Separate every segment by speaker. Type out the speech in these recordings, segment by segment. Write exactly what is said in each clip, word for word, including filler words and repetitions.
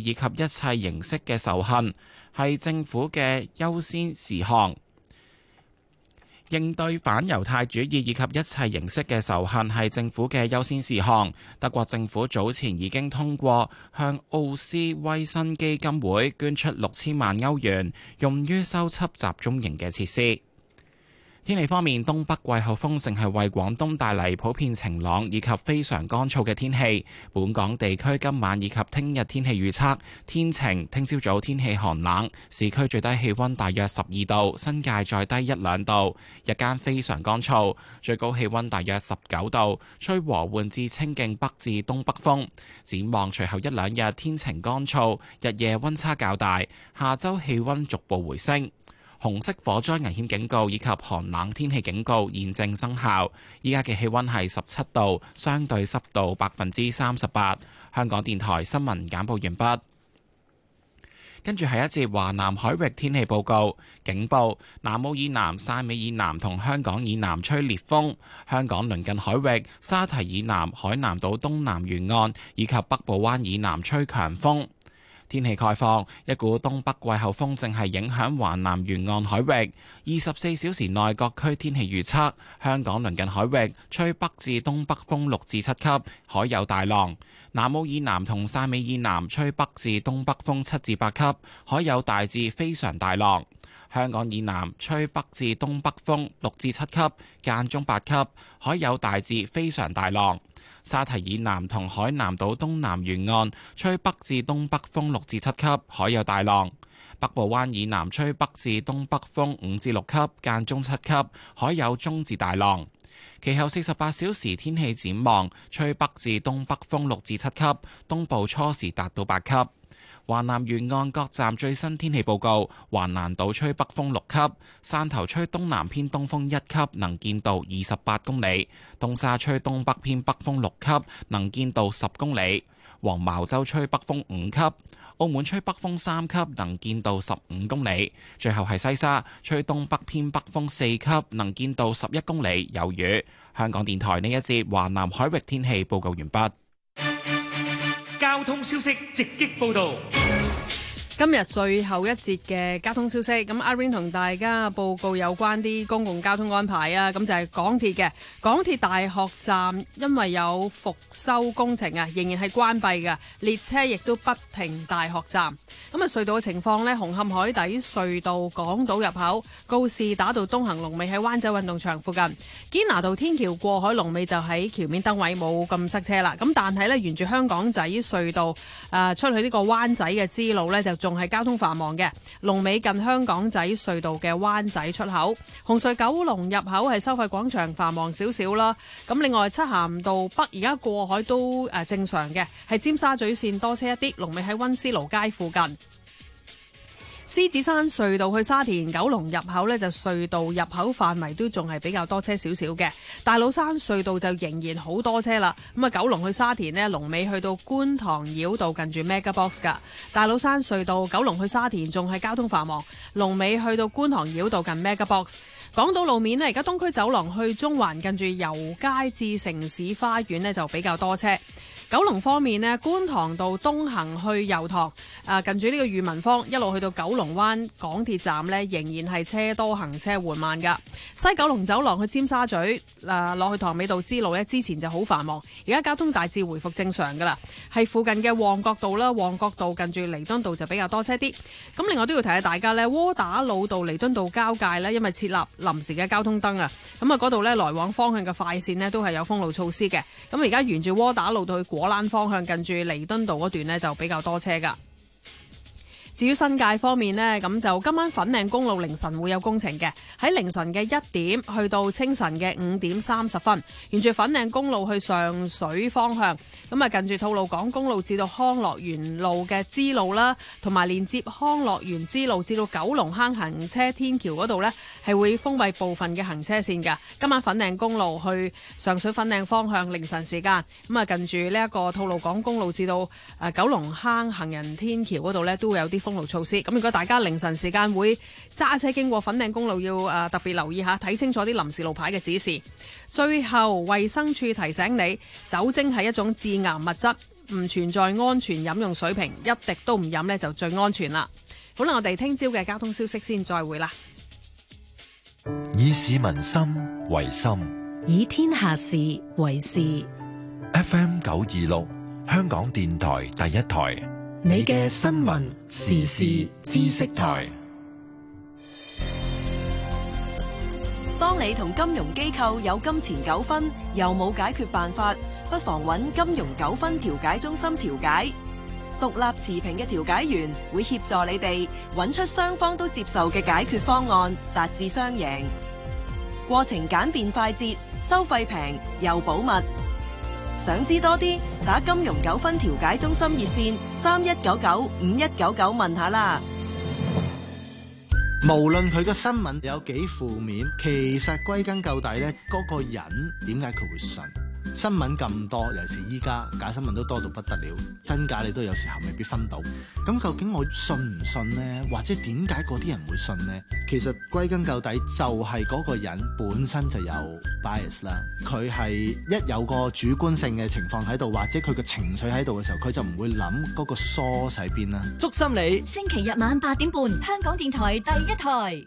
Speaker 1: 以及一切形式嘅仇恨係政府嘅優先事項。應對反猶太主義以及一切形式嘅仇恨係政府嘅優先事項。德國政府早前已經通過向奧斯威辛基金會捐出六千萬歐元，用於修葺集中營嘅設施。天氣方面，東北季候風正係為廣東帶嚟普遍晴朗以及非常乾燥嘅天氣。本港地區今晚以及聽日天氣預測天晴，聽朝早天氣寒冷，市區最低氣溫大約十二度，新界再低一兩度。日間非常乾燥，最高氣溫大約十九度，吹和緩至清勁北至東北風。展望隨後一兩日天晴乾燥，日夜溫差較大，下週氣溫逐步回升。紅色火災危險警告以及寒冷天氣警告現正生效。依家嘅氣溫係十七度，相對濕度百分之三十八。香港電台新聞簡報完畢。跟住係一節華南海域天氣報告，警報：南澳以南、汕尾以南同香港以南吹烈風，香港鄰近海域、沙堤以南、海南島東南沿岸以及北部灣以南吹強風。天氣概況：一股東北季候風正係影響華南沿岸海域。二十四小時內各區天氣預測：香港鄰近海域吹北至東北風六至七級，海有大浪；南澳以南同汕尾以南吹北至東北風七至八級，海有大至非常大浪。香港以南吹北至東北風六至七級，間中八級，海有大至非常大浪。沙堤以南同海南島東南沿岸吹北至東北風六至七級，海有大浪。北部灣以南吹北至東北風五至六級，間中七級，海有中至大浪。其後四十八小時天氣展望，吹北至東北風六至七級，東部初時達到八級。華南沿岸各站最新天氣報告：華南島吹北風六級，汕頭吹東南偏東風一級，能見度二十八公里；東沙吹東北偏北風六級，能見度十公里；黃茅洲吹北風五級，澳門吹北風三級，能見度十五公里。最後係西沙吹東北偏北風四級，能見度十一公里，有雨。香港電台呢一節華南海域天氣報告完畢。
Speaker 2: 交通消息直擊報道。
Speaker 3: 今日最後一節嘅交通消息，咁阿 Rain 同大家報告有關啲公共交通安排啊，咁就係港鐵嘅港鐵大學站，因為有復修工程啊，仍然係關閉嘅，列車亦都不停大學站。咁啊，隧道嘅情況呢，紅磡海底隧道港島入口告士打道東行龍尾喺灣仔運動場附近，堅拿道天橋過海龍尾就喺橋面燈位，冇咁塞車啦。咁但係呢，沿住香港仔隧道誒、呃、出去呢個灣仔嘅支路呢，就仲係交通繁忙嘅，龍尾近香港仔隧道嘅灣仔出口，紅隧九龍入口係收費廣場繁忙少少啦。咁另外漆咸道北而家過海都誒正常嘅，係尖沙咀線多車一啲，龍尾喺溫思勞街附近。獅子山隧道去沙田九龍入口呢，就隧道入口範圍都仲係比較多車少少嘅。大老山隧道就仍然好多車啦。咁啊，九龍去沙田呢，龍尾去到觀塘繞道近住 Mega Box 噶。大老山隧道九龍去沙田仲係交通繁忙，龍尾去到觀塘繞道近 Mega Box。港島路面呢，而家東區走廊去中環近住油街至城市花園呢，就比較多車。九龍方面呢，觀塘道東行去油塘，啊近住呢個裕民坊一路去到九龍灣港鐵站呢，仍然係車多行車緩慢噶。西九龍走廊去尖沙咀，啊落去塘尾道支路呢，之前就好繁忙，而家交通大致回復正常噶啦。係附近嘅旺角道啦，旺角道近住彌敦道就比較多車啲。咁另外都要提下大家呢，窩打老道彌敦道交界呢，因為設立臨時嘅交通燈啊，咁啊嗰度呢，來往方向嘅快線呢，都係有封路措施嘅。咁而家沿住窩打老道去果欄方向近住彌敦道嗰段呢，就比較多車噶。至於新界方面呢，咁就今晚粉嶺公路凌晨會有工程嘅，喺凌晨嘅一點去到清晨嘅五點三十分，沿住粉嶺公路去上水方向，咁啊近住吐露港公路至到康樂園路嘅支路啦，同埋連接康樂園支路至到九龍坑行車天橋嗰度呢，係會封閉部分嘅行車線㗎。今晚粉嶺公路去上水粉嶺方向凌晨時間，咁啊近住呢一個吐露港公路至到誒九龍坑行人天橋嗰度呢，都會有啲封路措施。咁如果大家凌晨時間會揸車經過粉嶺公路，要誒特別留意下，睇清楚啲臨時路牌嘅指示。最後衛生署提醒你，酒精係一種致癌物質， 唔存在安全飲用水瓶，一滴都唔飲呢就最安全啦。好啦，我哋聽朝嘅交通消息先再會啦。
Speaker 4: 以市民心為心，
Speaker 5: 以天下事為事。
Speaker 4: F M 九二六，香港電台第一台，
Speaker 5: 你嘅新聞時事知識台。
Speaker 6: 當你同金融機構有金錢糾紛，又冇解決辦法，不妨揾金融糾紛調解中心調解。獨立持平嘅調解員會協助你哋揾出雙方都接受嘅解決方案，達至雙贏。過程簡便快捷，收費平又保密。想知多啲，打金融糾紛調解中心熱線三一九九五一九九問下啦。
Speaker 7: 無論佢個新聞有幾負面，其實歸根究底呢，嗰個人點解佢會信？新聞咁多，尤其是依家假新聞都多到不得了，真假你都有時候未必分到。咁究竟我信唔信呢？或者點解嗰啲人會信呢？其實歸根究底就係嗰個人本身就有 bias 啦。佢係一有個主觀性嘅情況喺度，或者佢個情緒喺度嘅時候，佢就唔會諗嗰個 source 喺邊啦。
Speaker 8: 祝心理
Speaker 9: 星期日晚八點半，香港電台第一台。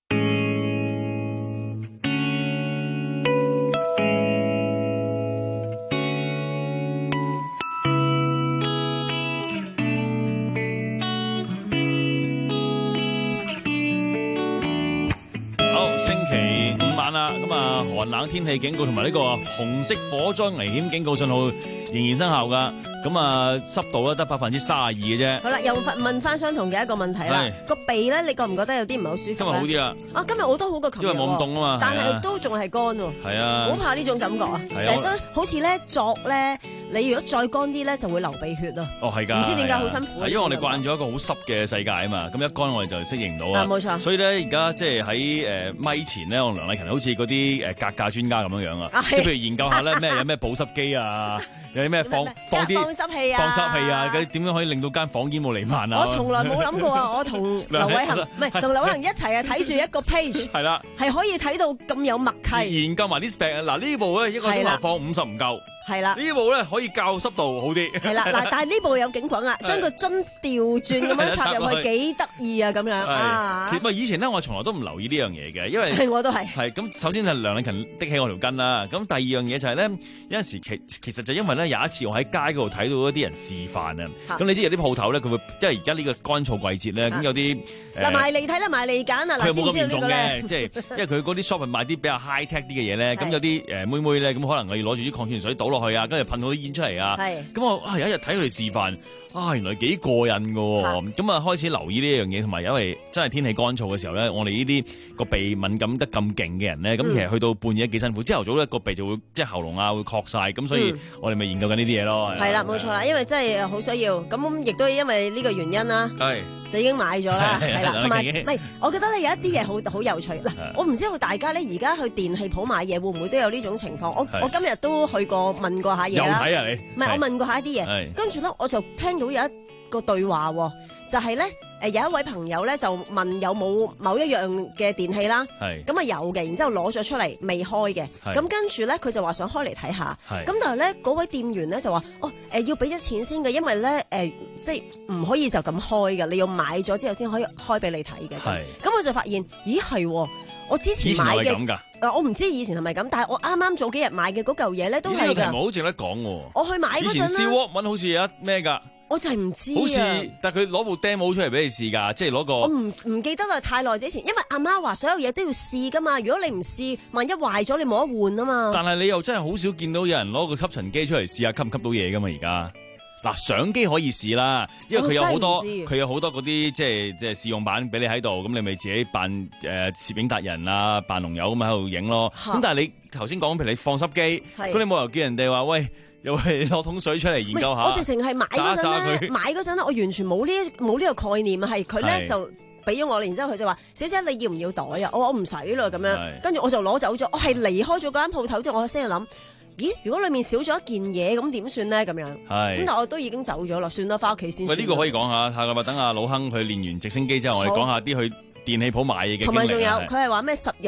Speaker 8: 星期五晚啦，咁啊寒冷天氣警告同埋呢個紅色火災危險警告信號仍然生效噶，咁啊濕度咧得百分之三十二嘅啫。
Speaker 10: 好啦，又問翻相同嘅一個問題啦，個鼻咧，你覺唔覺得有啲唔係好舒服？
Speaker 8: 今日好啲啦。
Speaker 10: 啊，今日我都好過琴日，
Speaker 8: 因為冇咁凍啊嘛，
Speaker 10: 但係都仲係乾喎。
Speaker 8: 係啊，
Speaker 10: 好怕呢種感覺啊，成日都好似咧作咧，你如果再乾啲咧就會流鼻血啊。
Speaker 8: 哦，係㗎，
Speaker 10: 唔知點解好辛苦。
Speaker 8: 係因為我哋慣咗一個好濕嘅世界啊嘛，咁一乾我哋就適應唔到啊。
Speaker 10: 冇錯。
Speaker 8: 所以咧而家即係喺誒咪前咧，我梁麗勤好似嗰啲誒格價專家咁樣樣啊，即係譬如研究下咧咩有咩保濕機啊，有啲咩放放啲
Speaker 10: 放濕器啊，
Speaker 8: 放濕器啊，嗰啲點樣可以令到間房煙霧彌漫啊？
Speaker 10: 我從來冇諗過啊！我同劉偉恒唔係同劉偉恒一齊啊，睇住一個 page
Speaker 8: 係啦，
Speaker 10: 係可以睇到咁有默契，
Speaker 8: 研究埋啲 spec 啊！嗱呢部咧一個鐘頭放五十唔夠。
Speaker 10: 係啦，
Speaker 8: 呢部咧可以較濕度好啲。
Speaker 10: 係啦，嗱，但係呢部有警棍啦，將個樽調轉咁樣插入去，幾得意啊！咁樣啊，
Speaker 8: 其實以前咧，我從來都唔留意呢樣嘢嘅，因為
Speaker 10: 我都係
Speaker 8: 係咁。首先係梁麗勤的起我條筋啦。咁第二樣嘢就係咧，有陣時其其實就因為咧有一次我喺街嗰度睇到一啲人示範啊。咁你知有啲鋪頭咧，佢會因為而家呢個乾燥季節咧，咁有啲
Speaker 10: 嗱埋嚟睇啦，埋嚟揀啊！嗱，知唔知呢個咧？
Speaker 8: 即係因為佢嗰啲 shop 係賣啲比較 high tech 啲嘅嘢咧，咁有啲誒妹妹咧，咁可能我要攞住啲礦泉水倒落去啊，跟住噴到啲煙出嚟啊！咁我啊有一日睇佢哋示範，啊原來幾過癮㗎喎！咁啊開始留意呢一樣嘢，同埋因為真係天氣乾燥嘅時候咧，我哋呢啲個鼻敏感得咁勁嘅人咧，咁、嗯、其實去到半夜幾辛苦。朝頭早咧個鼻就會即係喉嚨啊會確晒，咁所以我哋咪研究緊呢啲嘢咯。
Speaker 10: 係啦，冇錯啦，因為真係好需要，咁亦都因為呢個原因啦，就已經買咗啦，係啦，同埋唔係，我覺得咧有一啲嘢好好有趣。嗱，我唔知道大家咧而家去電器鋪買嘢會唔會都有呢種情況？我我今日都去過問過下嘢啦。
Speaker 8: 有睇啊你？
Speaker 10: 唔係，我問過下一啲嘢，跟住咧我就聽到有一個對話，就係咧誒有一位朋友咧就問有冇某一樣嘅電器啦，咁啊有嘅，然之後攞咗出嚟未開嘅，咁跟住咧佢就話想開嚟睇下，咁但係咧嗰位店員咧就話哦誒要俾咗錢先嘅，因為咧誒即係唔可以就咁開嘅，你要買咗之後先可以開俾你睇嘅，咁我就發現咦係，我之前買嘅。我唔知以前係咪咁，但係我啱啱早幾日買嘅嗰嚿嘢咧都係㗎。呢個題
Speaker 8: 目好值得講喎。
Speaker 10: 我去買嗰陣咧，以前
Speaker 8: 燒鍋搵好似有一咩㗎？
Speaker 10: 我就係唔知
Speaker 8: 好似，但係佢攞部 demo 出嚟俾你試㗎，即係攞個。
Speaker 10: 我唔唔記得啦，太耐之前，因為阿媽話所有嘢都要試㗎嘛。如果你唔試，萬一壞咗，你冇得換啊嘛。
Speaker 8: 但係你又真係好少見到有人攞個吸塵機出嚟試下吸唔吸到嘢㗎嘛？而家。嗱，相機可以試啦，因為佢有好多佢有好多嗰啲即係即係試用版俾你喺度，咁你咪自己扮誒、呃、攝影達人啊，扮龍友咁喺度影咯。咁但係你頭先講，譬如你放濕機，咁你冇由叫人哋話喂，又係攞桶水出嚟研究下。
Speaker 10: 我直情係買嗰陣咧，買嗰陣咧，我完全冇呢冇呢個概念，係佢咧就俾咗我，然之後佢就話：小姐你要唔要袋啊？我我唔使啦咁樣，跟住我就攞走咗。我係離開咗嗰間鋪頭之後，我先去諗。咦？如果裏面少咗一件嘢，咁點算咧？咁樣，咁但我都已經走咗啦，算啦，翻屋企先。喂，
Speaker 8: 呢個可以講下，下個禮拜等阿老亨佢練完直升機之後，我哋講下啲去電器鋪買嘢嘅經歷。
Speaker 10: 同埋仲有，佢係話咩十日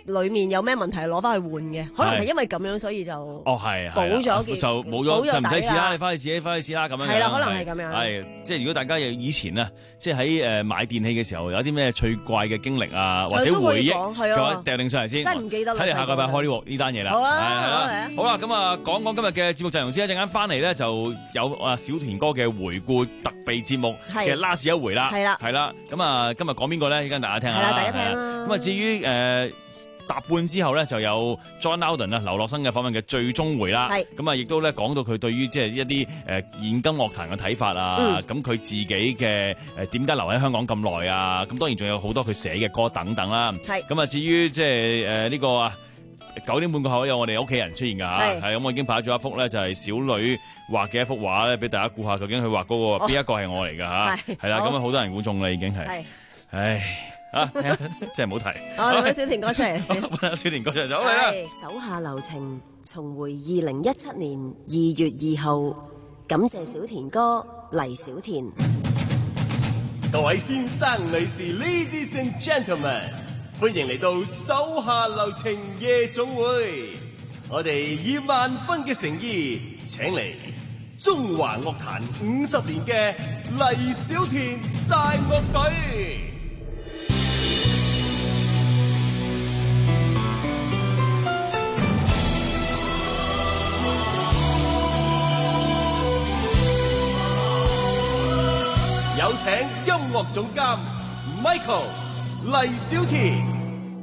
Speaker 10: 裡面有咩問題攞翻去換嘅，可能係因為咁樣，所以就
Speaker 8: 哦係
Speaker 10: 補咗件
Speaker 8: 就冇咗，就唔使試啦，你翻去自己翻去試啦咁樣。
Speaker 10: 係啦，可能係咁樣。
Speaker 8: 係即係如果大家有以前啊，即係喺誒買電器嘅時候有啲咩趣怪嘅經歷啊，或者回憶，咁掉定上嚟先。
Speaker 10: 真係唔記得啦。
Speaker 8: 睇嚟下個禮拜開呢鑊呢單嘢啦。
Speaker 10: 好啊，好啊。
Speaker 8: 好啦，咁啊講講今日嘅節目陣容先，一陣間翻嚟咧就有啊小田哥嘅回顧特備節目嘅 last 一回啦。係啦，係啦。咁啊今日講邊個咧？依家大家聽下。係啦，大家聽啦。咁啊至於誒。搭半之後咧，就有 John Loudon 啊，劉樂生嘅訪問嘅最終回啦。咁啊，亦都咧講到佢對於即係一啲誒現今樂壇嘅睇法啊。咁佢、嗯、自己嘅誒點解留喺香港咁耐啊？咁當然仲有好多佢寫嘅歌等等啦。咁啊，至於即係誒呢個啊九點半過後有我哋屋企人出現㗎嚇。係咁，我已經擺咗一幅咧，就係小女畫嘅一幅畫咧，俾大家估下究竟佢畫嗰個邊一個係我嚟㗎嚇。係啦，咁啊好多人估中啦已經係。係。唉。啊，真係唔好提。
Speaker 10: 我哋揾小田哥出嚟先。
Speaker 8: 小田哥出嚟就好嚟啦。
Speaker 10: 手下留情，重回二零一七年二月二號，感謝小田哥黎小田。
Speaker 11: 各位先生女士 ，Ladies and Gentlemen， 歡迎嚟到手下留情夜總會。我哋以萬分嘅誠意，請嚟中華樂壇五十年嘅黎小田大樂隊。有請音樂總監 Michael 黎小田。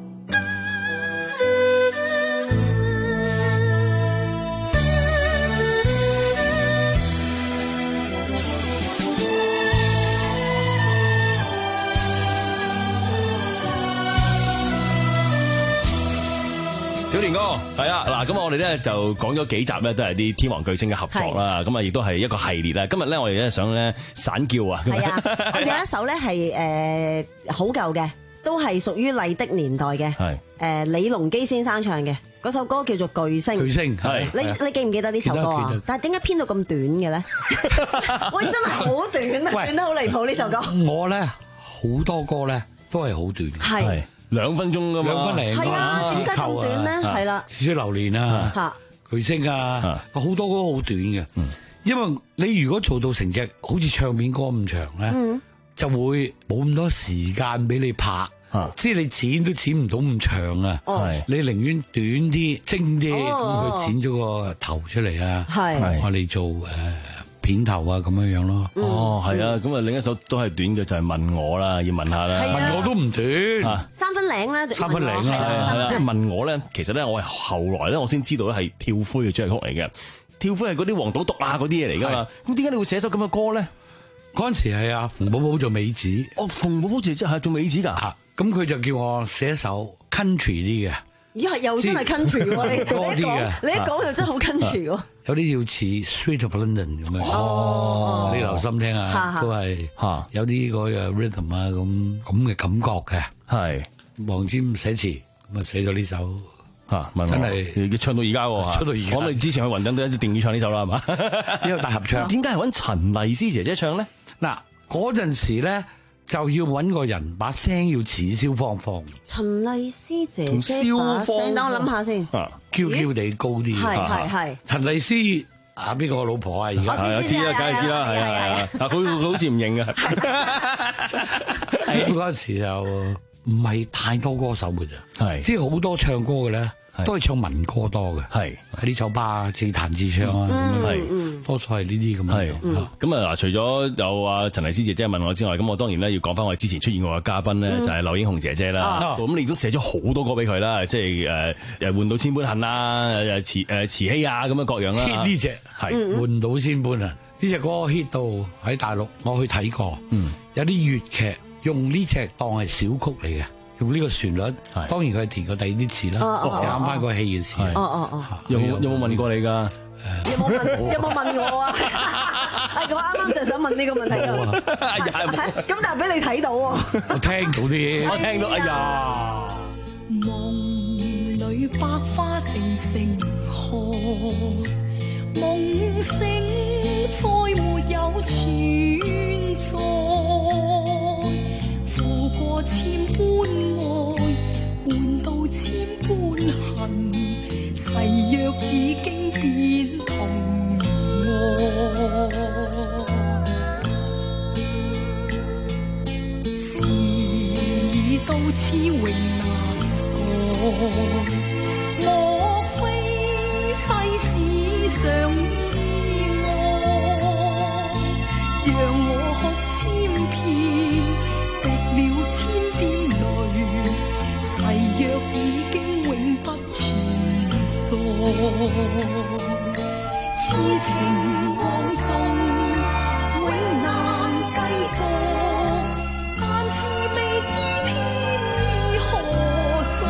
Speaker 8: 小田哥，係啊，嗱，咁我哋咧就講咗幾集咧，都係啲天王巨星嘅合作啦，咁啊，亦都係一個系列啦。今日咧，我哋咧想咧散叫啊，係啊，
Speaker 10: 我有一首咧係誒好舊嘅，都係屬於麗的年代嘅，係誒李龍基先生唱嘅嗰首歌叫做《巨星》。巨星係，你你記唔記得呢首歌啊？但係點解編到咁短嘅咧？喂，真係好短啊，短得好離譜呢首歌。
Speaker 12: 我咧好多歌咧都係好短，
Speaker 10: 係。
Speaker 8: 兩分鐘噶嘛，
Speaker 12: 兩分零
Speaker 10: 係啊，點解咁短咧？係啦，
Speaker 12: 似水流年啊，巨星啊，好多歌好短嘅。因為你如果做到成隻好似唱片歌咁長咧，就會冇咁多時間俾你拍，即係你剪都剪唔到咁長啊。你寧願短啲、精啲，咁佢剪咗個頭出嚟啊，我哋做誒片頭啊咁樣樣咯。
Speaker 8: 哦，係啊，咁啊另一首都係短嘅，就係問我啦，要問下啦。
Speaker 12: 問我都唔短，
Speaker 10: 三分零啦，
Speaker 12: 三分零啦，
Speaker 8: 係啦。即係問我咧，其實咧我係後來咧我先知道咧係跳灰嘅主題曲嚟嘅。跳灰係嗰啲黃賭毒啊嗰啲嘢嚟噶嘛。咁點解你會寫首咁嘅歌咧？
Speaker 12: 嗰陣時係阿馮寶寶做美子。
Speaker 8: 哦，馮寶寶就真係做美子㗎。
Speaker 12: 嚇，咁佢就叫我寫一首 country 啲嘅。
Speaker 10: 咦係又真係 country 喎！你
Speaker 12: 多啲嘅，
Speaker 10: 你一講又真係好 country 喎。
Speaker 12: 有啲要似 Street of London 咁樣。哦，你留心聽下，都係嚇有啲嗰個 rhythm 啊咁咁嘅感覺嘅。係黃霑寫詞，咁啊寫咗呢首嚇，真係
Speaker 8: 要唱到而家喎。
Speaker 12: 唱到而家，
Speaker 8: 我哋之前去雲頂都一定要唱呢首啦，係嘛？
Speaker 12: 呢個大合唱。
Speaker 8: 點解係揾陳麗斯姐姐唱咧？
Speaker 12: 嗱，嗰陣時咧。就要揾個人把聲要似蕭芳芳。
Speaker 10: 陳麗斯姐姐把聲，等我諗下先。
Speaker 12: 啊，嬌嬌地高啲。係係係。陳麗斯啊，邊個老婆啊？而家
Speaker 8: 係啊，知啦，梗係知啦，係啊係啊。嗱，佢佢好似唔認嘅。
Speaker 12: 嗰陣時就唔係太多歌手嘅咋，係即係好多唱歌嘅咧。都係唱民歌多嘅，係喺啲酒吧自彈自唱啊，咁樣係多數係呢啲咁樣。
Speaker 8: 咁啊嗱，除咗有阿陳麗斯姐姐問我之外，咁我當然咧要講翻我哋之前出現過嘅嘉賓咧，就係劉英雄姐姐啦。咁你都寫咗好多歌俾佢啦，即係誒誒換到千般恨啦，誒慈誒慈禧啊咁樣各樣啦。
Speaker 12: hit 呢隻係換到千般啊！呢隻歌 hit 到喺大陸，我去睇過，有啲粵劇用呢隻當係小曲嚟嘅。用呢個旋律，當然佢係填過第二啲詞啦，寫啱翻個戲嘅詞。
Speaker 10: 哦哦哦，
Speaker 8: 有冇有冇問過你㗎？
Speaker 10: 有冇問有冇問我啊？我啱啱就想問呢個問題㗎。咁但係俾你睇到喎。
Speaker 12: 我聽到啲，
Speaker 8: 我聽到，哎呀！
Speaker 13: 夢裏百花正盛開，夢醒再沒有存在。付過千般愛，換到千到此永難過。莫非世事常意外，讓我哭千遍，滴了千點淚，誓約已經永不存在。痴情往送永難繼續，但是未知天意何在，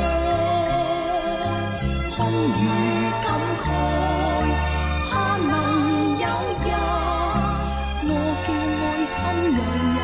Speaker 13: 空餘感慨，盼能有日我嘅愛心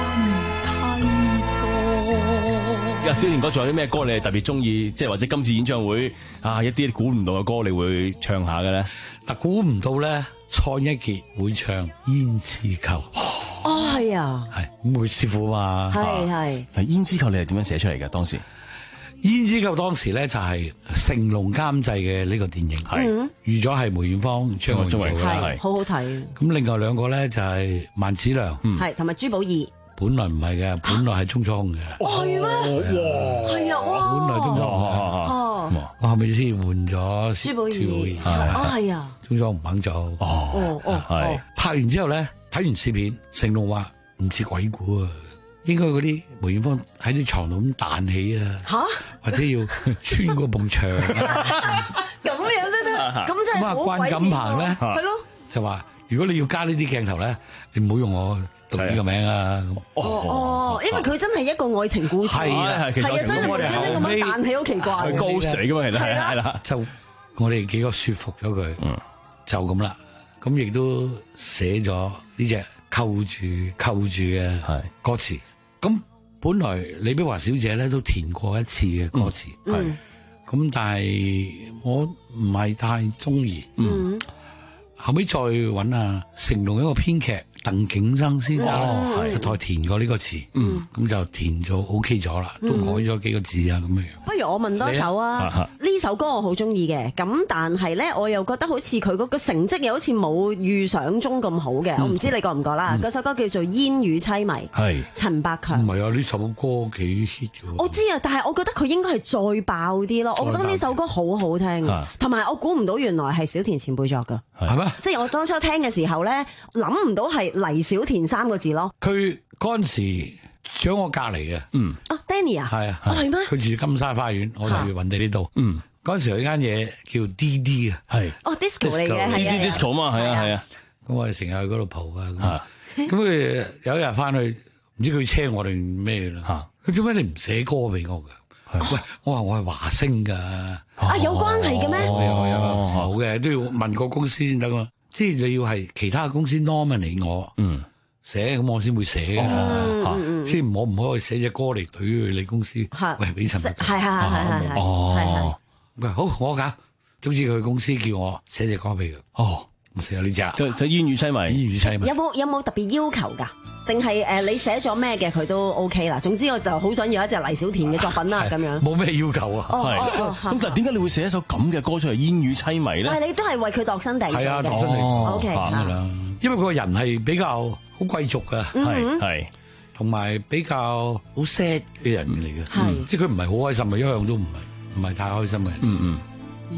Speaker 13: 有人替代。
Speaker 8: 阿小田哥仲有啲咩歌你係特別中意，即係或者今次演唱會啊一啲估唔到嘅歌你會唱下嘅咧？
Speaker 12: 嗱，估唔到咧，蔡一傑會唱《胭脂扣》。
Speaker 10: 哦，係啊，
Speaker 12: 係咁會師傅嘛。
Speaker 10: 係係。
Speaker 8: 係胭脂扣你係點樣寫出嚟嘅當時？
Speaker 12: 胭脂扣當時咧就係成龍監製嘅呢個電影，係預咗係梅艷芳、張國榮做嘅，
Speaker 10: 係好好睇。
Speaker 12: 咁另外兩個咧就係萬梓良，
Speaker 10: 係同埋朱寶意。
Speaker 12: 本來唔係嘅，本來係鐘楚紅嘅。
Speaker 10: 係咩？哇！係啊！哇！
Speaker 12: 本來鐘楚紅，哦，我後尾先換咗
Speaker 10: 朱寶意。哦，係啊！
Speaker 12: 鐘楚紅唔肯做。
Speaker 10: 哦哦，係
Speaker 12: 拍完之後咧，睇完試片，成龍話唔似鬼故啊，應該嗰啲梅艷芳喺啲床度咁彈起啊，嚇，或者要穿過埲牆啊，
Speaker 10: 咁樣啫得，咁真係好鬼片喎。關錦鵬咧，係咯，
Speaker 12: 就話如果你要加呢啲鏡頭咧，你唔好用我讀呢個名啊！
Speaker 10: 哦哦，因為佢真係一個愛情故事，係
Speaker 12: 啊，
Speaker 10: 係啊，所以我哋後尾咁樣彈起好奇怪，
Speaker 8: 佢高死㗎嘛，其實係係啦，
Speaker 12: 就我哋幾個說服咗佢，就咁啦。咁亦都寫咗呢隻扣住扣住嘅歌詞。咁本來李碧華小姐咧都填過一次嘅歌詞，係咁，但係我唔係太中意。嗯，後尾再揾啊成龍一個編劇鄧景生先生，就再填過呢個詞。嗯，咁就填咗 OK 咗啦，都改咗幾個字啊咁樣。
Speaker 10: 不如我問多首啊！呢首歌我好中意嘅，咁但係咧我又覺得好似佢嗰個成績又好似冇預想中咁好嘅。我唔知你覺唔覺啦？嗰首歌叫做《煙雨淒迷》，係陳百強。
Speaker 12: 唔係啊，呢首歌幾 hit 嘅。
Speaker 10: 我知啊，但係我覺得佢應該係再爆啲咯。我覺得呢首歌好好聽，同埋我估唔到原來係小田前輩作㗎。
Speaker 12: 係咩？
Speaker 10: 即係我當初聽嘅時候咧，諗唔到係黎小田三個字咯。
Speaker 12: 佢嗰陣時住我隔離嘅，嗯，
Speaker 10: 啊 Danny 啊，
Speaker 12: 係啊，
Speaker 10: 係咩？
Speaker 12: 佢住金沙花園，我住雲地呢度，嗯，嗰陣時有間嘢叫 D D 啊，係，
Speaker 10: 哦 disco 嚟嘅
Speaker 8: ，D D disco 嘛，係啊係啊，
Speaker 12: 咁我哋成日去嗰度蒲啊，咁佢有一日翻去，唔知佢車我定咩啦，佢做咩你唔寫歌俾我㗎？喂，我話我係華星㗎，
Speaker 10: 啊有關係嘅咩？
Speaker 12: 有有好嘅，都要問個公司先得啊。即係你要係其他公司 nominate 我，嗯，寫咁我先會寫嘅，即係我唔可以寫隻歌嚟對佢你公司，喂俾陳百強，
Speaker 10: 係係係係係，
Speaker 12: 哦，喂好我搞，總之佢公司叫我寫隻歌俾佢，哦，我寫咗呢隻，
Speaker 8: 就寫煙雨淒迷，
Speaker 12: 煙雨淒迷，
Speaker 10: 有冇有冇特別要求㗎？定係誒你寫咗咩嘅佢都 OK 啦。總之我就好想要一隻黎小田嘅作品啦，咁樣。
Speaker 12: 冇咩要求啊。
Speaker 8: 係。咁但係點解你會寫一首咁嘅歌出嚟《煙雨淒迷》咧？
Speaker 10: 但係你都係為佢度身訂做嘅。
Speaker 12: 係啊，度身訂做。
Speaker 10: O K。
Speaker 12: 㗎啦，因為佢個人係比較好貴族㗎，
Speaker 8: 係係，同
Speaker 12: 埋比較好 sad 嘅人嚟嘅，係，即係佢唔係好開心嘅，一向都唔係唔係太開心嘅。嗯嗯。一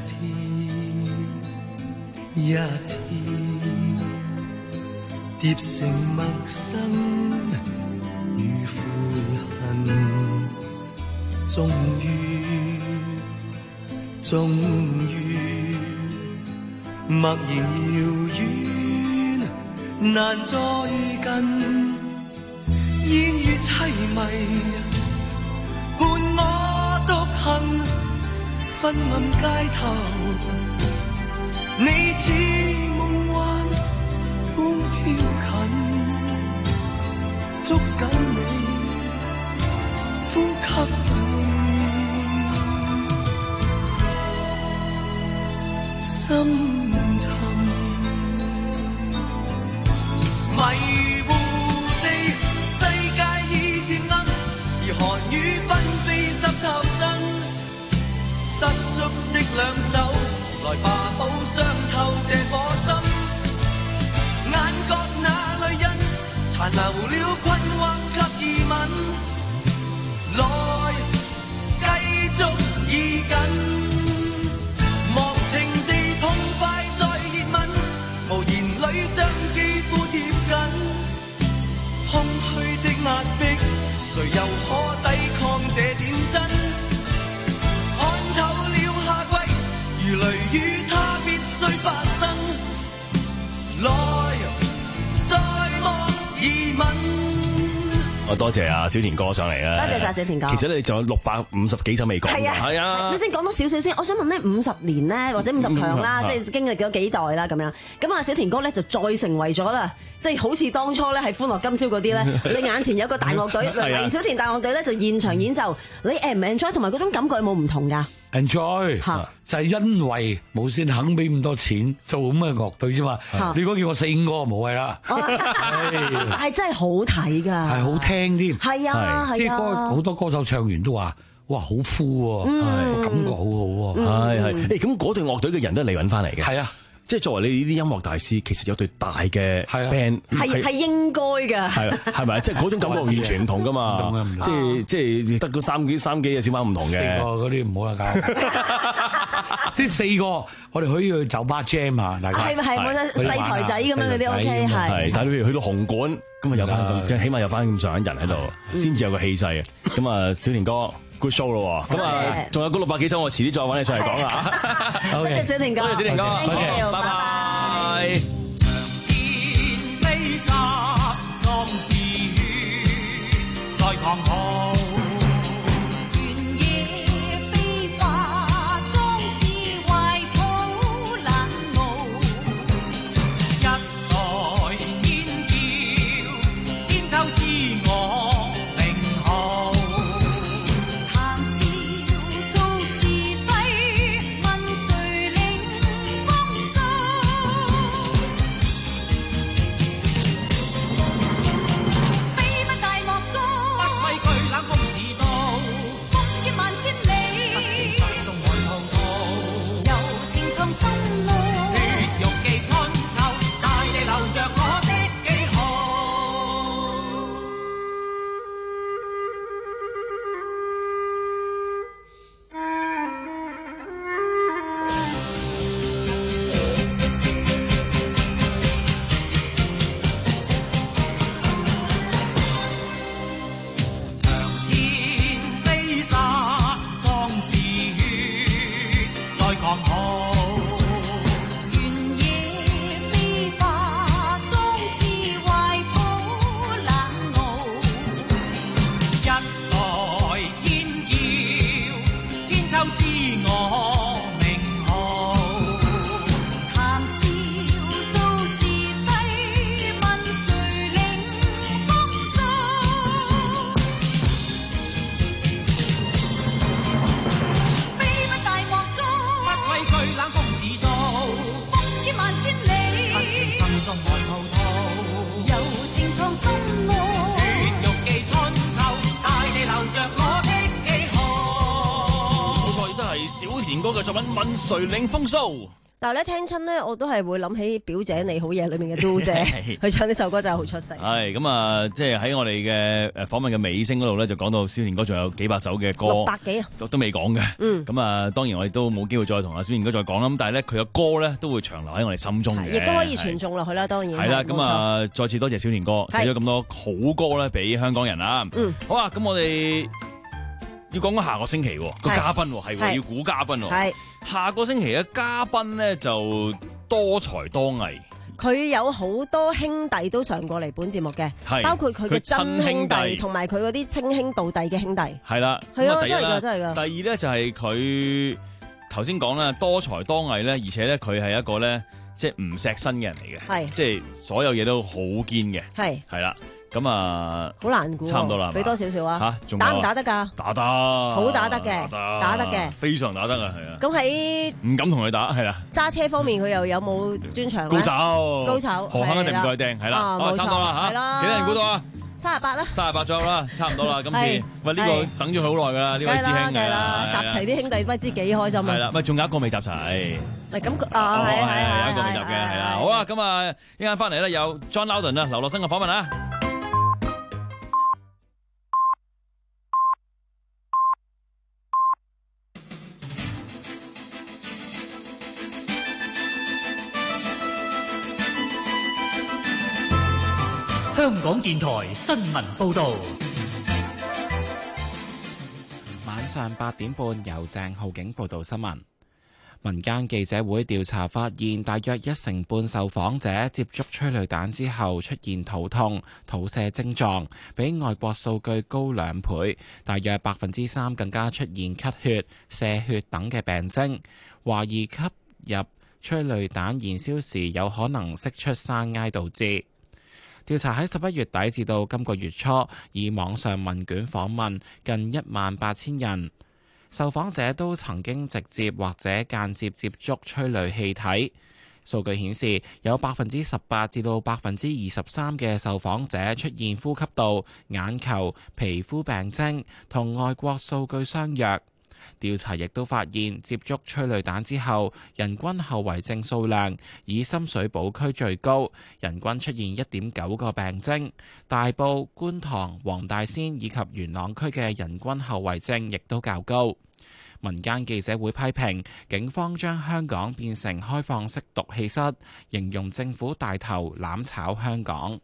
Speaker 12: 天一天。疊成陌生與悔恨，終於終於默然遙遠難再近，煙雨淒迷伴我獨行，昏暗街頭你似夢幻風飄近，捉緊你，呼吸住，深沉，迷糊地，世界已漸暗，而寒雨紛飛濕透身，失縮的兩手，來吧，好傷透這顆心。眼角那淚印，殘留了困惑及疑問，來
Speaker 14: 去的壓迫，誰又可抵抗這點真？看透了夏季，如雷雨，它必須發生。來，再莫疑問。
Speaker 8: 我多謝阿小田哥上嚟啊！
Speaker 10: 多謝晒小田哥。
Speaker 8: 其實你仲有六百五十幾首未講。係
Speaker 10: 啊，係啊。你先講多少少先，我想問呢五十年咧，或者五十強啦，即係經歷咗幾代啦咁樣。咁啊，小田哥咧就再成為咗啦，即係好似當初咧係歡樂今宵嗰啲咧，你眼前有個大樂隊，黎小田大樂隊咧就現場演奏，你 enjoy 唔 enjoy 同埋嗰種感覺有冇唔同㗎？
Speaker 12: enjoy 就係因為無線肯俾咁多錢做咁嘅樂隊啫嘛。你如果叫我四五個冇謂啦，
Speaker 10: 係真係好睇㗎，
Speaker 12: 係好聽添。
Speaker 10: 係啊，
Speaker 12: 即係歌好多歌手唱完都話：哇，好 full 喎，感覺好好喎。
Speaker 8: 係係。誒咁嗰隊樂隊嘅人都係你揾翻嚟嘅。係啊。即係作為你呢啲音樂大師，其實有隊大嘅 band
Speaker 10: 係係應該㗎。係
Speaker 8: 係咪？即係嗰種感覺完全唔同㗎嘛。即係即係得嗰三幾三幾嘅小馬唔同嘅。四
Speaker 12: 個嗰啲唔好啦，搞。即係四個，我哋可以去酒吧 jam 啊，大家。
Speaker 10: 係咪係冇得細台仔咁樣嗰啲 OK 係。
Speaker 8: 係，但係譬如去到紅館，咁啊有翻咁，起碼有翻咁上下人喺度，先至有個氣勢嘅。咁啊，小田哥。good show 咯喎，咁啊，仲有嗰六百幾首，我遲啲再揾你上嚟講啊！
Speaker 10: 多謝小田哥，
Speaker 8: 多謝小田哥，
Speaker 10: 拜拜。
Speaker 14: 長天飛沙，壯士血，在狂號。
Speaker 8: 誰領風騷？
Speaker 10: 但係咧聽親咧，我都係會諗起表姐你好嘢裏面嘅都姐，佢唱呢首歌真係好出色。
Speaker 8: 係咁啊，即係喺我哋嘅誒訪問嘅尾聲嗰度咧，就講到小田哥仲有幾百首嘅歌，
Speaker 10: 六百幾啊，
Speaker 8: 都未講嘅。
Speaker 10: 嗯，
Speaker 8: 咁啊，當然我哋都冇機會再同阿小田哥再講啦。咁但係咧，佢嘅歌咧都會長留喺我哋心中嘅，
Speaker 10: 亦都可以傳頌落去啦。當然
Speaker 8: 係啦。咁啊，再次多謝小田哥寫咗咁多好歌咧，俾香港人啦。
Speaker 10: 嗯，
Speaker 8: 好啊，咁我哋要講講下個星期個嘉賓係要估嘉賓。係下個星期嘅嘉賓咧就多才多藝。佢
Speaker 10: 有好多兄弟都上過嚟本節目嘅，包括佢嘅真兄弟同埋佢嗰啲稱兄道弟嘅兄弟。係啦，係啊，真係噶，真係噶。
Speaker 8: 第二咧就係佢頭先講啦，多才多藝咧，而且咧佢係一個咧即係唔錫身嘅人嚟嘅，係即係所有嘢都好堅嘅，係係啦。咁啊，好難估，差唔多啦，俾多少少啊？吓，打唔打得噶？打得，好打得嘅，打得嘅，非常打得啊，係啊。咁喺唔敢同佢打，係啦。揸車方面，佢又有冇專長？高手，高手，何肯一定唔該掟，係啦。哦，差唔多啦，吓，幾多人估到啊？三十八啦，三十八左右啦，差唔多啦。今次喂呢個等咗佢好耐噶啦，呢位師兄嘅啦，集齊啲兄弟不知幾開心啊！係啦，喂，仲有一個未集齊。係咁啊，係係係有一個未集嘅，係啦。好啦，咁啊，一陣翻嚟咧有 John Loudon 啊，劉樂生嘅訪問啊。
Speaker 15: 香
Speaker 2: 香港電台新聞報導。
Speaker 1: 晚上八點半，由鄭浩景報道新聞。民間記者會調查發現，大約一成半受訪者接觸催淚彈之後出現肚痛、肚瀉症狀，比外國數據高兩倍。大約百分之三更加出現咳血、瀉血等嘅病徵，懷疑吸入催淚彈燃燒時有可能釋出山埃導致。調查喺十一月底至到今個月初，以網上問卷訪問近一萬八千人。受訪者都曾經直接或者間接接觸催淚氣體。數據顯示，有百分之十八至到百分之二十三嘅受訪者出現呼吸道、眼球、皮膚病徵，同外國數據相若。調查亦都發現，接觸催淚彈之後，人均後遺症數量以深水埗區最高，人均出現一點九個病徵。大埔、觀塘、黃大仙以及元朗區嘅人均後遺症亦都較高。民間記者會批評警方將香港變成開放式毒氣室，形容政府帶頭攬炒香港。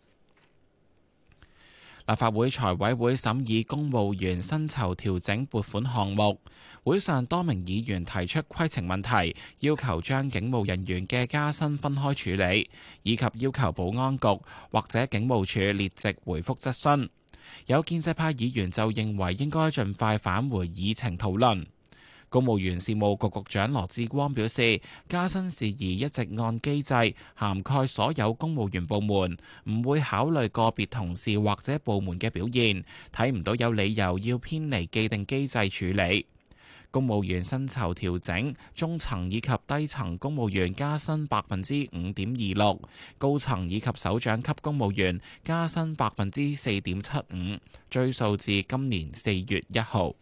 Speaker 1: 立法會財委會審議公務員薪酬調整撥款項目，會上多名議員提出規程問題，要求將警務人員嘅加薪分開處理，以及要求保安局或者警務處列席回覆質詢。有建制派議員就認為應該盡快返回議程討論。公務員事務局局長羅致光表示，加薪事宜一直按機制涵蓋所有公務員部門，唔會考慮個別同事或者部門嘅表現，睇唔到有理由要偏離既定機制處理。公務員薪酬調整，中層以及低層公務員加薪百分之五點二六，高層以及首長級公務員加薪百分之四點七五，追溯至今年四月一號。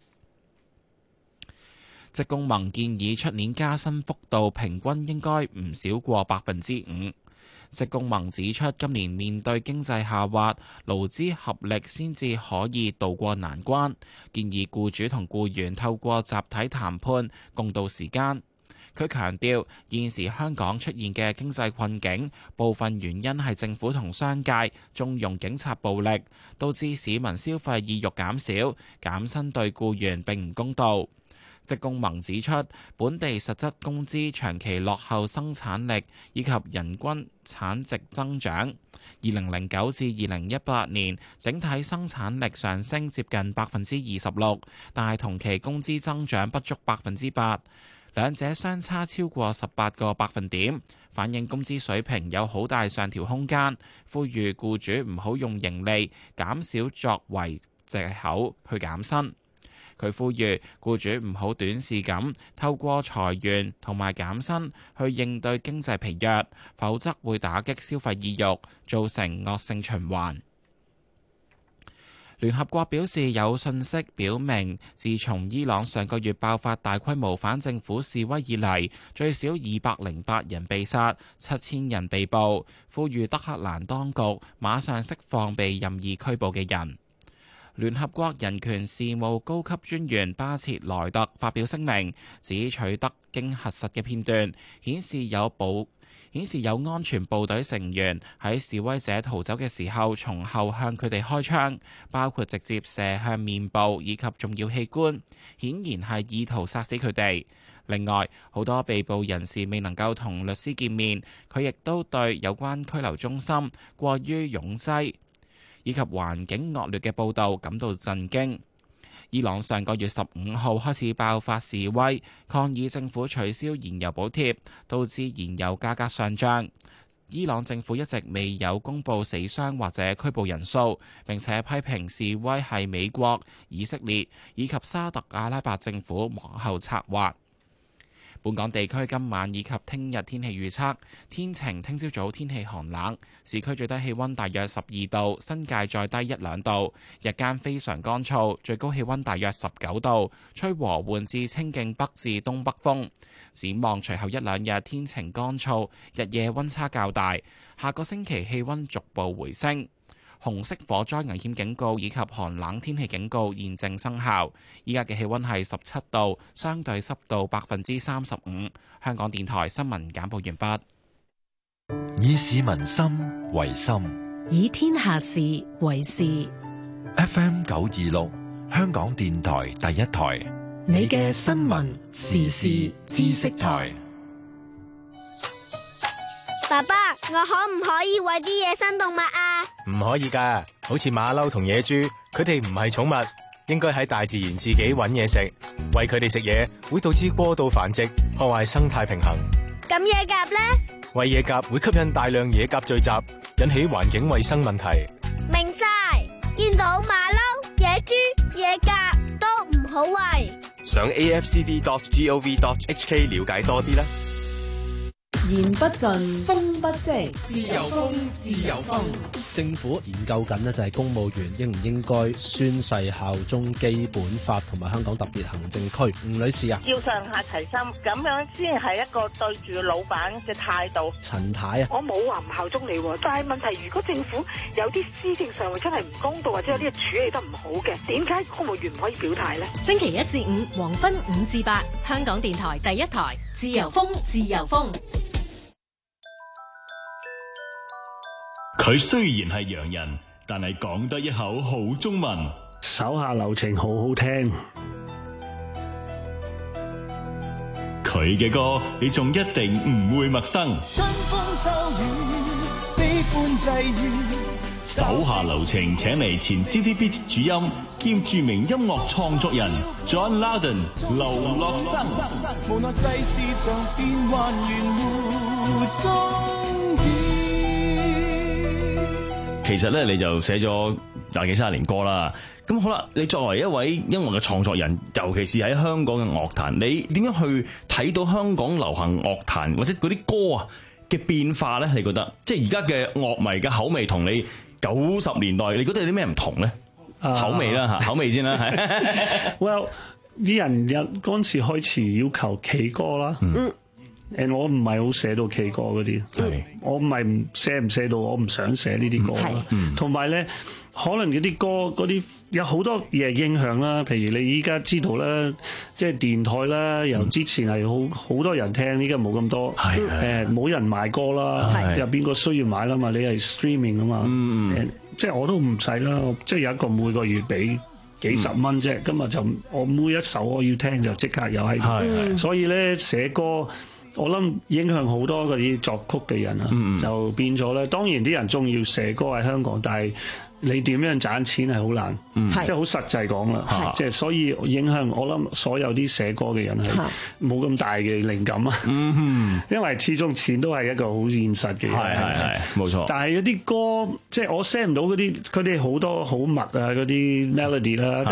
Speaker 1: 職工盟建議出年加薪幅度平均應該唔少過百分之五。職工盟指出，今年面對經濟下滑，勞資合力先至可以渡過難關，建議僱主同僱員透過集體談判共度時間。佢強調，現時香港出現嘅經濟困境，部分原因係政府同商界縱容警察暴力，導致市民消費意欲減少，減薪對僱員並唔公道。職工盟指出，本地實質工資長期落後生產力以及人均產值增長。二零零九至二零一八年，整體生產力上升接近百分之二十六，但係同期工資增長不足百分之八，兩者相差超過十八個百分點，反映工資水平有好大上調空間。呼籲僱主唔好用盈利減少作為藉口去減薪。佢呼籲僱主唔好短視咁透過裁員同埋減薪去應對經濟疲弱，否則會打擊消費意欲，造成惡性循環。聯合國表示，有信息表明，自從伊朗上個月爆發大規模反政府示威以嚟，最少二百零八人被殺，七千人被捕，呼籲德黑蘭當局馬上釋放被任意拘捕嘅人。聯合國人權事務高級專員巴切萊特發表聲明，指取得經核實嘅片段顯示有保顯示有安全部隊成員喺示威者逃走嘅時候，從後向佢哋開槍，包括直接射向面部以及重要器官，顯然係意圖殺死佢哋。另外，好多被捕人士未能夠同律師見面，佢亦都對有關拘留中心過於擁擠以及環境惡劣嘅報導感到震驚。伊朗上個月十五號開始爆發示威，抗議政府取消燃油補貼，導致燃油價格上漲。伊朗政府一直未有公布死傷或者拘捕人數，並且批評示威係美國、以色列以及沙特阿拉伯政府幕後策劃。本港地區今晚以及聽日天氣預測，天晴，聽朝早天氣寒冷，市區最低氣溫大約十二度，新界再低一兩度，日間非常乾燥，最高氣溫大約十九度，吹和緩至清勁北至東北風。展望隨後一兩日天晴乾燥，日夜溫差較大，下個星期氣溫逐步回升。紅色火災危險警告以及寒冷天氣警告現正生效。依家嘅氣溫係十七度，相對濕度百分之三十五。香港電台新聞簡報完畢。
Speaker 4: 以市民心為心，
Speaker 5: 以天下事為事。
Speaker 4: F M 九二六，香港電台第一台，
Speaker 5: 你嘅新聞時事知識台。
Speaker 15: 爸爸，我可唔可以餵啲野生動物啊？
Speaker 16: 唔可以㗎，好似馬騮同野豬，佢哋唔係寵物，應該喺大自然自己搵嘢食。餵佢哋食嘢會導致過度繁殖，破壞生態平衡。
Speaker 15: 咁野鴿呢？
Speaker 16: 餵野鴿會吸引大量野鴿聚集，引起環境衛生問題。
Speaker 15: 明晒，見到馬騮、野豬、野鴿都唔好餵。
Speaker 11: 上 A F C D dot gov dot H K 了解多啲啦。
Speaker 17: 言不盡，風不息，自由風，自由風。
Speaker 18: 政府研究緊呢，就係公務員應唔應該宣誓效忠基本法同埋香港特別行政區。吳女士啊，
Speaker 19: 要上下齊心，咁樣先係一個對住老闆嘅態度。
Speaker 18: 陳太啊，
Speaker 20: 我冇話唔效忠你，但係問題，如果政府有啲施政上真係唔公道，或者有啲嘢處理得唔好嘅，點解公務員唔可以表態呢？
Speaker 9: 星期一至五黃昏五至八，香港電台第一台，自由風，自由風。
Speaker 21: 佢雖然係洋人，但係講得一口好中文。
Speaker 22: 手下留情好好聽。
Speaker 21: 佢嘅歌你仲一定唔會陌生。
Speaker 14: 春風秋雨，悲歡際遇。
Speaker 21: 手下留情請嚟前 City Beat 主音兼著名音樂創作人 John Loudon 劉樂生。
Speaker 14: 無奈世事上變幻緣互中意。
Speaker 8: 其實咧，你就寫咗廿幾三十年歌啦。咁好啦，你作為一位音樂嘅創作人，尤其是喺香港嘅樂壇，你點樣去睇到香港流行樂壇或者嗰啲歌啊嘅變化咧？你覺得即係而家嘅樂迷嘅口味同你九十年代，你覺得有啲咩唔同咧？Uh, 口味啦嚇，口味先啦，係。
Speaker 22: Well， 啲人有嗰陣時開始要求企歌啦。嗯。誒，我唔係好寫到企歌嗰啲，我唔係唔寫唔寫到，我唔想寫呢啲歌啦。同埋咧，可能嗰啲歌嗰啲有好多嘢影響啦。譬如你依家知道啦，即係電台啦，由之前係好好多人聽，依家冇咁多。誒，冇人買歌啦，又邊個需要買啦嘛？你係 streaming 啊嘛。誒，即係我都唔使啦，即係有一個每個月俾幾十蚊啫。今日就我每一首我要聽就即刻有喺度。所以咧，寫歌。我諗影響好多嗰啲作曲嘅人啊，嗯、就變咗咧。當然啲人中意寫歌喺香港，但係你點樣賺錢係好難，嗯、即係好實際講啦。即係所以影響我諗所有啲寫歌嘅人係冇咁大嘅靈感啊。嗯、因為始終錢都係一個好現實嘅嘢。係係係，冇錯。但係有啲歌即係我寫唔到嗰啲，佢哋好多好密啊嗰啲 melody 啦，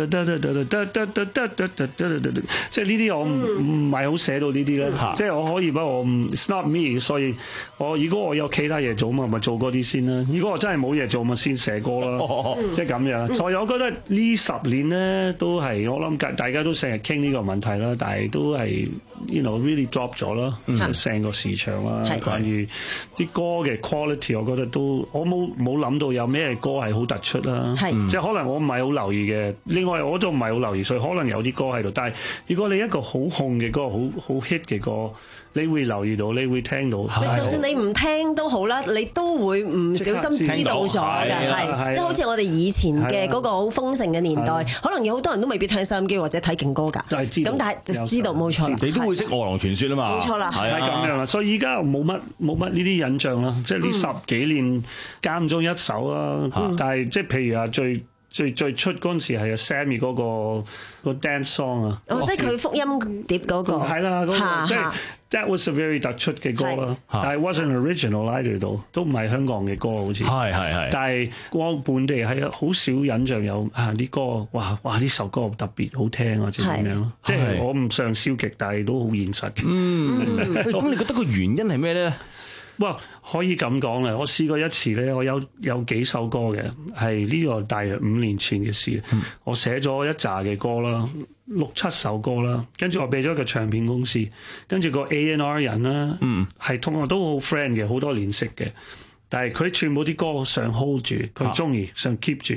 Speaker 22: 即係呢啲我唔唔係好寫到呢啲咧。即係我可以，不過我唔 it's not me， 所以我如果我有其他嘢做嘛，咪做嗰啲先啦。如果我真係冇嘢做，咪先寫歌啦。即係咁樣。所以我覺得呢十年咧都係我諗大家都成日傾呢個問題啦，但係都係 you know really drop 咗啦，成個市場啦。關於啲歌嘅 quality， 我覺得都我冇冇諗到有咩歌係好突出啦。即係可能我唔係好留意嘅。另外我都唔係好留意，所以可能有啲歌喺度。但係如果你一個好紅嘅歌，好好 hit 嘅歌，你會留意到，你會聽到。
Speaker 10: 就算你唔聽都好啦，你都會唔小心知道咗嘅，係即係好似我哋以前嘅嗰個好豐盛嘅年代，可能有好多人都未必聽收音機或者睇勁歌㗎。咁但係就知道冇錯啦。
Speaker 8: 你都會識餓狼傳說啊嘛。
Speaker 10: 冇錯啦，
Speaker 22: 係咁樣啦。所以依家冇乜冇乜呢啲印象啦。即係呢十幾年間中一首啦，但係即係譬如話最。最最出嗰陣時係阿 Sammy 嗰個個 dance song 啊，
Speaker 10: 哦，即係佢福音碟嗰個，
Speaker 22: 係啦，嗰個即係 that was a very 突出嘅歌啦，但係 wasn't original 喺度度，都唔係香港嘅歌好似，係係係，但係光本地係好少印象有啊啲歌，哇哇呢首歌特別好聽或者點樣咯，即係我唔想消極，但係都好現實嘅。
Speaker 8: 嗯，咁你覺得個原因係咩咧？
Speaker 22: 哇，可以咁講咧，我試過一次咧，我有有幾首歌嘅，係呢個大約五年前嘅事。嗯、我寫咗一紮嘅歌啦，六七首歌啦，跟住我俾咗個唱片公司，跟住個 A and R 人啦，係同我都好 friend 嘅，好多年識嘅，但係佢全部啲歌想 hold 住，佢中意想 keep 住，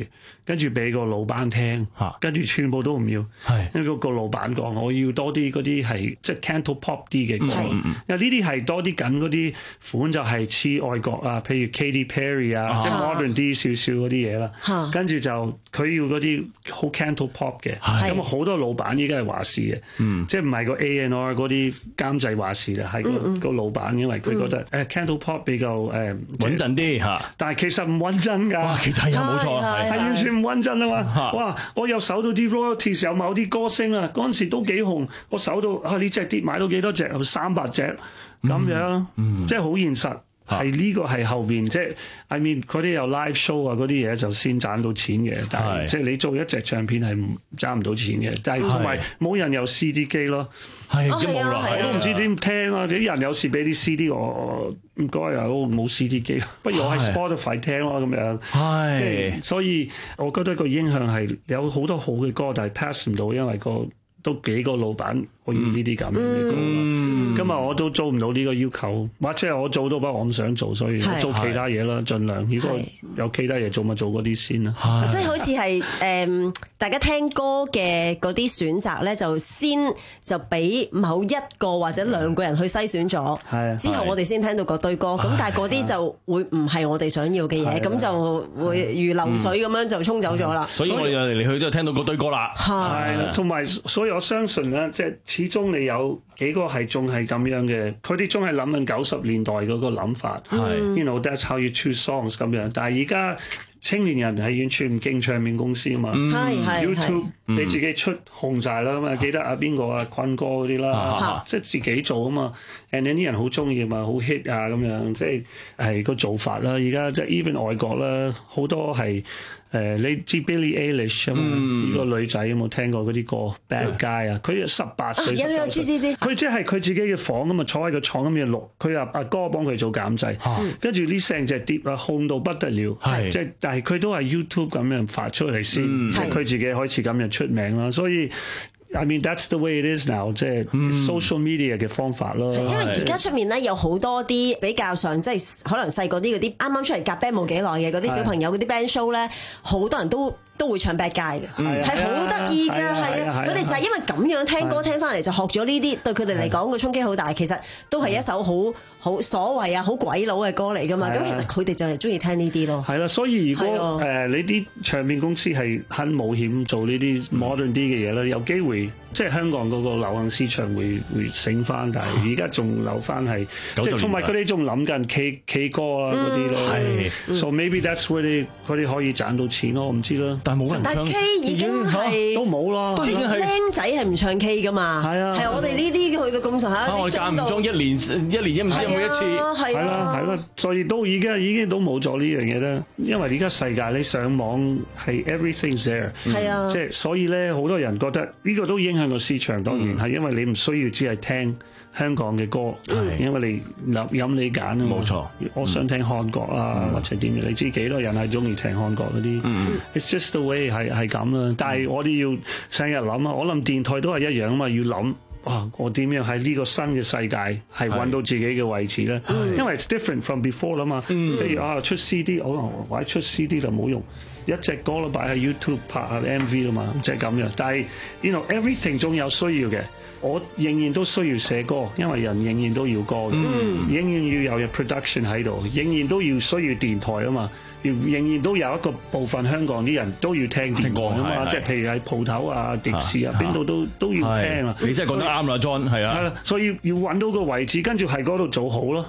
Speaker 22: 跟住俾個老闆聽，跟住全部都唔要，因為個個老闆講我要多啲嗰啲係即係 Cantopop 啲嘅歌，因為呢啲係多啲緊嗰啲款就係似外國啊，譬如 Katy Perry 啊，即係 modern 啲少少嗰啲嘢啦。跟住就佢要嗰啲好 Cantopop 嘅，咁啊好多老闆依家係話事嘅，即係唔係個 A and R 嗰啲監製話事啦，係個個老闆，因為佢覺得誒 Cantopop 比較誒
Speaker 8: 穩陣啲嚇，
Speaker 22: 但係其實唔穩陣㗎，
Speaker 8: 其實係冇錯，係
Speaker 22: 完全唔穩陣啊嘛！哇，我又搜到啲 royalties 有某啲歌星啊，嗰陣時都幾紅，我搜到啊呢隻碟買到幾多隻？三百隻咁樣，即係好現實。係呢個係後邊，即係 I mean 嗰啲有 live show 啊嗰啲嘢就先賺到錢嘅，但係即係你做一隻唱片係賺唔到錢嘅，但係同埋冇人有 C D 機咯，
Speaker 8: 係都冇啦，
Speaker 22: 我都唔知點聽啊！啲人有時俾啲 C D 我，唔該啊，我冇 C D 機，不如我喺 Spotify 聽咯咁樣，即係所以我覺得個影響係有好多好嘅歌，但係 pass 唔到，因為個都幾個老闆我要呢啲咁樣嘅歌。今日我都做唔到呢個要求，或者係我做到，不過我唔想做，所以我做其他嘢啦，盡量。如果有其他嘢做，咪做嗰啲先啦。
Speaker 10: 即係好似係誒，大家聽歌嘅嗰啲選擇咧，就先就俾某一個或者兩個人去篩選咗，之後我哋先聽到嗰堆歌。咁但係嗰啲就會唔係我哋想要嘅嘢，咁就會如流水咁樣就沖走咗啦。
Speaker 8: 所以我哋嚟嚟去都係聽到嗰堆歌啦。
Speaker 22: 係啦，同埋所以我相信咧，即係始終你有幾個係仲係咁樣嘅，佢哋仲係諗緊九十年代嗰個諗法。係，you know that's how you choose songs 咁樣。但係而家青年人係完全唔經唱片公司啊嘛。係係 YouTube 你自己出紅晒啦嘛，記得啊邊個啊坤哥嗰啲啦，即係自己做啊嘛。and 啲人好中意啊嘛，好 hit 啊咁樣，即係係個做法啦。而家即係 even 外國啦，好多係。誒，你知 Billie Eilish 啊嘛？呢個女仔有冇聽過嗰啲歌 Bad Guy 啊？佢十八歲，
Speaker 10: 有有知知知。佢
Speaker 22: 即係佢自己嘅房咁啊，坐喺個廠咁樣錄。佢阿阿哥幫佢做監製，跟住呢成隻碟啊，紅到不得了。即係但係佢都係 YouTube 咁樣發出嚟先，即係佢自己開始咁樣出名啦。所以 I mean that's the way it is now， 即係 social media 嘅方法咯。
Speaker 10: 因為而家出面咧有好多啲比較上即係可能細個啲嗰啲啱啱出嚟夾 band 冇幾耐嘅嗰啲小朋友嗰啲 band show 咧，好多人都都會唱 Bad Guy 嘅，係好得意㗎，係啊！佢哋就係因為咁樣聽歌聽翻嚟就學咗呢啲，對佢哋嚟講個衝擊好大。其實都係一首好好所謂啊好鬼佬嘅歌嚟㗎嘛。咁其實佢哋就係中意聽呢啲咯。
Speaker 22: 係啦，所以如果誒你啲唱片公司係肯冒險做呢啲 modern 啲嘅嘢咧，有機會。即係香港嗰個流行市場會會醒翻，但係而家仲留翻係，即係同埋佢哋仲諗緊 K K 歌啊嗰啲咯。係 ，so maybe that's where 佢哋佢哋可以賺到錢咯，我唔知啦。
Speaker 8: 但係冇人唱，
Speaker 10: 但 K 已經係
Speaker 22: 都冇啦，
Speaker 10: 都已經係僆仔係唔唱 K 噶嘛。係啊，係我哋呢啲去到咁上下，
Speaker 8: 我間唔中一年一年一唔知有冇一次。
Speaker 22: 係啦係啦，所以都已經已經都冇咗呢樣嘢啦。因為而家世界你上網係 everything's there，係啊，即係所以咧好多人覺得呢個都影響個市場，當然係因為你唔需要只係聽香港嘅歌，因為你諗飲你揀啊嘛。冇錯，我想聽韓國啊，或者點樣，你知幾多人係中意聽韓國嗰啲。It's just the way 係係咁啦。但係我哋要成日諗啊，我諗電台都係一樣啊嘛，要諗啊，我點樣喺呢個新嘅世界係揾到自己嘅位置咧？因為 it's different from before 啦嘛。譬如啊，出 C D， 可能或者出 C D 就冇用。一隻歌都擺喺 YouTube 拍下 M V 啦嘛，即係咁樣。但係 you know everything 仲有需要嘅，我仍然都需要寫歌，因為人仍然都要歌嘅，嗯、仍然要有 production 喺度，仍然都要需要電台啊嘛，仍然都有一個部分香港啲人都要聽電台啊嘛，即係譬如喺鋪頭啊、迪士啊，邊度都都要聽啊。
Speaker 8: 你真係講得啱啦 ，John， 係啊。係啦，
Speaker 22: 所以要揾到個位置，跟住喺嗰度做好咯。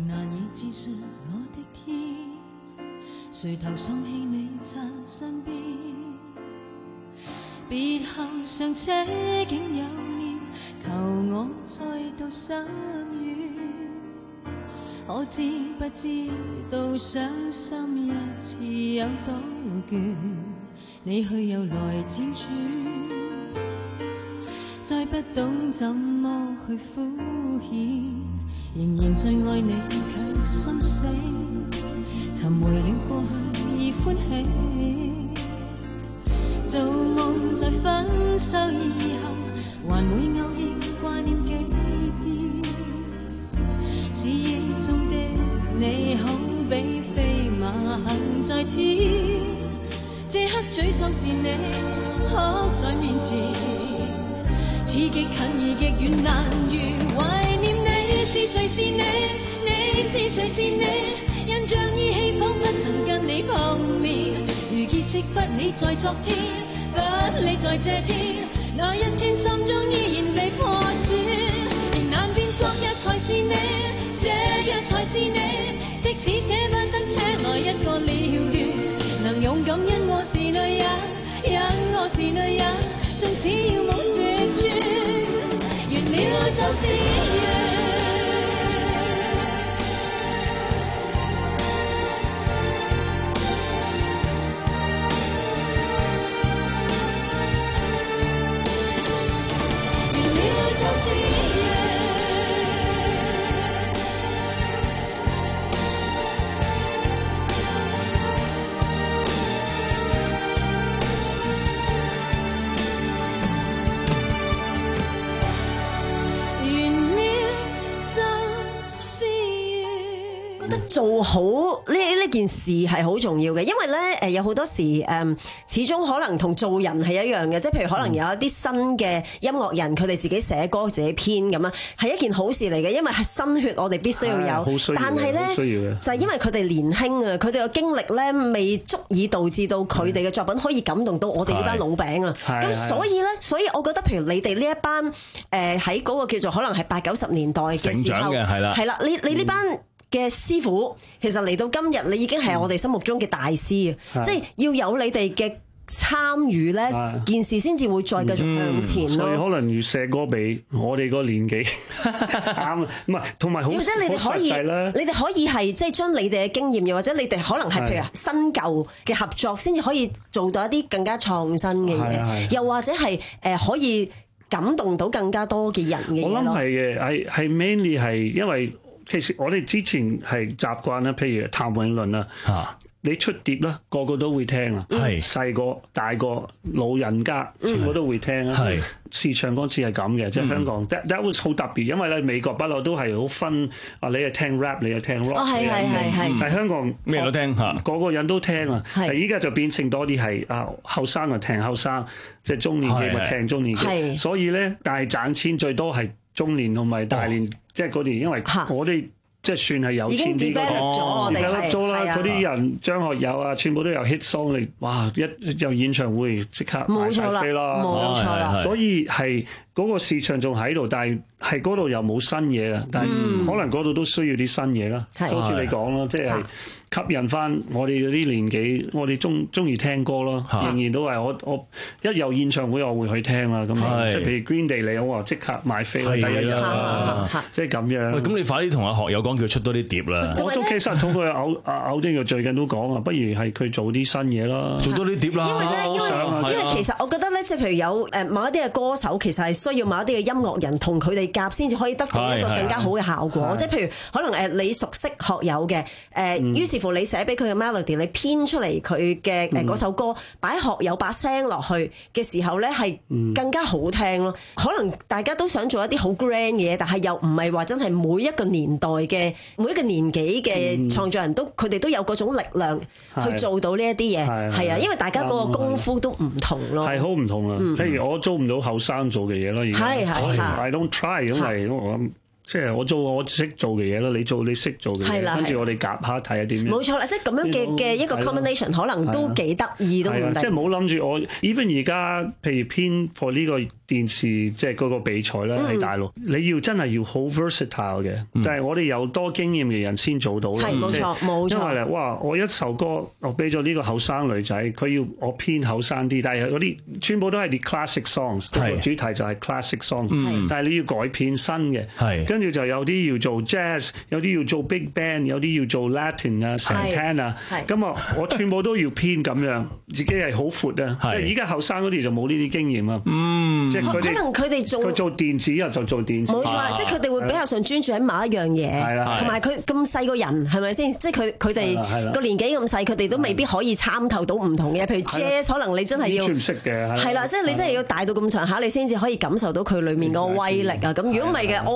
Speaker 13: 垂頭喪氣你在身邊，別後尚且竟有念，求我再度心軟。可知不知道傷心一次有多倦？你去又來輾轉，再不懂怎麼去敷衍，仍然最愛你卻心死。尋回了過去已歡喜，做夢在分手以後，還會偶然掛念記憶。記憶中的你好比飛馬行在天，這刻沮喪是你，刻在面前，似極近而極遠，難如懷念你。是誰是你？你是誰是你？印象依稀，彷彿曾跟你碰面，如結識不理在昨天，不理在這天，那一天心中依然被破損，仍難辨昨日才是你，這日才是你。即使捨不得車來一個了斷，能勇敢因我是女人，因我是女人，縱使要冇說穿，完了就是緣。
Speaker 10: 做好呢呢件事係好重要嘅，因為咧誒有好多時誒，始終可能同做人係一樣嘅，即係譬如可能有一啲新嘅音樂人，佢哋自己寫歌自己編咁啊，係一件好事嚟嘅，因為係新血，我哋必須要有。但係咧就係因為佢哋年輕啊，佢哋嘅經歷咧未足以導致到佢哋嘅作品可以感動到我哋呢班老餅啊。咁所以咧，所以我覺得譬如你哋呢一班誒喺嗰個叫做可能係八九十年代嘅時候，成長嘅係啦，係啦，你你呢班嘅師傅，其實嚟到今日，你已經係我哋心目中嘅大師啊！嗯、即係要有你哋嘅參與咧，件事先至會再繼續向前咯、嗯。
Speaker 22: 所以可能要寫歌俾我哋個年紀啱，唔係同埋好。或者你哋可以，你哋可以係即係將你哋嘅經驗，又或者你哋可能係譬如新舊嘅合作，先至可以做到一啲更加創新嘅嘢，又或者係誒可以感動到更加多嘅人嘅嘢咯。我諗係嘅，係係 mainly 係因為。其實我哋之前係習慣啦，譬如譚詠麟啊，啊你出碟啦，個個都會聽啊，細個、大個、老人家，全部都會聽啊。嗯、市場嗰次係咁嘅，即係香港。That that was 好特別，因為咧美國不嬲都係好分啊，你係聽 rap， 你係聽 rock，
Speaker 10: 哦係係係係。
Speaker 22: 但係香港
Speaker 8: 咩都聽嚇，
Speaker 22: 個個人都聽啊。係依家就變成多啲係啊後生啊聽後生，即係中年嘅咪聽中年嘅。所以咧，但係賺錢最多係中年同埋大年。哦即係嗰啲，因為我哋即係算係有錢啲嗰啲，develop咗啦。嗰啲人張學友啊，全部都有 hit song 嚟，哇！一有演唱會即刻買曬飛啦，
Speaker 10: 冇錯啦。
Speaker 22: 所以係嗰個市場仲喺度，但係係嗰度又冇新嘢啦。但係可能嗰度都需要啲新嘢啦。好似你講咯，即係吸引翻我哋嗰啲年紀，我哋中中意聽歌咯。仍然都係我我一有演唱會我會去聽啦。咁即係譬如 Green Day 嚟，我話即刻買飛啦，第一日即係咁樣。
Speaker 8: 咁你快啲同阿學友講，叫出多啲碟啦。
Speaker 22: 我都其實同佢嘔阿嘔丁佢最近都講啊，不如係佢做啲新嘢啦，
Speaker 8: 做多啲碟啦。
Speaker 10: 因為咧，因為因為其實我覺得咧，即係譬如有誒某一啲嘅歌手，其實係需要某一啲嘅音樂人同佢哋夾，先至可以得到一個更加好嘅效果。即係譬如可能誒你熟悉學友嘅誒，於是乎你寫俾佢嘅 melody， 你編出嚟佢嘅誒嗰首歌，擺學友把聲落去嘅時候咧，係更加好聽咯。可能大家都想做一啲好 grand 嘅嘢，但係又唔係話真係每一個年代嘅每一個年紀嘅創作人都佢哋都有嗰種力量去做到呢一啲嘢。係啊，因為大家嗰個功夫都唔同咯，
Speaker 22: 係好唔同啊。譬如我做唔到後生做嘅嘢咯，而家我 I don't try， 因為我諗。即係我做我識做嘅嘢啦，你做你識做嘅嘢，跟住我哋夾下睇下點樣。
Speaker 10: 冇錯啦，即係咁樣嘅嘅一個 combination，可能都幾得意都唔定。
Speaker 22: 即係冇諗住我 even 而家，譬如編 for 呢個電視即係嗰個比賽咧喺大陸，你要真係要好 versatile 嘅，就係我哋有多經驗嘅人先做到啦。
Speaker 10: 係冇錯冇錯。
Speaker 22: 因為咧，哇！我一首歌我俾咗呢個後生女仔，佢要我編後生啲，但係嗰啲全部都係啲 classic songs，個主題就係 classic songs，但係你要改編新嘅，跟住就有啲要做 jazz， 有啲要做 big band， 有啲要做 Latin 啊、Santana，咁啊，我全部都要編咁樣，自己係好闊啊！即係依家後生嗰啲就冇呢啲經驗啊。嗯，即係佢哋
Speaker 10: 可能佢哋做
Speaker 22: 佢做電子啊，就做電子。
Speaker 10: 冇錯，即係佢哋會比較上專注喺某一樣嘢，同埋佢咁細個人係咪先？即係佢佢哋個年紀咁細，佢哋都未必可以參透到唔同嘅，譬如 jazz， 可能你真係要
Speaker 22: 完全唔識嘅，係
Speaker 10: 啦，即係你真係要大到咁上下，你先至可以感受到佢裡面個威力啊！咁如果唔係嘅，我我未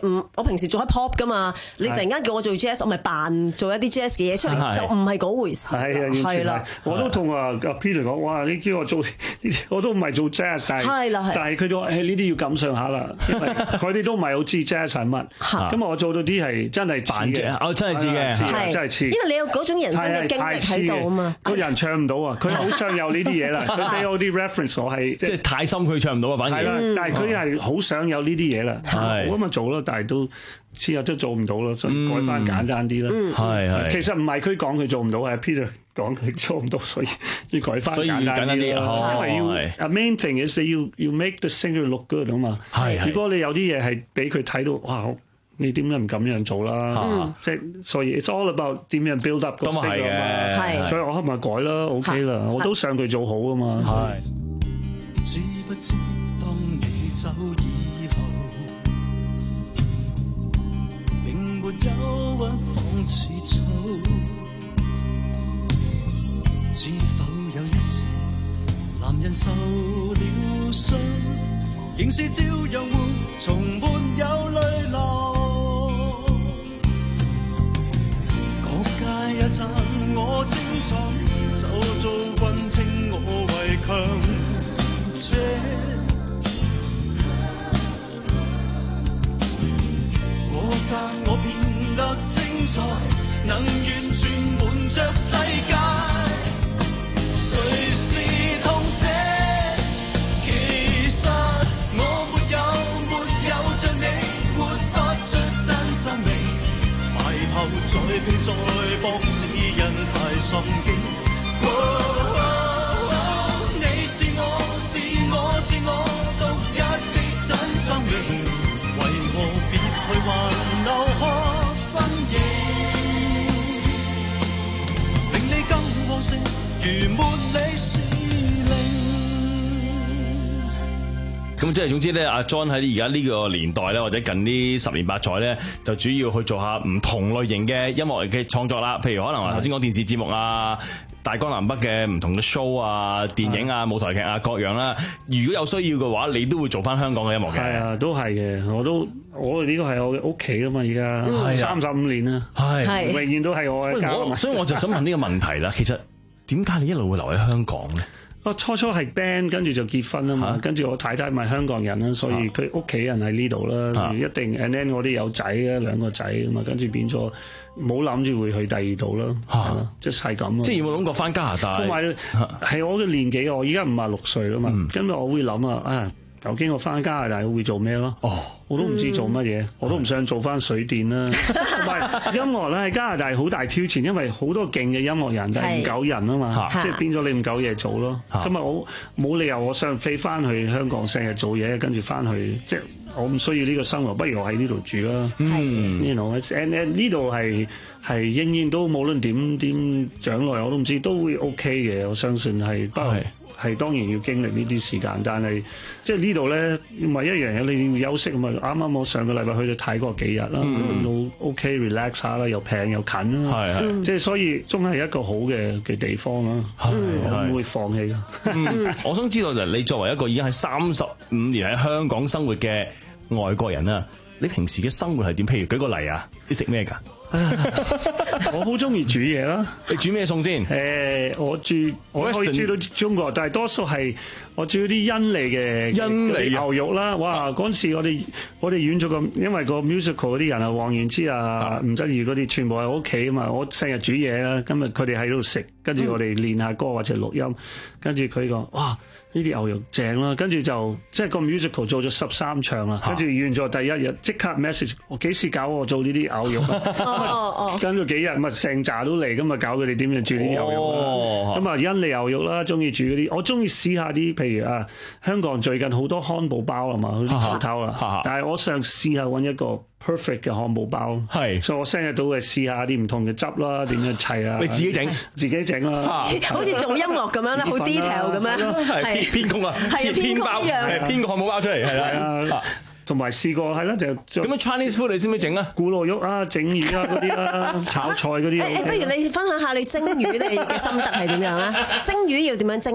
Speaker 10: 唔我平時做開 pop 噶嘛，你突然間叫我做 jazz， 我咪扮做一啲 jazz 嘅嘢出嚟，就唔係嗰回事。
Speaker 22: 係啊，係啦，我都同阿阿 Peter 講，哇！你叫我做，我都唔係做 jazz， 但係但係佢就話誒呢啲要咁上下啦，因為佢哋都唔係好知 jazz 係乜。咁我做到啲係真係扮嘅，
Speaker 8: 我真係知嘅，
Speaker 22: 真係似。
Speaker 10: 因為你有嗰種人生嘅經歷喺度啊嘛。
Speaker 22: 個人唱唔到啊，佢好想有呢啲嘢啦，佢俾我啲 reference 我係
Speaker 8: 即係太深佢唱唔到啊，反而
Speaker 22: 係啦，但係佢係好想有呢啲嘢啦，好咁咪做咯，但係都之後都做唔到咯，所以改翻簡單啲啦。
Speaker 8: 係係，
Speaker 22: 其實唔係佢講佢做唔到，係 Peter 講佢做唔到，所以要改翻簡單啲。因為要 main thing is 要要 make the singer look good 啊嘛。如果你有啲嘢係俾佢睇到，哇！你點解唔咁樣做啦？即係所以 it's all about 點樣 build up 個 singer 啊嘛。所以我可咪改啦 ，OK 啦，我都想佢做好啊嘛。係。
Speaker 14: 知不知當你走以後，並沒有一仿似草，知否有一時男人受了傷，仍是照樣活，從沒有淚流。各界也讚我精彩，就做棍稱我為強。我讚我變得精彩，能完全瞞着世界。誰是痛者？其實我沒有沒有像你活不出真生命，埋頭再拼再搏，只因太心驚。是我獨一的真生命，為我別去還留下身影，令你更旺盛，如茉莉是零。
Speaker 8: 咁即係總之咧，阿 John 喺而家呢個年代咧，或者近呢十年八載咧，就主要去做下唔同類型嘅音樂嘅創作啦。譬如可能頭先講電視節目啊。大江南北嘅唔同嘅 show 啊、電影啊、舞台劇啊各樣啦，如果有需要嘅話，你都會做翻香港嘅音樂嘅。
Speaker 22: 係啊，都係嘅，我都我呢個係我嘅屋企啊嘛，而家三十五年啦，係永遠都係我嘅家。
Speaker 8: 所以我就想問呢個問題啦，其實點解你一路會留喺香港咧？
Speaker 22: 我初初係 band， 跟住就結婚啊嘛，跟住我太太咪香港人啦，所以佢屋企人喺呢度啦，一定 and then 我哋有仔啊，兩個仔啊嘛，跟住變咗冇諗住會去第二度啦，係咯，即係咁咯。
Speaker 8: 即係有冇諗過翻加拿大？
Speaker 22: 同埋係我嘅年紀，我而家五十六歲啦嘛，跟住我會諗啊啊！究竟我翻加拿大會做咩咯？哦，我都唔知做乜嘢，嗯、我都唔想做翻水電啦。同埋音樂咧喺加拿大好大挑戰，因為好多勁嘅音樂人，但係唔夠人啊嘛，即係變咗你唔夠嘢做咯。咁啊，我冇理由我想飛翻去香港成日做嘢，跟住翻去即係我唔需要呢個生活，不如我喺呢度住啦。嗯，呢度誒呢度係係仍然都無論點點將來我都唔知都會 OK 嘅，我相信係不過。係當然要經歷呢啲時間，但係即係呢度咧唔係一樣嘢，你要休息啊嘛。啱啱我上個禮拜去咗泰國幾日啦，都 OK relax 下啦，又平又近啦，即係所以終係一個好嘅嘅地方啦。我唔會放棄㗎。
Speaker 8: 嗯、我想知道就你作為一個已經係三十五年喺香港生活嘅外國人啦，你平時嘅生活係點？譬如舉個例啊，你食咩㗎？
Speaker 22: 我好中意煮嘢啦。
Speaker 8: 你煮咩餸先？
Speaker 22: 誒，我煮我可以煮到中國，但係多數係我煮啲印尼嘅印尼牛肉啦。哇！嗰陣時我哋我哋演咗個，因為個 musical 嗰啲人啊，黃元之啊、吳鎮宇嗰啲全部喺我屋企啊嘛。我成日煮嘢啦，今日佢哋喺度食，跟住我哋練下歌或者錄音，跟住佢講哇，呢啲牛肉正啦，跟住就即係個 musical 做咗十三場啦，跟住完咗第一日即刻 message 我幾時搞我做呢啲牛肉啊？哦哦，跟住幾日咪成扎都嚟，咁啊搞佢哋點樣煮呢啲牛肉啦？咁啊印尼牛肉啦，中意煮嗰啲，我中意試下啲，譬如啊香港最近好多漢堡包啊嘛，嗰啲鋪頭啦，但係我想試下揾一個 perfect 嘅漢堡包，係，所以我成日都會試下啲唔同嘅汁啦，點樣砌啊？
Speaker 8: 你自己整，
Speaker 22: 自己整啦，
Speaker 10: 好似做音樂咁樣啦，好 detail 咁樣，
Speaker 8: 係編工啊，
Speaker 10: 係編包，
Speaker 8: 係編個漢堡包出嚟，係啦。
Speaker 22: 同埋試過係啦，就
Speaker 8: 咁樣 Chinese food 你識唔識整啊？
Speaker 22: 咕嚕肉啊，整魚啊嗰啲啦，炒菜嗰啲。
Speaker 10: 誒誒，不如你分享下你蒸魚你嘅心得係點樣啊？蒸魚要點樣蒸咧？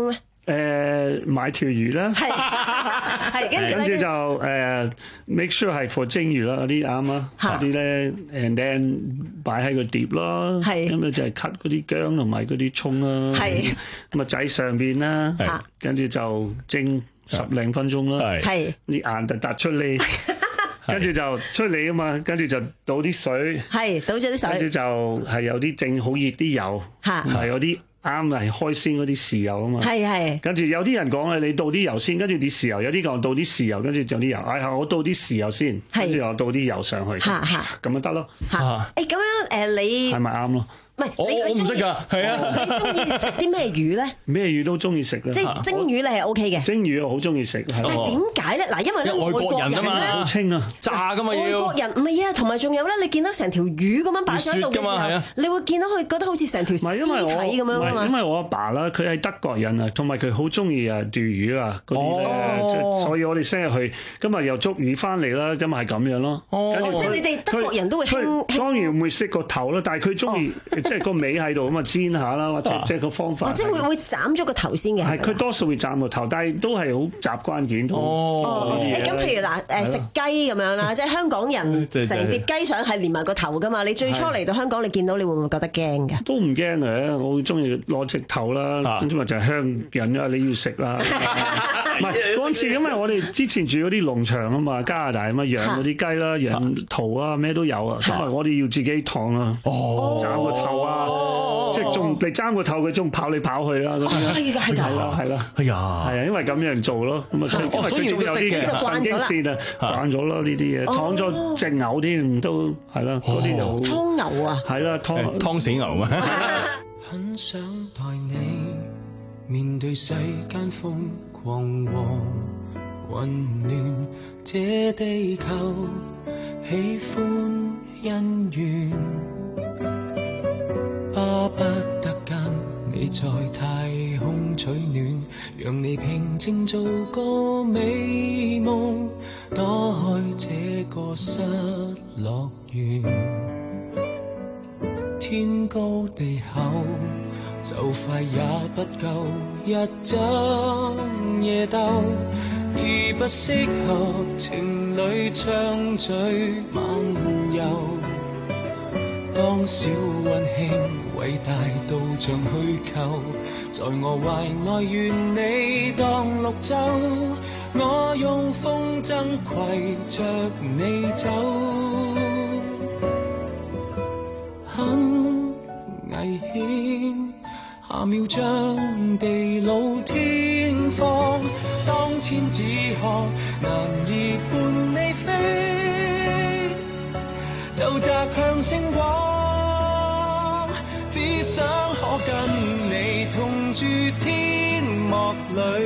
Speaker 22: 誒買條魚啦，
Speaker 10: 係跟住
Speaker 22: 跟住就誒 make sure 係 for 蒸魚啦，嗰啲啱啊，嗰啲咧 and then 擺喺個碟咯，咁啊就係 cut 嗰啲薑同埋嗰啲葱啦，咁啊仔上邊啦，跟住就蒸十零分鐘啦，啲顏突突出嚟。跟住就出嚟啊嘛，跟住就倒啲水，
Speaker 10: 係倒咗啲水，
Speaker 22: 跟住就係有啲正好熱啲油，係有啲啱係開先嗰啲豉油啊嘛，係係。跟住有啲人講咧，你倒啲油先，跟住啲豉油，有啲講倒啲豉油，跟住就啲油，哎呀，我倒啲豉油先，跟住又倒啲油上去，咁咪得咯。
Speaker 10: 誒咁樣誒，你
Speaker 22: 係咪啱咯？
Speaker 10: 唔係，
Speaker 22: 我我唔識㗎，係啊！
Speaker 10: 你中意食啲咩魚咧？
Speaker 22: 咩魚都中意食啦。
Speaker 10: 即係蒸魚你係 O K 嘅。
Speaker 22: 蒸魚我好中意食。
Speaker 10: 但係點解咧？嗱，因為咧外國人咧
Speaker 22: 好清啊，
Speaker 8: 炸㗎嘛要。
Speaker 10: 外國人唔係啊，同埋仲有咧，你見到成條魚咁樣擺上喺度嘅時候，你會見到佢覺得好似成條屍體咁樣啊嘛。
Speaker 22: 因為我阿爸啦，佢係德國人啊，同埋佢好中意啊釣魚啊嗰啲咧，所以我哋成日去，今日又捉魚翻嚟啦，今日係咁樣咯。
Speaker 10: 哦，即係你哋德國人都會興。
Speaker 22: 當然唔會識個頭啦，但係佢中意即係個尾喺度。咁啊煎下啦，或者即係個方法。
Speaker 10: 即係會會斬咗個頭先嘅。
Speaker 22: 係佢多數會斬個頭，但係都係好習慣見到。
Speaker 10: 哦，咁譬如嗱誒食雞咁樣啦，即係香港人成碟雞上係連埋個頭噶嘛。你最初嚟到香港，你見到你會唔會覺得驚嘅？
Speaker 22: 都唔驚嘅，我會中意攞隻頭啦。咁咪就係香人啊，你要食啦。唔係嗰次，因為我哋之前住嗰啲農場啊嘛，加拿大啊嘛，養嗰啲雞啦，養蠔啊，咩都有啊。咁啊，我哋要自己燙啦，斬個頭啊。即係仲你爭個頭，佢仲跑嚟跑去啦咁樣，係啦係啦，係啊，係啊，因為咁樣做咯，咁啊佢佢仲有啲神經線啊，慣咗咯呢啲嘢，燙咗隻牛添都係啦，嗰啲就
Speaker 10: 湯牛啊，
Speaker 22: 係啦湯
Speaker 8: 湯死牛啊！
Speaker 14: 很想帶你面對世間瘋狂和混亂，這地球喜歡恩怨。巴不得跟你在太空取暖，讓你平靜做個美夢，躲開這個失樂園。天高地厚，就快也不夠一爭夜鬥，而不適合情侶暢聚漫遊。當小溫馨偉大到像虛構，在我懷內願你當綠洲，我用風箏攜着你走，很危險，下秒將地老天荒，當天只可難以伴你飛，就擲向星光。只想可跟你同住天幕裏，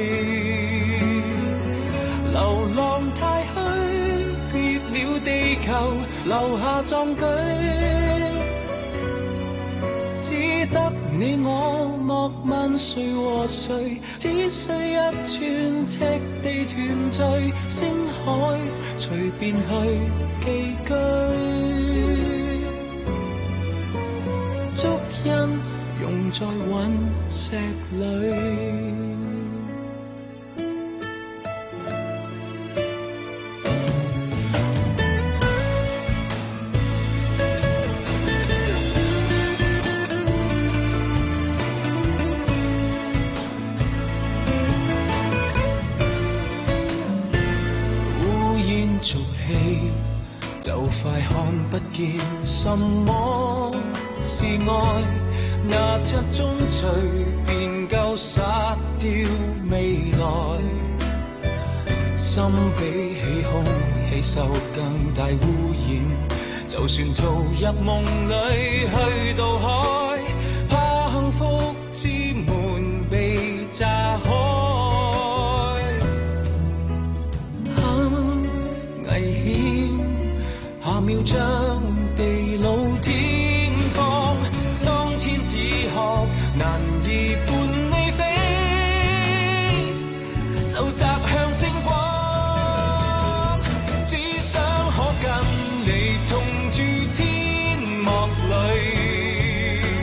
Speaker 14: 流浪太虛，別了地球，留下壯舉。只得你我莫問誰和誰，只需一寸赤地團聚，星海隨便去寄居。足印融在隕石裏，烏煙瘴氣，就快看不見什麼是愛，牙刷中隨便夠殺掉未來，心比起空氣受更大污染，就算做入夢裏去到海，怕幸福之門被炸開，很危險，下秒將地老天荒，當天只可難以伴你飛，就擲向星光，只想可跟你同住天幕裏，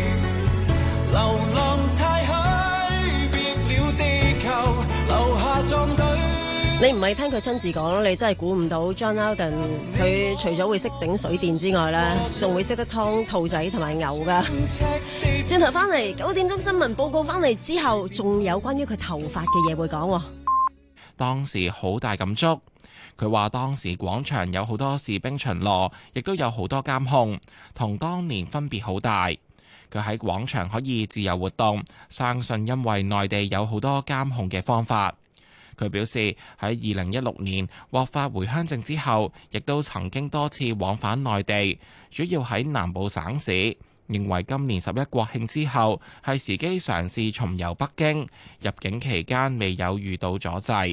Speaker 14: 壯隊。
Speaker 10: 你唔係聽佢親自講，你真係估唔到 John Alden 佢除咗會識整水電之外咧，仲會識得劏兔仔同埋牛噶。轉頭翻嚟九點鐘新聞報告翻嚟之後，仲有關於佢頭髮嘅嘢會講。
Speaker 1: 當時好大感觸，佢話當時廣場有好多士兵巡邏，亦都有好多監控，同當年分別好大。佢喺廣場可以自由活動，相信因為內地有好多監控嘅方法。佢表示喺二零一六年獲發回鄉證之後，亦都曾經多次往返內地，主要喺南部省市。認為今年十一國慶之後係時機嘗試重遊北京，入境期間未有遇到阻滯。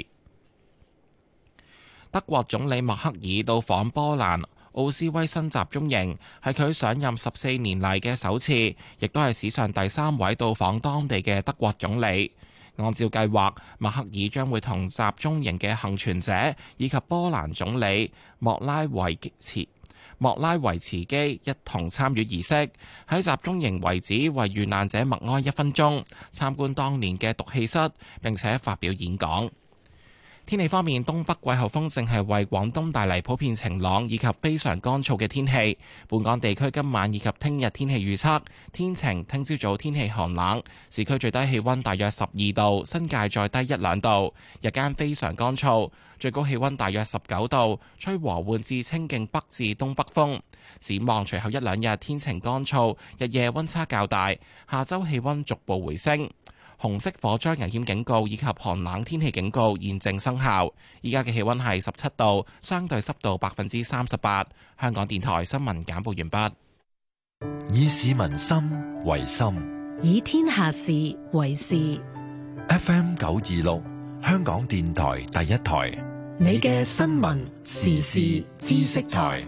Speaker 1: 德國總理默克爾到訪波蘭奧斯威辛集中營，係佢上任十四年嚟嘅首次，亦都係史上第三位到訪當地嘅德國總理。按照計劃，默克爾將會同集中營嘅幸存者以及波蘭總理莫拉維茨莫拉維茨基一同參與儀式，喺集中營遺址為遇難者默哀一分鐘，參觀當年嘅毒氣室，並且發表演講。天氣方面，東北季候風正係為廣東帶嚟普遍晴朗以及非常乾燥嘅天氣。本港地區今晚以及聽日天氣預測天晴，聽朝早天氣寒冷，市區最低氣溫大約十二度，新界再低一兩度。日間非常乾燥，最高氣溫大約十九度，吹和緩至清勁北至東北風。展望隨後一兩日天晴乾燥，日夜溫差較大，下周氣溫逐步回升。紅色火災危險警告以及寒冷天氣警告現正生效。依家嘅氣溫係十七度，相對濕度百分之三十八。香港電台新聞簡報完畢。
Speaker 4: 以市民心為心，
Speaker 9: 以天下事為事。
Speaker 4: F M 九二六，香港電台第一台，
Speaker 5: 你嘅新聞時事知識台。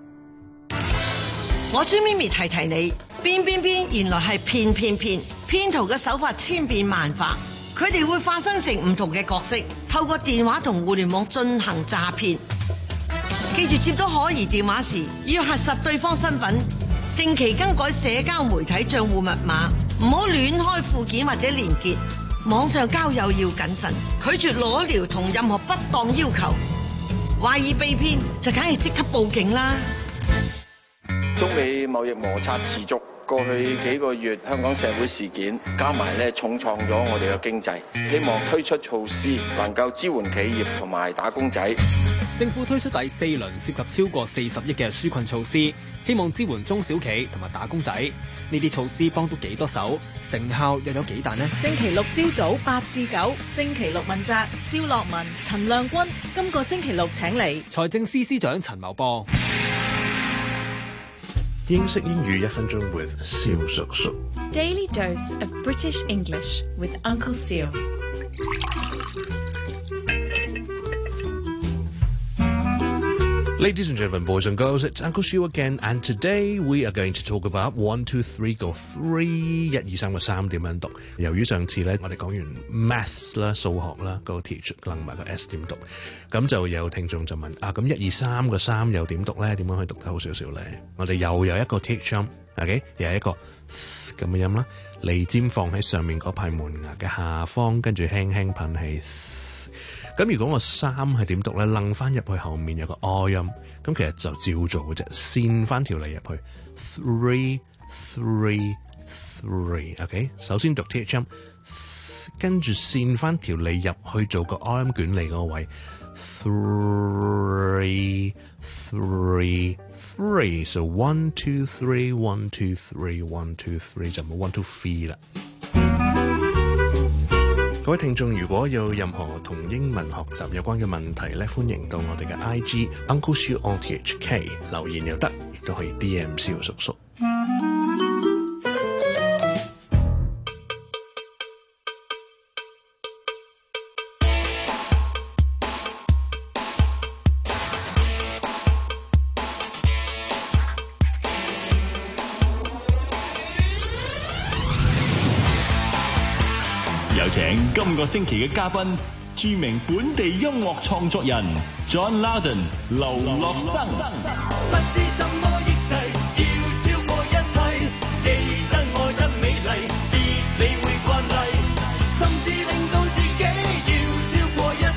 Speaker 3: 我朱咪咪提提你，變變變，原來係騙騙騙。騙徒嘅手法千變萬化，佢哋會化身成唔同嘅角色，透過電話同互聯網進行詐騙。記住接到可疑電話時，要核實對方身份，定期更改社交媒體賬戶密碼，唔好亂開附件或者連結。網上交友要謹慎，拒絕裸聊同任何不當要求。懷疑被騙就梗係即刻報警啦。
Speaker 6: 中美貿易摩擦持續。過去幾個月香港社會事件加埋咧，重創咗我哋嘅經濟。希望推出措施能夠支援企業同埋打工仔。
Speaker 23: 政府推出第四輪涉及超過四十億嘅紓困措施，希望支援中小企同埋打工仔。呢啲措施幫到幾多手？成效又有幾大呢？
Speaker 24: 星期六朝早八至九，星期六問責，蕭樂文、陳亮君。今個星期六請嚟
Speaker 23: 財政司司長陳茂波。
Speaker 25: 英式英語一分鐘 with 蕭叔叔。
Speaker 26: Daily dose of British English with Uncle Seal.
Speaker 25: Ladies and gentlemen, boys and girls, it's Uncle Seal again, and today we are going to talk about one, two, three, go three, 一二三個三點樣讀。由於上次咧，我哋講完 maths 啦、數學啦，個 teach 楞埋個 s 點讀，咁就有聽眾就問啊，咁一二三個三又點讀咧？點樣可以讀得好少少咧？我哋又有一個 teach 音 ，OK， 又有一個咁嘅音啦，脷尖放喺上面嗰排門牙嘅下方，跟住輕輕噴氣。咁如果個三係點讀咧？楞翻入去後面有個 o 音，咁其實就照做嘅啫，扇翻條脷入去 ，three three three，OK， 首先讀 th 音，跟住扇翻條脷入去做個 o 音捲脷嗰個位 ，three three three，so one two three one two three one two three 就冇 one two three 啦。各位聽眾，如果有任何同英文學習有關嘅問題咧，歡迎到我哋嘅 I G Uncle Siu on T H K 留言又得，亦都可以 D M 蕭叔叔。
Speaker 21: 有請今個星期嘅嘉賓，著名本地音樂創作人 John Loudon 劉樂生。
Speaker 14: 不知怎麼抑制，要超過一切，記得愛得美麗，別理會慣例，甚至令到自己要超過一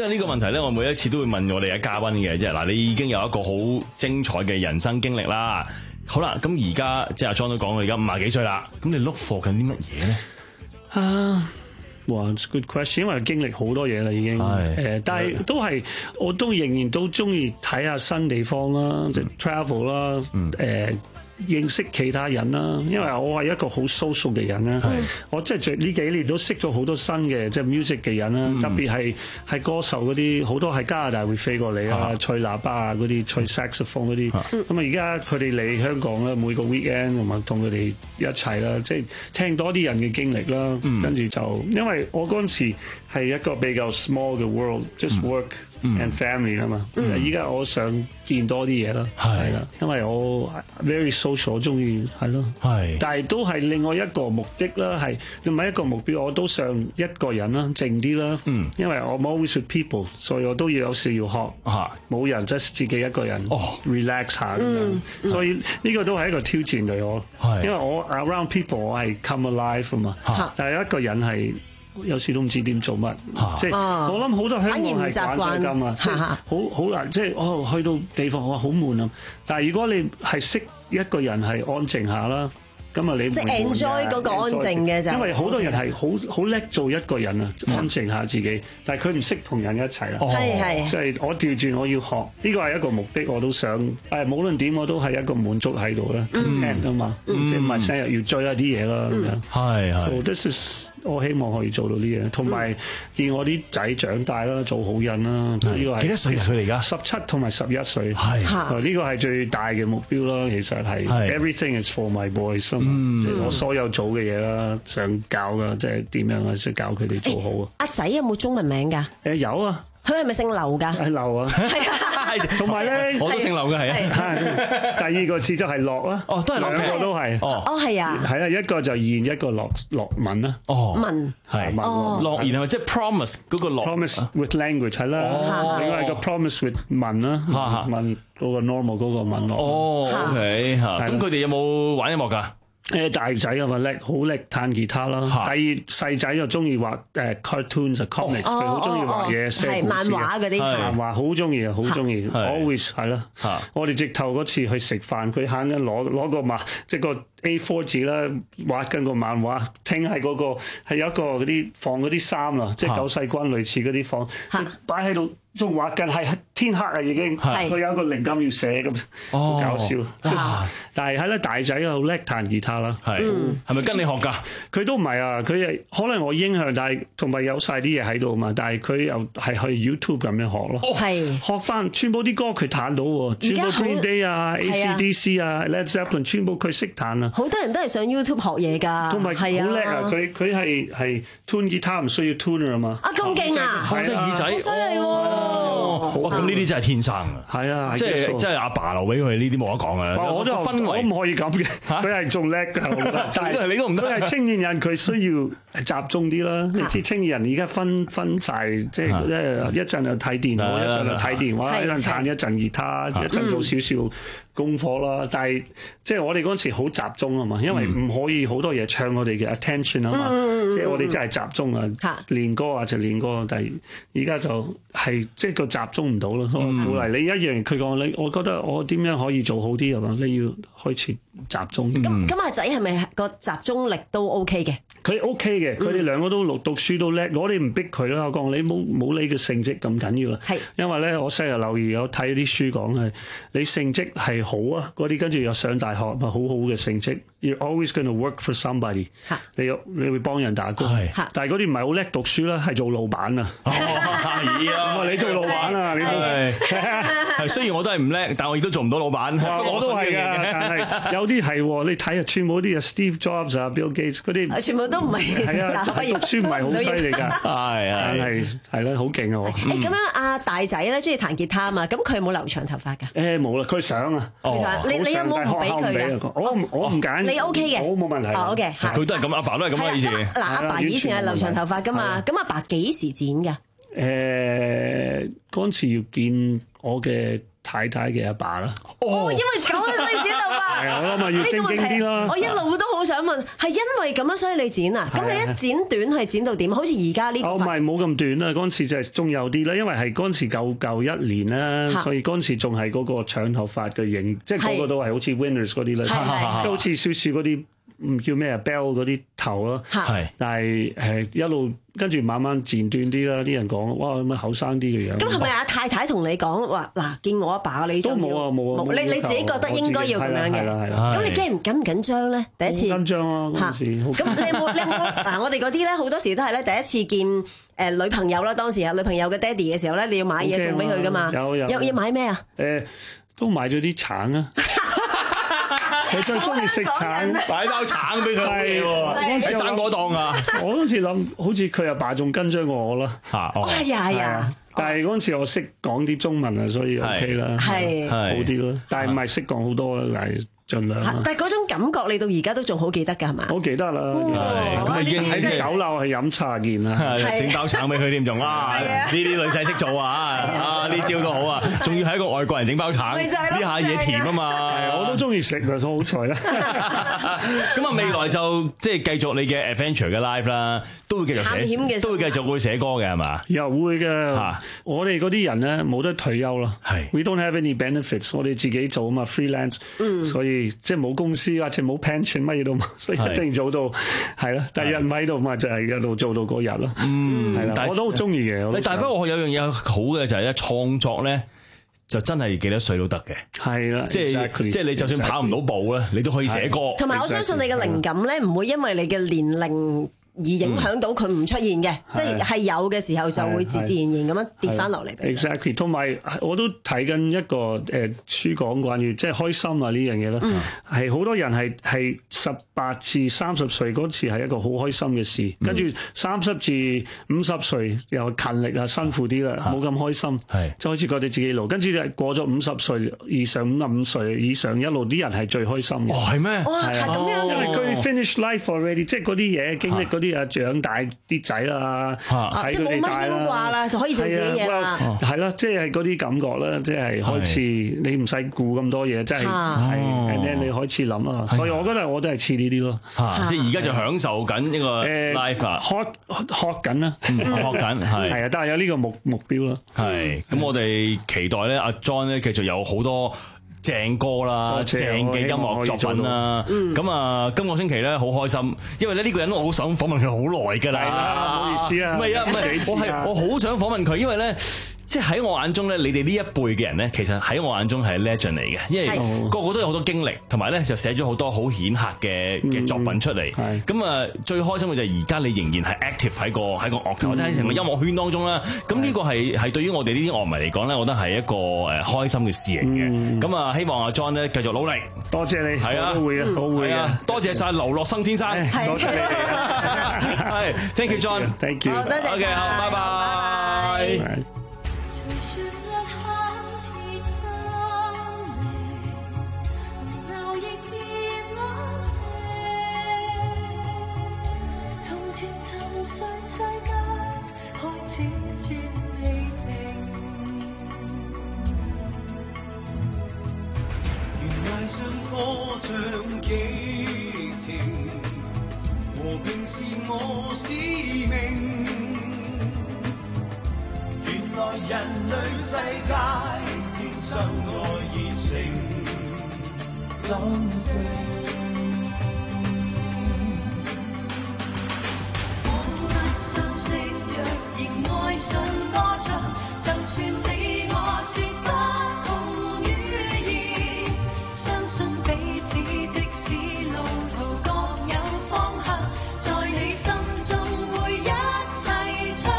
Speaker 8: 為呢個問題咧，我每一次都會問我哋嘅嘉賓嘅，即係嗱，你已經有一個好精彩嘅人生經歷啦。好啦，咁而家即係阿 John 都講，我而家五廿幾歲啦，咁你 look for 緊啲乜嘢咧？
Speaker 22: 啊，哇 ，good question， 因為經歷好多嘢啦已經，誒，但係都係我都仍然都中意睇下新地方啦，即係 travel 啦，誒。認識其他人啦，因為我係一個好 social 嘅人啦。我即係最呢幾年都識咗好多新嘅即係 music 嘅人啦，特別係係歌手嗰啲，好多喺加拿大會飛過嚟啊，吹喇叭啊嗰啲，吹 saxophone 嗰啲。咁啊而家佢哋嚟香港啦，每個 weekend 同埋同佢哋一齊啦，即係聽多啲人嘅經歷啦。跟住就因為我嗰陣時係一個比較 small 嘅 world，just work and family 啊嘛。依家我想見多啲嘢啦，係啦，因為我 very social，我中意係咯，係，但係都係另外一個目的啦，係另外一個目標，我都想一個人啦，靜啲啦，嗯，因為我 always with people，所以我都要有時要學，嚇，冇人 just 自己一個人，哦 ，relax 下咁樣，所以呢個都係一個挑戰對我，係，因為我 around people 我係 come alive 啊嘛，但係一個人係。有時都唔知點做乜，即係我諗好多香港係慣咗咁啊，即係好好難，即係哦去到地方我話好悶啊。但係如果你係識一個人係安靜下啦，咁啊你即係 enjoy 嗰個安靜嘅就，因為好多人係好好叻做一個人啊，安靜下自己，但係佢唔識同人一齊啦。係係，即係我調轉我要學，呢個係一個目的，我都想誒，無論點我都係一個滿足喺度啦 content 啊嘛，即係唔係成日要追一啲嘢啦咁樣。係係。So this is 我希望可以做到呢嘢，同埋見我啲仔長大啦，做好人啦。呢個係幾多歲佢哋而家？十七同埋十一歲。係。呢個係最大嘅目標啦。其實係。Everything is for my boys。嗯。即係我所有做嘅嘢啦，想教㗎，即係點樣啊？即係教佢哋做好啊。阿仔有冇中文名㗎？誒有啊。佢係咪姓劉㗎？係劉啊。係啊。同埋咧，我都姓劉嘅係啊。第二個字就係樂啦。哦，都係樂。兩個都係。哦。哦，係啊。係啊，一個就言，一個樂樂文啦。哦。文。係。哦。樂言係咪即係 promise 嗰個樂 ？Promise with language 係啦。哦。另外一個 promise with 文啦。文嗰個 normal 嗰個文樂。哦。OK 嚇。咁佢哋有冇玩音樂㗎？誒大仔啊嘛叻，好叻彈吉他啦。第二細仔就中意畫誒 cartoons 啊 comics，佢好中意畫嘢寫故事。漫畫嗰啲漫畫好中意啊，好中意。always 係啦。我哋直頭嗰次去食飯，佢肯緊攞攞個漫即係個 A 四 紙啦，畫緊個漫畫。聽係嗰個係有一個嗰啲放嗰啲衫啦，即係救世軍類似嗰啲放，擺喺度仲畫緊係天黑啊已經。佢有一個靈感要寫咁，好搞笑。但係係啦，大仔好叻彈吉他啦。係，係咪跟你學㗎？佢都唔係啊，佢係可能我影響，但係同埋有晒啲嘢喺度嘛。但係佢又係去 YouTube 咁樣學咯。係學翻全部啲歌佢彈到喎，全部 Green Day 啊、A C D C 啊、Led Zeppelin 全部佢識彈啊。好多人都係上 YouTube 學嘢㗎，同埋好叻啊！佢佢係係 tune 吉他唔需要 tuner 啊嘛。啊咁勁啊！我隻耳仔好犀利喎！哇！咁呢啲真係天生啊！係啊，即係即係阿爸留俾佢呢啲冇得講啊！我都氛圍我唔可以咁嘅，佢係仲叻㗎。但係你都唔得。佢係青年人，佢需要集中啲啦。你知青年人而家分分曬，即係一一陣就睇電腦，一陣就睇電話，一陣彈一陣吉他，一陣做少少功課啦。但係即係我哋嗰陣時好集中啊嘛，因為唔可以好多嘢搶我哋嘅 attention 啊嘛。即係我哋真係集中啊，練歌啊就練歌，但係而家就係即係個集中唔到咯。所以我鼓勵你一樣，佢講你，我覺得我點樣可以做好啲啊？你要開始集中。咁咁阿仔係咪個集中力都 OK 嘅？佢 OK 嘅，佢哋兩個都讀讀書都叻。我哋唔逼佢啦，我講你冇冇你嘅成績咁緊要啦。係，因為咧我成日留意有睇啲書講係你成績係好啊，嗰啲跟住又上大學咪好好嘅成績。You're always going to work for somebody。你你會幫人打工。但係嗰啲唔係好叻讀書啦，係做老闆啊。哦，你做老闆啊？你都係。雖然我都係唔叻，但我亦都做唔到老闆。我都係㗎，但係有啲係你睇下，全部啲啊 Steve Jobs 啊 Bill Gates 嗰啲，全部都唔係。係啊，讀書唔係好犀利㗎。係啊，但係係咯，好勁啊！我。誒咁樣，阿大仔咧中意彈吉他啊嘛，咁佢有冇留長頭髮㗎？誒冇啦，佢想啊。你你有冇唔俾佢㗎？我我唔揀。你 OK 嘅？我冇問題。哦 OK。佢都係咁，阿爸都係咁啊！以前。嗱，阿爸以前係留長頭髮㗎嘛，咁阿爸幾時剪㗎？誒嗰陣時要見我嘅太太嘅阿爸啦。哦，因為九歲剪頭髮。
Speaker 10: 啊！
Speaker 22: 我諗咪要正經啲咯。
Speaker 10: 我一路都好想問，係因為咁樣所以你剪啊？咁你一剪短係剪到點？好似而家呢個？
Speaker 22: 我唔係冇咁短啦，嗰陣時就係仲有啲啦，因為係嗰陣時舊舊一年啦，所以嗰陣時仲係嗰個長頭髮嘅型，即係個個都係好似 Winners 嗰啲啦，即係好似少少嗰啲唔叫咩啊 Bell 嗰啲頭咯。係，但係誒一路。跟住慢慢剪短啲啦，啲人講哇咁啊後生啲嘅樣。
Speaker 10: 咁係咪阿太太同你講話嗱？見我阿爸你都
Speaker 22: 冇啊冇啊！
Speaker 10: 你你自己覺得應該要咁樣嘅。係啦係啦。咁你驚唔緊唔緊張咧？第一次。
Speaker 22: 緊張啊！嗰陣時。
Speaker 10: 咁你有冇你有冇嗱？我哋嗰啲咧好多時都係咧第一次見誒女朋友啦，當時啊女朋友嘅爹哋嘅時候咧，你要買嘢送俾佢噶嘛？
Speaker 22: 有有。
Speaker 10: 有要買咩啊？
Speaker 22: 誒，都買咗啲橙啊！佢最中意食橙，
Speaker 8: 擺包橙俾佢喎，喺生果檔啊！
Speaker 22: 我嗰時諗，好似佢阿爸仲緊張過我啦。嚇！
Speaker 10: 係啊係啊！
Speaker 22: 但係嗰陣時我識講啲中文啊，所以 OK 啦，
Speaker 10: 係
Speaker 22: 好啲咯。但係唔係識講好多啦，但係盡量。
Speaker 10: 但係嗰種感覺，你到而家都仲好記得㗎係嘛？
Speaker 22: 我記得啦，咁啊已經喺啲酒樓係飲茶見啦，
Speaker 8: 整包橙俾佢添仲啊！呢啲女仔識做啊！啊呢招都好啊！仲要係一個外國人整包橙，呢下嘢甜啊嘛！
Speaker 22: 我都中意食啊，所以好彩啦。
Speaker 8: 咁啊，未來就即係繼續你嘅 adventure 嘅 life 啦，都會繼續寫，都會繼續會寫歌嘅係嘛？
Speaker 22: 又會嘅。我哋嗰啲人咧冇得退休咯。係。We don't have any benefits，我哋自己做啊嘛 freelance，所以即係冇公司或者冇 pension 乜嘢都冇，所以一定做到係咯。但係人唔喺度嘛，就係一路做到嗰日咯。嗯，係啦，我都好中意嘅。
Speaker 8: 但係不過我有樣嘢好嘅就係咧創作咧。就真係幾多歲都得嘅，
Speaker 22: 係啦，
Speaker 8: 即係 exactly, 即係你就算跑唔到步咧， exactly, 你都可以寫歌。
Speaker 10: 同埋我相信你嘅靈感咧，唔會因為你嘅年齡而影響到佢唔出現嘅，即係係有嘅時候就會自自然然咁樣跌翻落嚟。
Speaker 22: Exactly， 同埋我都睇緊一個誒書講關於即係開心啊呢樣嘢啦，係好多人係係十八至三十歲嗰次係一個好開心嘅事，跟住三十至五十歲又勤力啊辛苦啲啦，冇咁開心，就開始覺得自己老，跟住就過咗五十歲以上五十五歲以上一路啲人係最開心嘅。
Speaker 8: 哦，係咩？
Speaker 10: 哇，係咁樣嘅。
Speaker 22: 因為佢 finish life already， 即係嗰啲嘢經歷嗰啲。啊！長大啲仔啦，
Speaker 10: 睇佢哋大啦，就可以做自己嘢啦。
Speaker 22: 係啦，即係嗰啲感覺啦，即係開始你唔使顧咁多嘢，即係係咧你開始諗啊。所以我覺得我都係似呢啲咯。
Speaker 8: 即係而家就享受緊呢個 life 啊，
Speaker 22: 學學緊啦，
Speaker 8: 學緊係係
Speaker 22: 啊，但係有呢個目目標咯。
Speaker 8: 係咁，我哋期待咧，阿 John 咧繼續有好多正歌啦，正嘅音樂作品啦，咁啊，今個星期咧好開心，因為咧呢個人我好想訪問佢好耐㗎啦，
Speaker 22: 唔好意思啊，
Speaker 8: 唔係啊，唔係，我係我好想訪問佢，因為咧。即係喺我眼中咧，你哋呢一輩嘅人咧，其實喺我眼中係 legend 嚟嘅，因為個個都有好多經歷，同埋咧就寫咗好多好顯赫嘅嘅作品出嚟。咁啊，最開心嘅就係而家你仍然係 active 喺個喺個樂壇或者喺成個音樂圈當中啦。咁呢個係係對於我哋呢啲樂迷嚟講咧，我覺得係一個誒開心嘅事嚟嘅。咁啊，希望阿 John 咧繼續努力。
Speaker 22: 多謝你，
Speaker 8: 係啊，
Speaker 22: 都會啊，我會啊。
Speaker 8: 多謝晒劉樂生先生，
Speaker 22: 多謝你哋。
Speaker 8: 係 ，thank you John，thank
Speaker 22: you。
Speaker 10: 好，多謝。
Speaker 8: OK，好，拜拜。
Speaker 14: 上歌唱激情，和平是我使命。原來人類世界天生愛熱誠感性。彷彿相識，若然愛上歌唱，就算你我說不同語言。相信彼此，即使路途各有方向，在你心中會一齊唱。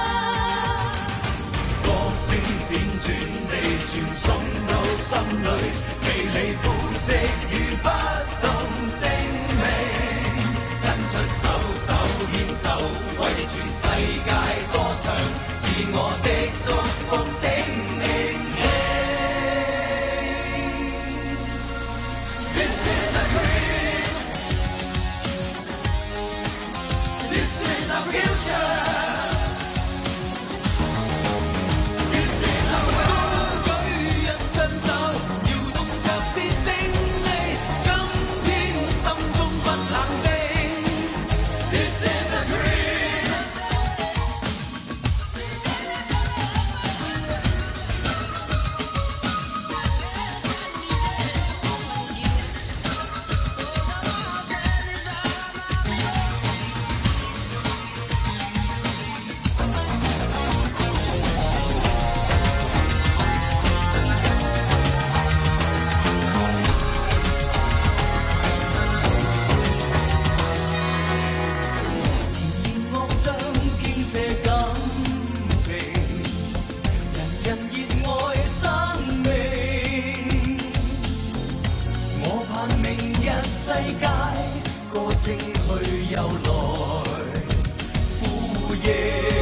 Speaker 14: 歌聲輾轉地傳送到心裏，魅力膚色與不同性命。伸出手，手牽手，為全世界歌唱，是我的祝福，請聆聽。This is a dream. This is a future. This is a world. 高舉一雙手，搖動着是勝利。 看明日世界，歌聲去又來，呼應。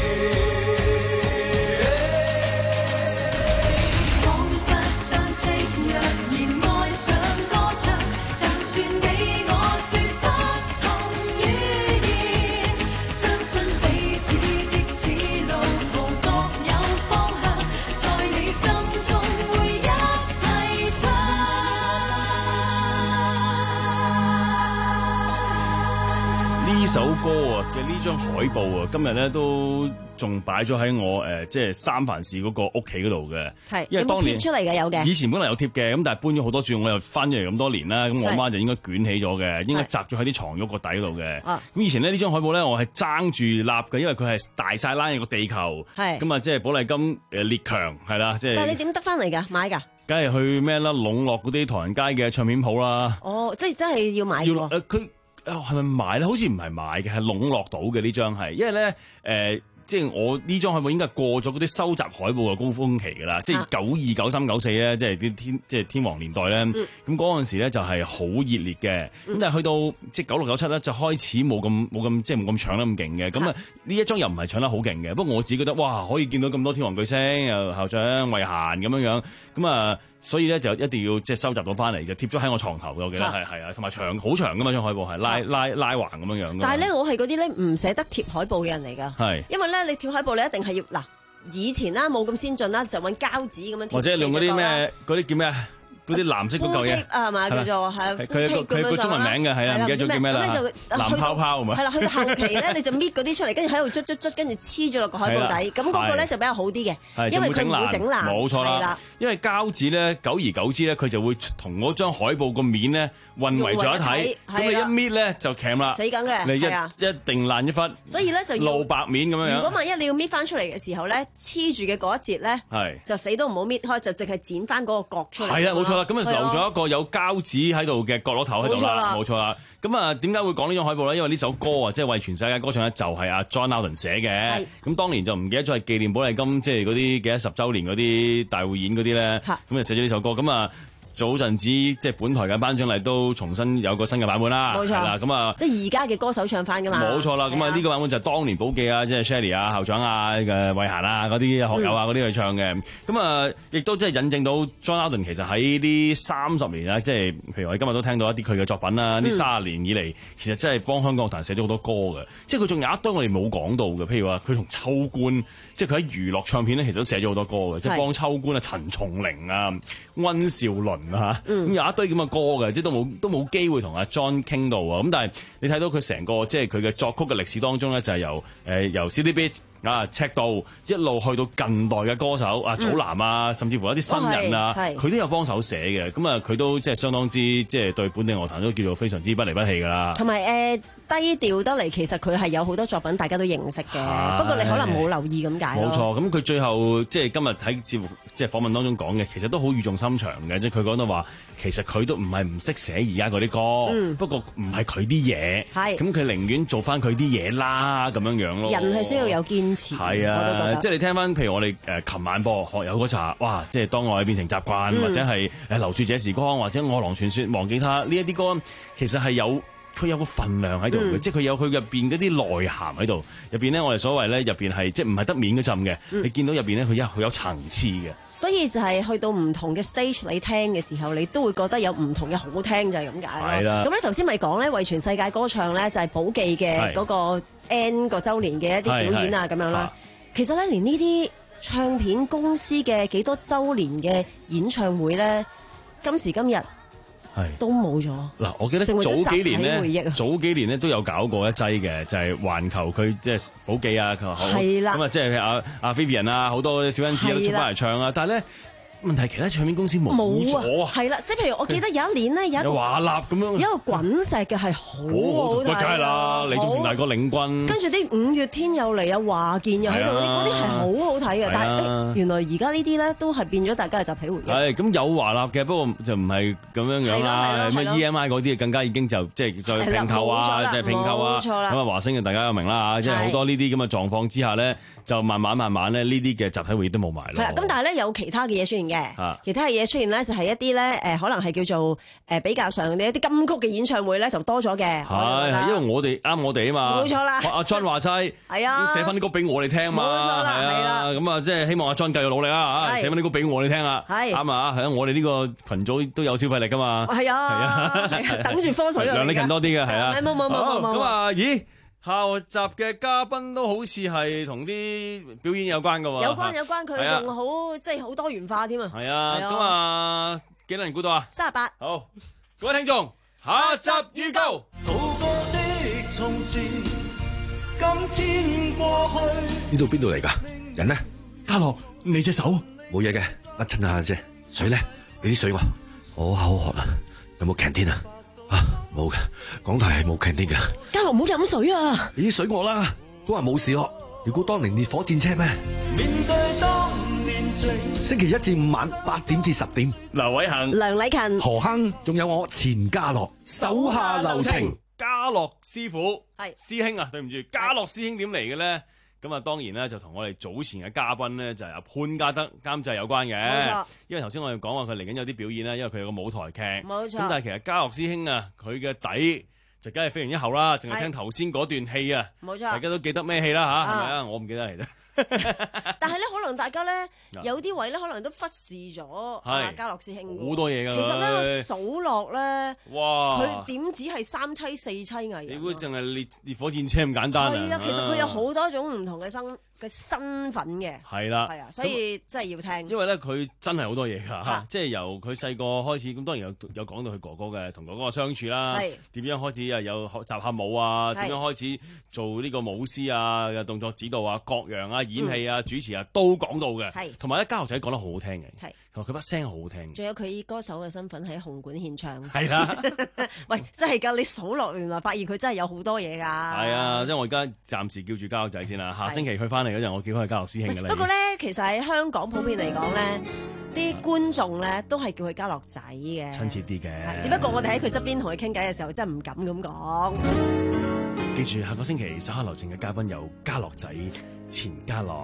Speaker 8: 呢首歌啊嘅呢張海報啊，今日咧都仲擺咗喺我誒、呃，即係三藩市嗰個屋企嗰度嘅。
Speaker 10: 係，
Speaker 8: 因為當年
Speaker 10: 有冇貼出嚟嘅？有嘅。以
Speaker 8: 前本來有貼嘅，咁但係搬咗好多轉，我又翻咗嚟咁多年啦。咁我媽就應該捲起咗嘅，應該擲咗喺啲床褥個底度嘅。咁以前咧呢張海報咧，我係爭住立嘅，因為佢係大晒拉個地球。係。咁啊，即係寶麗金誒列強係啦，即係。
Speaker 10: 但係你點得翻嚟㗎？買㗎？
Speaker 8: 梗係去咩啦？籠絡嗰啲唐人街嘅唱片鋪啦。
Speaker 10: 哦，即係真係要買。
Speaker 8: 要誒佢。係咪買咧？好似唔係買嘅，係籠絡到嘅呢張係，因為咧誒、呃，即係我呢張海報應該過咗嗰啲收集海報嘅高峰期㗎啦，即係九二、九三、九四咧，即係啲天即係天王年代咧。咁嗰陣時咧就係好熱烈嘅，咁、嗯、但係去到即係九六九七咧就開始冇咁冇咁即係冇咁搶得咁勁嘅。咁啊呢一張又唔係搶得好勁嘅，不過我自己覺得哇，可以見到咁多天王巨星，又校長慧嫻咁樣樣，咁啊。所以咧就一定要即係收集到翻嚟，就貼咗喺我床頭嘅，我記得係係啊，同埋長好長噶嘛張海報係拉拉拉橫咁樣樣。
Speaker 10: 但係咧，我係嗰啲咧唔捨得貼海報嘅人嚟㗎。係，因為咧你貼海報你一定係要嗱，以前啦冇咁先進啦，就揾膠紙咁樣貼。或者用嗰啲咩嗰啲叫咩？嗰啲藍色嗰嚿嘢係嘛叫做係，佢佢佢個中文名嘅係啊，唔記得咗叫咩啦？藍泡泡係嘛？係啦，去到後期咧，你就搣嗰啲出嚟，跟住喺度捽捽捽，跟住黐咗落個海報底，咁嗰個咧就比較好啲嘅，因為佢唔會整爛。冇錯啦，因為膠紙咧，久而久之咧，佢就會同嗰張海報個面咧混為咗一體，咁你一搣咧就鉗啦，死梗嘅，你一一定爛一忽。所以咧就要露白面咁樣樣。如果萬一你要搣翻出嚟嘅時候咧，黐住嘅嗰一截咧，就死都唔好搣開，就淨係剪翻嗰個角出嚟。係啊，冇錯。咁啊留咗一個有膠紙喺度嘅角落頭喺度啦，冇錯啦。咁啊，點解會講呢張海報咧？因為呢首歌啊，即係為全世界歌唱咧，就係阿 John Alden 寫嘅。咁當年就唔記得咗係紀念寶麗金，即係嗰啲幾多十週年嗰啲大匯演嗰啲咧，咁啊寫咗呢首歌。咁啊。早陣子即係本台嘅頒獎禮都重新有個新嘅版本啦，冇錯啦，咁啊，即係而家嘅歌手唱翻噶嘛，冇錯啦，咁啊呢個版本就係當年寶記啊，即係 Shelly 啊、校長啊、嘅慧嫻啊嗰啲學友啊嗰啲去唱嘅，咁啊亦都即係引證到 John Alden 其實喺呢三十年啊，即係譬如我哋今日都聽到一啲佢嘅作品啦，呢三十年以嚟其實真係幫香港樂壇寫咗好多歌嘅，即係佢仲有一堆我哋冇講到嘅，譬如話佢同秋官，即係佢喺娛樂唱片咧，其實都寫咗好多歌嘅，即係幫秋官啊、陳松伶啊、溫兆倫。嚇，咁有一堆咁嘅歌嘅，即係都冇都冇機會同阿 John 傾到啊！咁但係你睇到佢成個即係佢嘅作曲嘅歷史當中咧，就係由誒、呃、由 City Beat 啊、赤道一路去到近代嘅歌手啊、祖藍啊，甚至乎一啲新人啊，佢、哦、都有幫手寫嘅。咁啊，佢都即係相當之即係對本地樂壇都叫做非常之不離不棄㗎啦。同埋誒低調得嚟，其實佢係有好多作品大家都認識嘅，不過你可能冇留意咁解。冇錯，咁佢最後即係今日喺節目即係訪問當中講嘅，其實都好語重心長嘅，即係佢講到話，其實佢都唔係唔識寫而家嗰啲歌，嗯、不過唔係佢啲嘢，咁佢寧願做翻佢啲嘢啦，咁樣樣咯。人係需要有堅持，係啊，即係你聽翻，譬如我哋誒琴晚播學友嗰集，哇！即係當愛變成習慣，嗯、或者係誒留住這時光，或者餓狼傳說忘記他呢一啲歌，其實係有。佢有個份量喺度嘅，即係佢有佢入邊嗰啲內涵喺度。入邊咧，我哋所謂咧，入邊係即係唔係得面嗰陣嘅。嗯、你見到入邊咧，佢一佢有層次嘅。所以就係去到唔同嘅 stage，你聽嘅時候，你都會覺得有唔同嘅好聽，就係咁解咯。係啦。咁咧頭先咪講咧，為全世界歌唱咧，就係寶記嘅嗰個 N 個週年嘅一啲表演啊，咁樣啦。其實咧，連呢啲唱片公司嘅幾多週年嘅演唱會咧，今時今日。係都冇咗嗱，我記得早幾年咧，早幾年咧都有搞過一劑嘅，就係、是、環球佢即係寶記啊，佢話好咁啊，即係阿阿 Vivian 啊，好多小恩師都出翻嚟唱啊，但係咧。問題其他唱片公司冇咗啊，係啦，即係譬如我記得有一年咧，有一個華納咁樣，有一個滾石嘅係好好睇，梗係啦，李宗盛大哥領軍，跟住啲五月天又嚟啊，華健又喺度，嗰啲嗰啲係好好睇嘅，但係原來而家呢啲咧都係變咗大家嘅集體回憶。係咁有華納嘅，不過就唔係咁樣樣啦，咩 E M I 嗰啲更加已經就即係再拼購啊，即係拼購啊，咁啊華星嘅大家有明啦嚇，即係好多呢啲咁嘅狀況之下咧，就慢慢慢慢咧呢啲嘅集體回憶都冇埋啦。係啦，咁但係咧有其他嘅嘢出現。 嘅。
Speaker 8: 啊、
Speaker 10: 其他嘅嘢出現咧，就係一啲咧誒，可能係叫做誒比較上嘅一啲金曲嘅演唱會咧，就多咗嘅。
Speaker 8: 係，因為我哋啱我哋啊嘛。
Speaker 10: 冇錯啦。
Speaker 8: 阿 John 話齋，
Speaker 10: 係啊，
Speaker 8: 要寫翻啲歌俾我哋聽嘛。
Speaker 10: 冇錯啦，係啦。
Speaker 8: 咁啊，即係希望阿 John 繼續努力啦嚇，寫翻啲歌俾我哋聽啊。係。啱啊，係啊，我哋呢個群組都有消費力噶嘛。係
Speaker 10: 啊。係啊。等住科水啊。
Speaker 8: 梁禮勤多啲嘅係啊。
Speaker 10: 冇冇冇冇冇。
Speaker 8: 咁啊，咦？下集嘅嘉賓都好似係同啲表演有關㗎喎。
Speaker 10: 有關有關，佢仲好即係好多元化添啊。
Speaker 8: 係啊。咁啊，幾多人估到啊？
Speaker 10: 三十八。
Speaker 8: 好，各位聽眾，下集預告。
Speaker 14: 從前今天過去。
Speaker 4: 呢度邊度嚟㗎？人呢？
Speaker 2: 嘉樂，你隻手
Speaker 4: 冇嘢嘅，一親下啫。水咧，俾啲水我，好口渴啊！有冇 canteen 啊？啊，冇嘅，港台係冇 canteen 㗎。
Speaker 10: 嘉樂唔好飲水啊！
Speaker 4: 俾啲水我啦，都話冇事咯。你估當年烈火戰車咩？
Speaker 14: 面對當年情。
Speaker 4: 星期一至五晚八點至十點，
Speaker 8: 劉偉恒、
Speaker 10: 梁禮勤、
Speaker 4: 何亨，仲有我錢嘉樂，
Speaker 8: 手下留情。嘉樂師傅係師兄啊，對唔住，嘉樂師兄點嚟嘅咧？咁啊，當然咧就同我哋早前嘅嘉賓咧就係阿潘嘉德監製有關嘅。冇錯，因為頭先我哋講話佢嚟緊有啲表演啦，因為佢有個舞台劇。冇錯。咁但係其實嘉樂師兄啊，佢嘅底就梗係非常之厚啦，淨係聽頭先嗰段戲啊。冇錯。大家都記得咩戲啦吓？係咪啊？我唔記得嚟啫。
Speaker 10: 但係咧，可能大家咧有啲位咧，可能都忽視咗阿嘉樂師兄
Speaker 8: 好多嘢㗎。
Speaker 10: 其實咧，我數落咧，
Speaker 8: 哇！
Speaker 10: 佢點止係三妻四妻藝人？
Speaker 8: 你估淨係烈烈火戰車咁簡單啊？
Speaker 10: 係啊，其實佢有好多種唔同嘅身嘅身份嘅。係啦，係啊，所以真係要聽。
Speaker 8: 因為咧，佢真係好多嘢㗎嚇，即係由佢細個開始，咁當然有有講到佢哥哥嘅同哥哥嘅相處啦，點樣開始啊有學習下舞啊，點樣開始做呢個舞獅啊嘅動作指導啊，各樣啊。演戲啊、嗯、主持啊都講到嘅，同埋咧嘉樂仔講得好好聽嘅，同埋佢把聲好好聽。仲有佢以歌手嘅身份喺紅館獻唱。係啦，喂，真係㗎！你數落原來發現佢真係有好多嘢㗎。係啊，即係我而家暫時叫住嘉樂仔先啦，下星期佢翻嚟嗰陣，我叫佢嘉樂師兄㗎啦。不過咧，其實喺香港普遍嚟講咧，啲觀眾咧都係叫佢嘉樂仔嘅，親切啲嘅。只不過我哋喺佢側邊同佢傾偈嘅時候，真係唔敢咁講。記住，下個星期手下留情嘅嘉賓有嘉樂仔、錢嘉樂。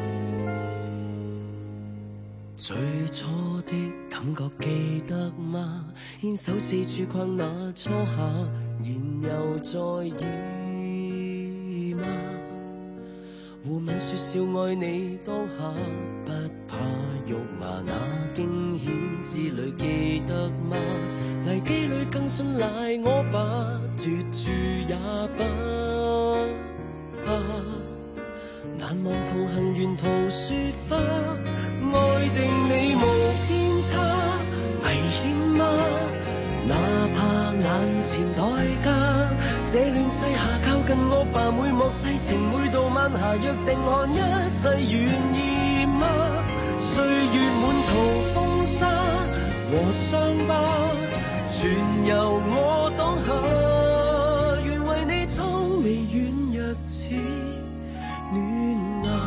Speaker 14: 最初的感覺記得嗎？牽手四處逛那初夏，然又再遇嗎？互吻說笑愛你當下，不怕肉麻那驚險之旅記得嗎？危機裏更信賴我吧，絕處也不怕。難忘同行沿途雪花，愛定你無偏差。危險嗎？哪怕眼前代價，這亂世下靠近我吧，每幕世情每度晚霞，約定看一世願意嗎？歲月滿途風沙和傷疤，全由我當下，願為你蒼眉軟弱似嫩芽。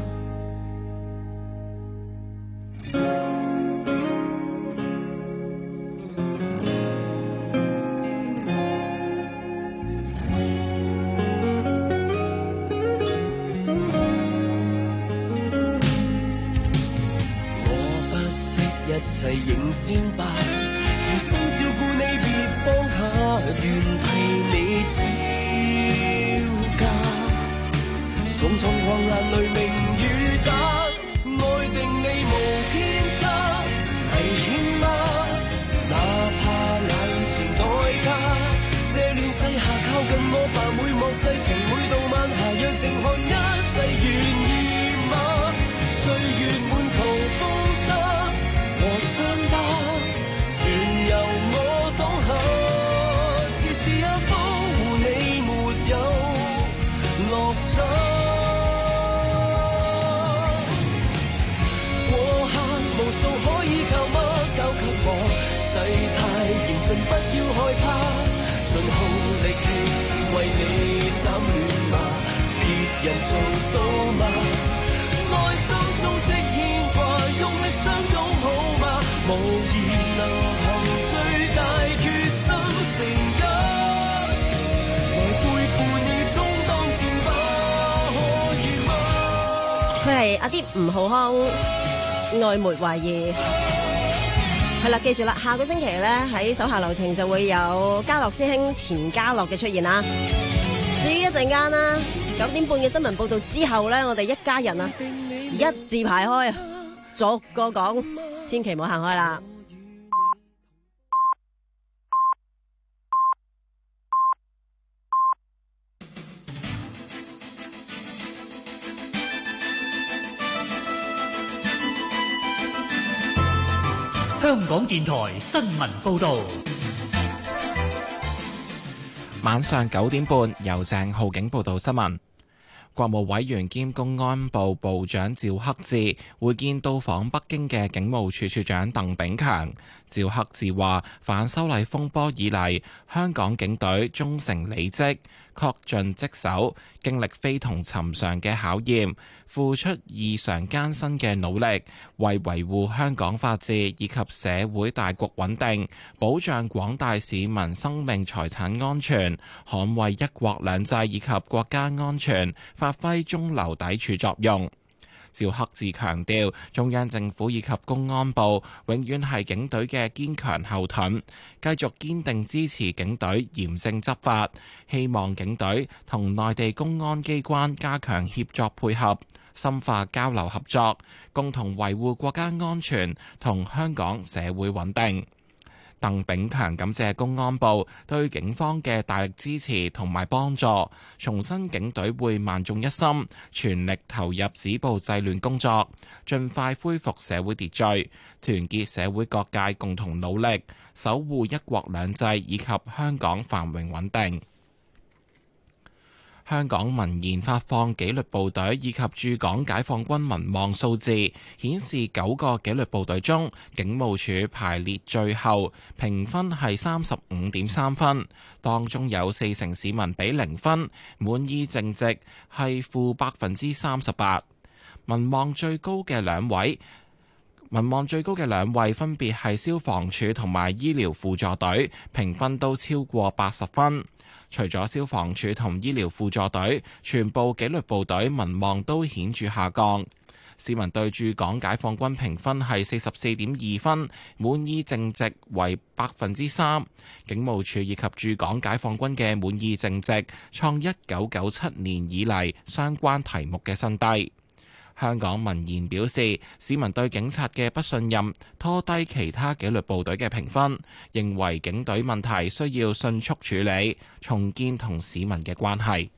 Speaker 14: 我不惜一切迎戰吧，用心照顧你，別放下，願替你招架。重重狂瀾雷鳴雨打，愛定你無偏差。危險嗎？哪怕眼前代價，這亂世下靠近我吧，每幕世情每度晚霞，約定看一世願意嗎？歲月滿途風沙和傷疤，全由我當下，時時也保護你沒有落差。過客無數可以靠嗎？交給我，世態嚴峻，不要害怕，盡耗力氣為你斬亂麻，別人做到嗎？內心充斥牽掛，用力相擁好嗎？無言能憑最大決心成一，來背負你充當前吧，可以嗎？
Speaker 10: 佢係阿啲吳浩康。 愛沒懷疑。係啦，記住啦，下個星期咧喺手下留情就會有家樂師兄錢嘉樂嘅出現啦。至於一陣間啦，九點半嘅新聞報道之後咧，我哋一家人啊一字排開，逐個講，千祈唔好行開啦。
Speaker 7: 香港電台新聞報道，
Speaker 1: 晚上九點半由鄭浩景報道新聞。國務委員兼公安部部長趙克志會見到訪北京嘅警務處處長鄧炳強。趙克志話：反修例風波以嚟，香港警隊忠誠履職、恪盡職守，經歷非同尋常嘅考驗，付出異常艱辛嘅努力，為維護香港法治以及社會大局穩定，保障廣大市民生命財產安全，捍衛一國兩制以及國家安全，發揮中流砥柱作用。趙克志強調，中央政府以及公安部永遠係警隊嘅堅強後盾，繼續堅定支持警隊嚴正執法，希望警隊同內地公安機關加強協作配合，深化交流合作，共同維護國家安全同香港社會穩定。鄧炳強感謝公安部對警方嘅大力支持同埋幫助，重申警隊會萬眾一心，全力投入止暴制亂工作，盡快恢復社會秩序，團結社會各界共同努力，守護一國兩制以及香港繁榮穩定。香港民研發放紀律部隊以及駐港解放軍民望數字顯示，九個紀律部隊中，警務處排列最後，評分係三十五點三分，當中有四成市民俾零分，滿意淨值係負百分之三十八。民望最高嘅兩位，民望最高嘅兩位分別係消防處同埋醫療輔助隊，評分都超過八十分。除咗消防處同醫療輔助隊，全部紀律部隊民望都顯著下降。市民對駐港解放軍評分係四十四點二分，滿意淨值為百分之三。警務處以及駐港解放軍嘅滿意淨值創一九九七年以嚟相關題目嘅新低。香港民研表示，市民對警察嘅不信任拖低其他紀律部隊嘅評分，認為警隊問題需要迅速處理，重建同市民嘅關係。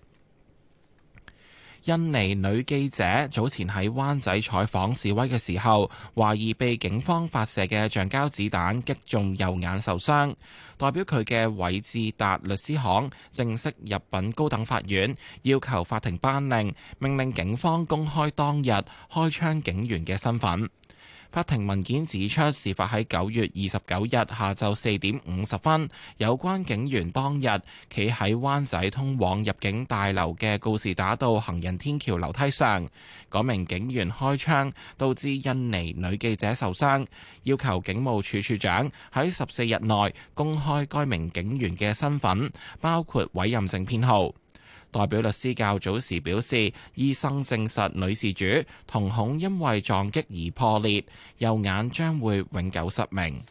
Speaker 1: 印尼女記者早前喺灣仔採訪示威嘅時候，懷疑被警方發射嘅橡膠子彈擊中右眼受傷。代表佢嘅韋志達律師行正式入稟高等法院，要求法庭頒令，命令警方公開當日開槍警員嘅身份。法庭文件指出，事發喺九月二十九日下晝四點五十分，有關警員當日企喺灣仔通往入境大樓嘅告士打道行人天橋樓梯上，嗰名警員開槍，導致印尼女記者受傷，要求警務處處長喺十四日內公開該名警員嘅身份，包括委任證編號。代表律師較早時表示，醫生證實女事主瞳孔因為撞擊而破裂，右眼將會永久失明。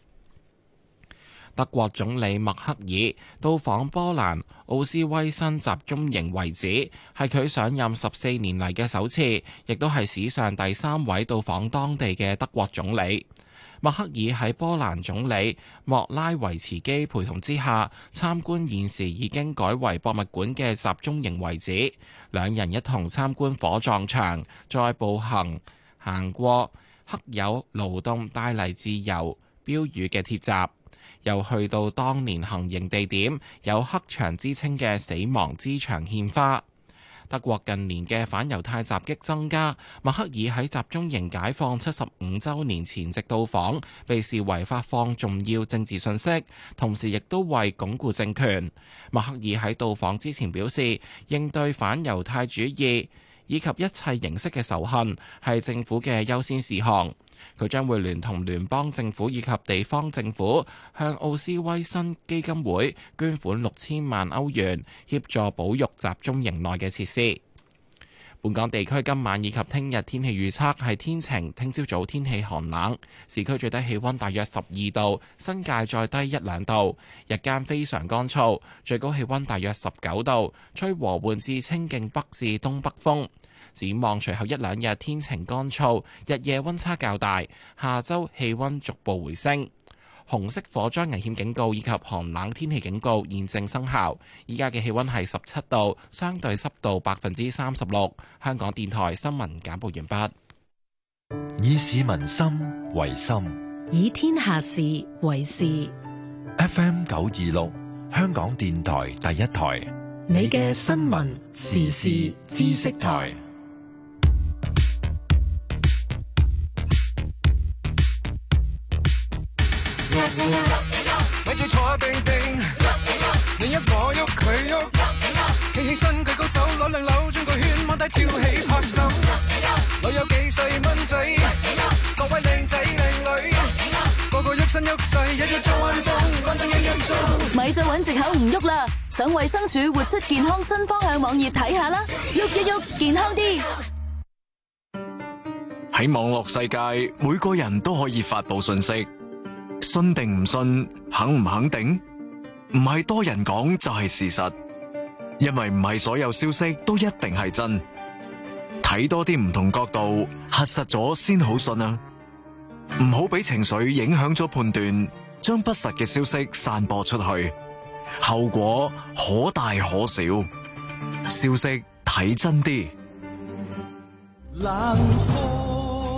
Speaker 1: 德國總理默克爾到訪波蘭奧斯威辛集中營遺址，係佢上任十四年嚟嘅首次，亦都係史上第三位到訪當地嘅德國總理。默克爾喺波蘭總理莫拉維茨基陪同之下參觀現時已經改為博物館嘅集中營遺址，兩人一同參觀火葬場，再步行行過刻有勞動帶嚟自由標語嘅鐵閘，又去到當年行刑地點有黑牆之稱嘅死亡之牆獻花。德國近年嘅反猶太襲擊增加，默克爾喺集中營解放七十五週年前夕到訪，被視為發放重要政治信息，同時亦都為鞏固政權。默克爾喺到訪之前表示，應對反猶太主義以及一切形式嘅仇恨係政府嘅優先事項。佢將會聯同聯邦政府以及地方政府向奧斯威辛基金會捐款六千萬歐元，協助保育集中營內嘅設施。 本港地區今晚以及聽日天氣預測係天晴，聽朝早天氣寒冷，市區最低氣溫大約十二度，新界再低一兩度，日間非常乾燥，最高氣溫大約十九度，吹和緩至清勁北至東北風。展望隨後一兩日天晴乾燥，日夜溫差較大，下週氣溫逐步回升。紅色火災危險警告以及寒冷天氣警告現正生效。依家嘅氣溫係十七度，相對濕度百分之三十六。香港電台新聞簡報完
Speaker 11: 畢。以市民心為心，
Speaker 9: 以天下事為事。
Speaker 11: F M 九二六，香港電台第一台，
Speaker 9: 你嘅新聞時事知識台。
Speaker 14: 咪住坐定定，你喐我喐佢喐，企起身舉高手攞兩扭轉個圈，踎低跳起拍手，老友記細蚊仔，各位靚仔靚女，個個喐身喐勢，日日做運動，運動日日做。
Speaker 12: 咪再揾藉口唔喐啦，上衛生署活出健康新方向網頁睇下啦，喐一喐健康啲。
Speaker 15: 喺網絡世界，每個人都可以發佈信息。信定唔信，肯唔肯定，唔係多人講就係事實，因為唔係所有消息都一定係真，睇多啲唔同角度，核實咗先好信啊！唔好俾情緒影響咗判斷，將不實嘅消息散播出去，後果可大可小。消息睇真啲。冷風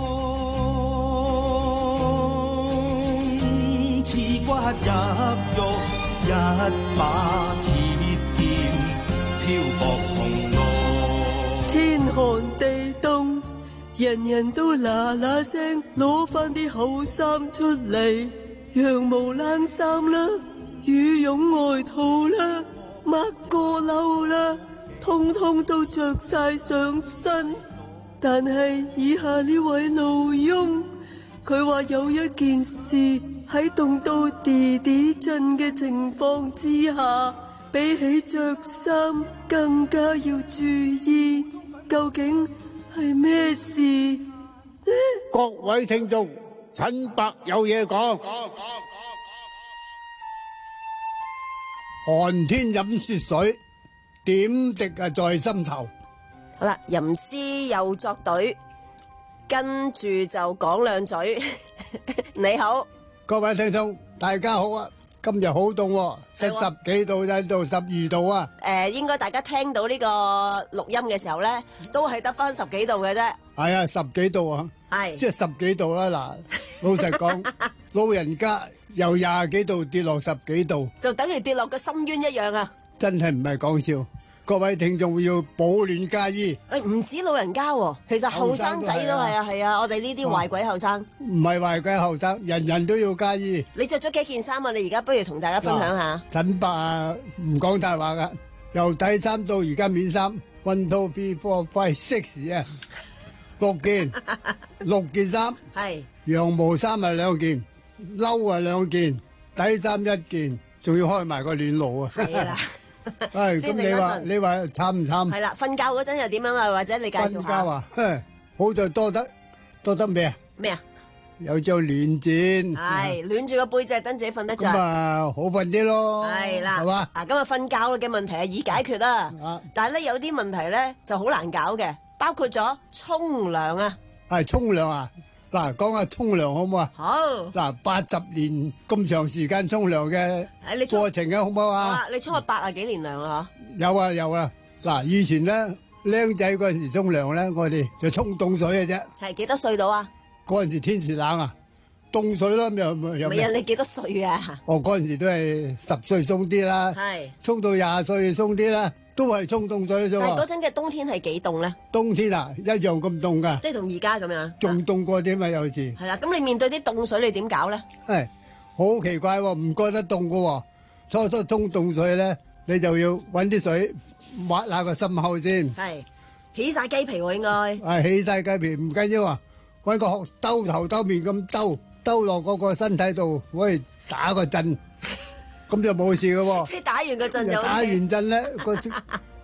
Speaker 15: 刺骨入肉，一把鐵劍漂泊紅路。
Speaker 16: 天寒地凍，人人都嗱嗱聲攞返啲厚衫出嚟，羊毛冷衫啦，羽絨外套啦，抹過褸啦，通通都着晒上身。但係以下呢位老翁，佢話有一件事喺凍到地地震嘅情況之下，比起着衫更加要注意，究竟係咩事？
Speaker 17: 各位聽眾，陳伯有嘢講。寒天飲雪水，點滴啊在心頭。
Speaker 10: 好啦，吟詩又作對，跟住就講兩嘴。你好，
Speaker 17: 各位聽眾，大家好啊！今日好凍，得十幾度到到十二度啊！
Speaker 10: 誒、呃，應該大家聽到呢個錄音嘅時候咧，都係得翻十幾度嘅啫。
Speaker 17: 係啊，十幾度啊，係即係十幾度啦。嗱，老實講，老人家由廿幾度跌落十幾度，
Speaker 10: 就等於跌落個深淵一樣啊！
Speaker 17: 真係唔係講笑。各位聽眾要保暖加衣。
Speaker 10: 誒，唔止老人家，其實後生仔都係啊，係啊，我哋呢啲壞鬼後生。
Speaker 17: 唔係壞鬼後生，人人都要加衣。
Speaker 10: 你着咗幾件衫啊？你而家不如同大家分享下。
Speaker 17: 陳伯啊，唔講大話噶，由底衫到而家面衫 ，one two three four five six 啊，六件，六件衫。係。羊毛衫係兩件，褸係兩件，底衫一件，仲要開埋個暖爐啊。係啦。係咁，你話你話慘唔慘？
Speaker 10: 係啦，瞓覺嗰陣又點樣啊？或者你介紹下。瞓
Speaker 17: 覺啊，好在多得多得咩啊？
Speaker 10: 咩啊？
Speaker 17: 有張暖墊。
Speaker 10: 係暖住個背脊，等自己瞓得着。
Speaker 17: 咁啊，好瞓啲咯。
Speaker 10: 係啦，
Speaker 17: 係嘛？
Speaker 10: 嗱，今日瞓覺嘅問題係易解決啦。但係咧有啲問題咧就好難搞嘅，包括咗沖涼啊。
Speaker 17: 係沖涼啊！嗱，講下沖涼好唔好啊？
Speaker 10: 好。
Speaker 17: 嗱，八十年咁長時間沖涼嘅過程啊，好唔好啊？
Speaker 10: 好啊，你沖咗八啊幾年涼啦？
Speaker 17: 有啊有啊。嗱，以前咧，僆仔嗰陣時沖涼咧，我哋就沖凍水嘅啫。
Speaker 10: 係幾多歲到啊？
Speaker 17: 嗰陣時天時冷啊，凍水咯，又又。
Speaker 10: 唔係啊，你幾多歲啊？
Speaker 17: 我嗰陣時都係十歲鬆啲啦。係。沖到廿歲鬆啲啦。都係沖凍水啫喎。
Speaker 10: 但係嗰陣嘅冬天係幾凍咧？
Speaker 17: 冬天啊，一樣咁凍噶。
Speaker 10: 即係同而家咁樣。
Speaker 17: 仲凍過啲嘛，有時。係
Speaker 10: 啦，咁你面對啲凍水，你點搞咧？
Speaker 17: 係好奇怪喎，唔覺得凍噶喎。初初沖凍水咧，你就要搵啲水抹下個心口先。係
Speaker 10: 起晒雞皮喎，應該。
Speaker 17: 係起晒雞皮，唔緊要啊，搵個殼兜頭兜面咁兜，兜落嗰個身體度，可以打個震。咁就冇事嘅喎，
Speaker 10: 即係打完個陣就
Speaker 17: 打完陣咧，個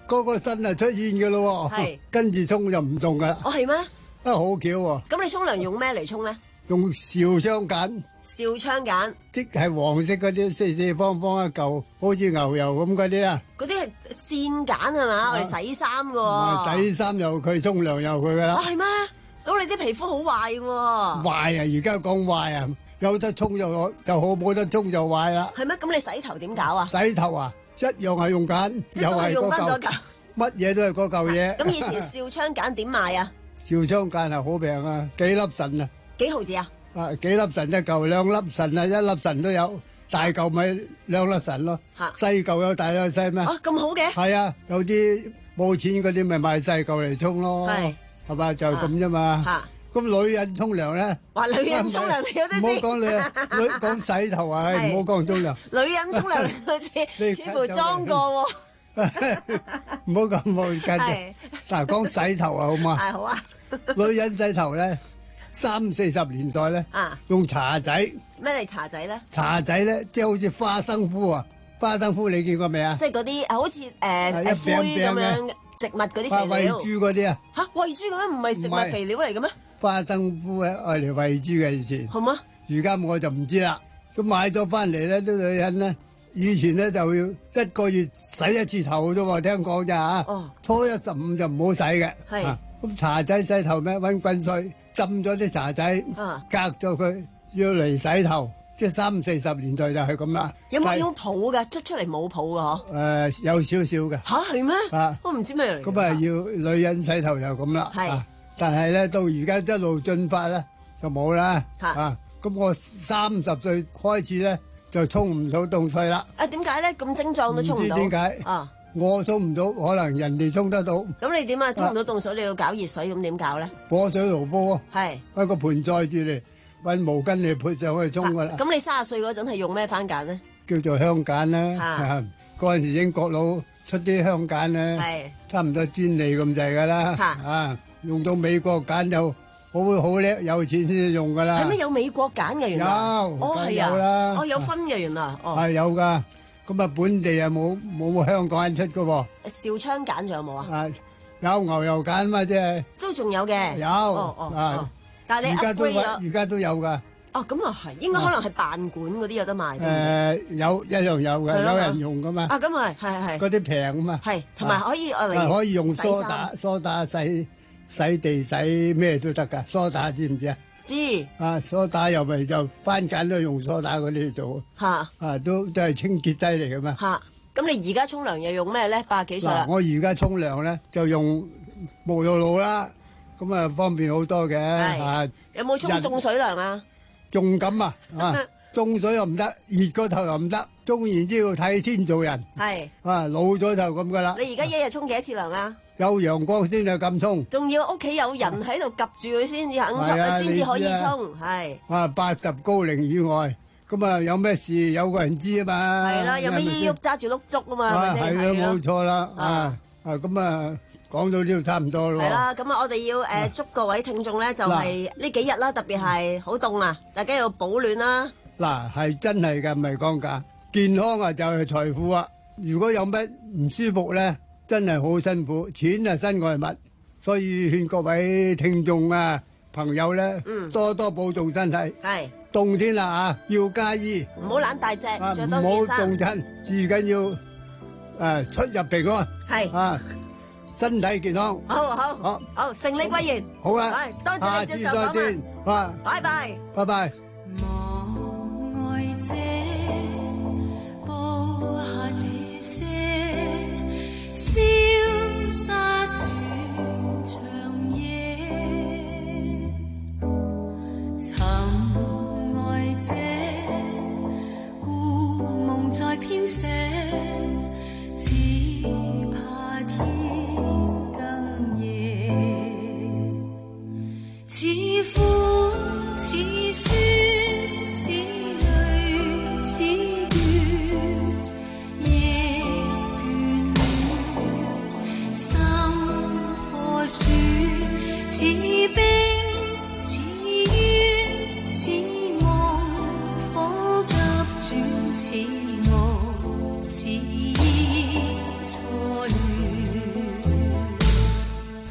Speaker 17: 嗰個身啊出現嘅咯喎，跟住沖就唔凍噶啦。
Speaker 10: 哦，係咩？
Speaker 17: 啊，好巧喎！
Speaker 10: 咁你沖涼用咩嚟沖咧？
Speaker 17: 用燒槍鹼。
Speaker 10: 燒槍鹼，
Speaker 17: 即係黃色嗰啲四四方方一嚿，好似牛油咁嗰啲啊。
Speaker 10: 嗰啲係線鹼係嘛？我哋洗衫嘅喎。
Speaker 17: 唔係洗衫又佢，沖涼又佢噶啦。
Speaker 10: 哦，係咩？咁你啲皮膚好壞喎。
Speaker 17: 壞啊！而家講壞啊，有得沖就就好，冇得沖就壞啦。
Speaker 10: 係咩？咁你洗頭點搞啊？
Speaker 17: 洗頭啊，一樣係用鹼，又係嗰嚿，乜嘢都係嗰嚿嘢。
Speaker 10: 咁以前燒槍鹼點賣啊？
Speaker 17: 燒槍鹼係好平啊，幾粒神啊？
Speaker 10: 幾毫子啊？
Speaker 17: 啊，幾粒神一嚿，兩粒神啊，一粒神都有，大嚿咪兩粒神咯。細嚿有大有細咩？
Speaker 10: 啊，咁好嘅。
Speaker 17: 係啊，有啲冇錢嗰啲咪買細嚿嚟沖咯。係，係嘛，就咁啫嘛。嚇，咁女人沖涼咧？
Speaker 10: 話女人沖涼你有得知？
Speaker 17: 唔好講女人，女講洗頭啊，唔好講沖涼。
Speaker 10: 女人沖涼好似似乎裝過喎。
Speaker 17: 唔好咁冇繼續。嗱，講洗頭啊，好嘛？
Speaker 10: 係好啊。
Speaker 17: 女人洗頭咧。三四十年代咧，啊、用茶仔。
Speaker 10: 咩嚟茶仔咧？
Speaker 17: 茶仔咧，即係好似花生膚啊！花生膚你見過未啊？
Speaker 10: 即係嗰啲好似誒誒灰咁樣植物嗰啲肥料。
Speaker 17: 餵豬嗰啲啊？
Speaker 10: 嚇餵豬咁樣唔係食物肥料嚟嘅咩？
Speaker 17: 花生膚咧愛嚟餵豬嘅以前。
Speaker 10: 係嗎？
Speaker 17: 而家我就唔知啦。咁買咗翻嚟咧，啲女人咧，以前咧就要一個月洗一次頭啫喎，聽講咋嚇？哦。初一十五就唔好洗嘅。係。咁茶仔洗頭咩？揾滾水。浸咗啲茶仔，啊、隔咗佢，要嚟洗頭，即係三四十年代就係咁啦。
Speaker 10: 有冇用泡㗎？捽出嚟冇泡㗎嗬？誒、
Speaker 17: 呃，有少少嘅。吓？係咩？啊，
Speaker 10: 我唔知咩嚟。
Speaker 17: 咁啊，要女人洗頭就咁啦。係、啊，但係咧到而家一路進發咧就冇啦。吓、啊，咁、啊、我三十歲開始咧就沖唔到凍水啦。
Speaker 10: 啊，點解咧？咁精壯都沖唔到？
Speaker 17: 唔知點解？啊。我沖唔到，可能人哋沖得到。
Speaker 10: 咁你點啊？沖唔到凍水，你要搞熱水，咁點搞咧？
Speaker 17: 火水爐煲啊，
Speaker 10: 係
Speaker 17: 一個盆載住嚟，搵毛巾嚟潑上去沖噶啦。
Speaker 10: 咁你三十歲嗰陣係用咩番梘咧？
Speaker 17: 叫做香梘啦。嗰陣時英國佬出啲香梘咧，係差唔多專利咁滯噶啦。啊，用到美國梘就好好叻，有錢先用噶啦。
Speaker 10: 係咩有美國梘嘅原來？有，
Speaker 17: 哦係啊，
Speaker 10: 哦有分嘅原來。
Speaker 17: 係有噶。咁啊，本地啊冇冇香港人出噶喎？
Speaker 10: 燒槍鹼仲有冇啊？
Speaker 17: 啊，有牛油鹼嘛，即係都
Speaker 10: 仲有嘅。
Speaker 17: 有，
Speaker 10: 哦哦哦。但係你 upgrade 咗，
Speaker 17: 而家都有噶。
Speaker 10: 哦，咁啊係，應該可能係辦館嗰啲有得賣。
Speaker 17: 誒，有一樣有嘅，有人用噶嘛。
Speaker 10: 啊，咁啊係係係。
Speaker 17: 嗰啲平啊嘛。係，
Speaker 10: 同埋可以我嚟。
Speaker 17: 可以用梳打，梳打洗洗地洗咩都得噶，梳打知唔知啊？
Speaker 10: 知
Speaker 17: 啊，梳打又咪就番梘都用梳打嗰啲做嚇，啊都都係清潔劑嚟嘅嘛
Speaker 10: 嚇。咁你而家沖涼又用咩咧？八十幾歲啦。
Speaker 17: 我而家沖涼咧就用沐浴露啦，咁啊方便好多嘅嚇。有冇沖凍水涼啊？仲咁啊啊！凍水又唔得，熱個頭又唔得，沖完之後睇天做人。係啊，老咗就咁噶啦。
Speaker 10: 你而家一日沖幾多次涼啊？
Speaker 17: 有陽光先係咁沖，
Speaker 10: 仲要屋企有人喺度夾住佢先至肯沖，先至可以沖，係。啊，
Speaker 17: 八十高齡以外，咁啊有咩事有個人知啊嘛。
Speaker 10: 係啦，有咩依喐揸住碌竹啊嘛，係咪先？
Speaker 17: 係啊，冇錯啦。啊啊，咁啊講到呢度差唔多咯。
Speaker 10: 係啦，咁啊我哋要誒祝各位聽眾咧，就係呢幾日啦，特別係好凍啊，大家要保暖啦。嗱，係真係㗎，唔係講假。健康啊就係財富啊，如果有乜唔舒服咧，真係好辛苦，錢係身外物，所以勸各位聽眾啊、朋友咧，嗯、多多保重身體。係冬天啦啊，要加衣，唔好懶大隻，着多件衫。唔好
Speaker 17: 凍親，最緊要誒、啊、出入平安。係啊，身體健康。
Speaker 10: 好好好，好勝利歸元。
Speaker 17: 好啊，
Speaker 10: 多謝你接受訪問。啊，拜拜，
Speaker 17: 拜拜。
Speaker 14: 望愛者，播下這些。消失斷長夜，尋愛者，故夢在編寫，只怕天更夜，似苦似酸。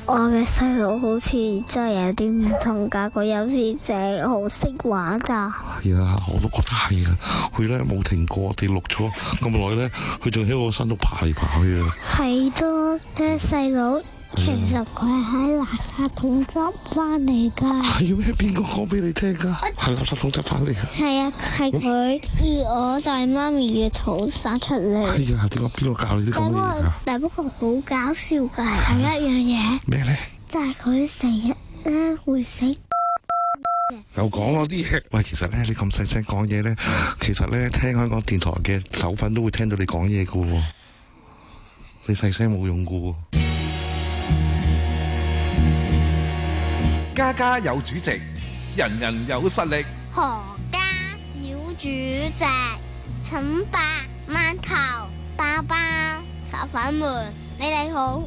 Speaker 3: 我嘅細佬好似真係有啲唔同㗎，佢有時成日好識玩咋。
Speaker 5: 係啊，我都覺得係啊，佢咧冇停過，我哋錄咗咁耐咧，佢仲喺我身度爬嚟爬去啊。
Speaker 3: 係多咧，細佬其實佢係喺垃圾桶執翻嚟㗎。
Speaker 5: 係咩？邊個講俾你聽㗎？係垃圾桶執翻嚟㗎。
Speaker 3: 係啊，係佢，而我就係媽咪嘅肚生出嚟。
Speaker 5: 係啊，點解邊個教你啲咁嘅嘢㗎？
Speaker 3: 但不過好搞笑㗎，有一樣嘢。
Speaker 5: 咩咧？
Speaker 3: 就係佢成日咧會死。
Speaker 5: 又講嗰啲嘢，喂，其實咧你咁細聲講嘢咧，其實咧聽香港電台嘅手份都會聽到你講嘢㗎喎，你細聲冇用㗎喎。
Speaker 13: 家家有主席，人人有實力。
Speaker 3: 何家小主席，請白饅頭、包包、炒粉們，你哋好。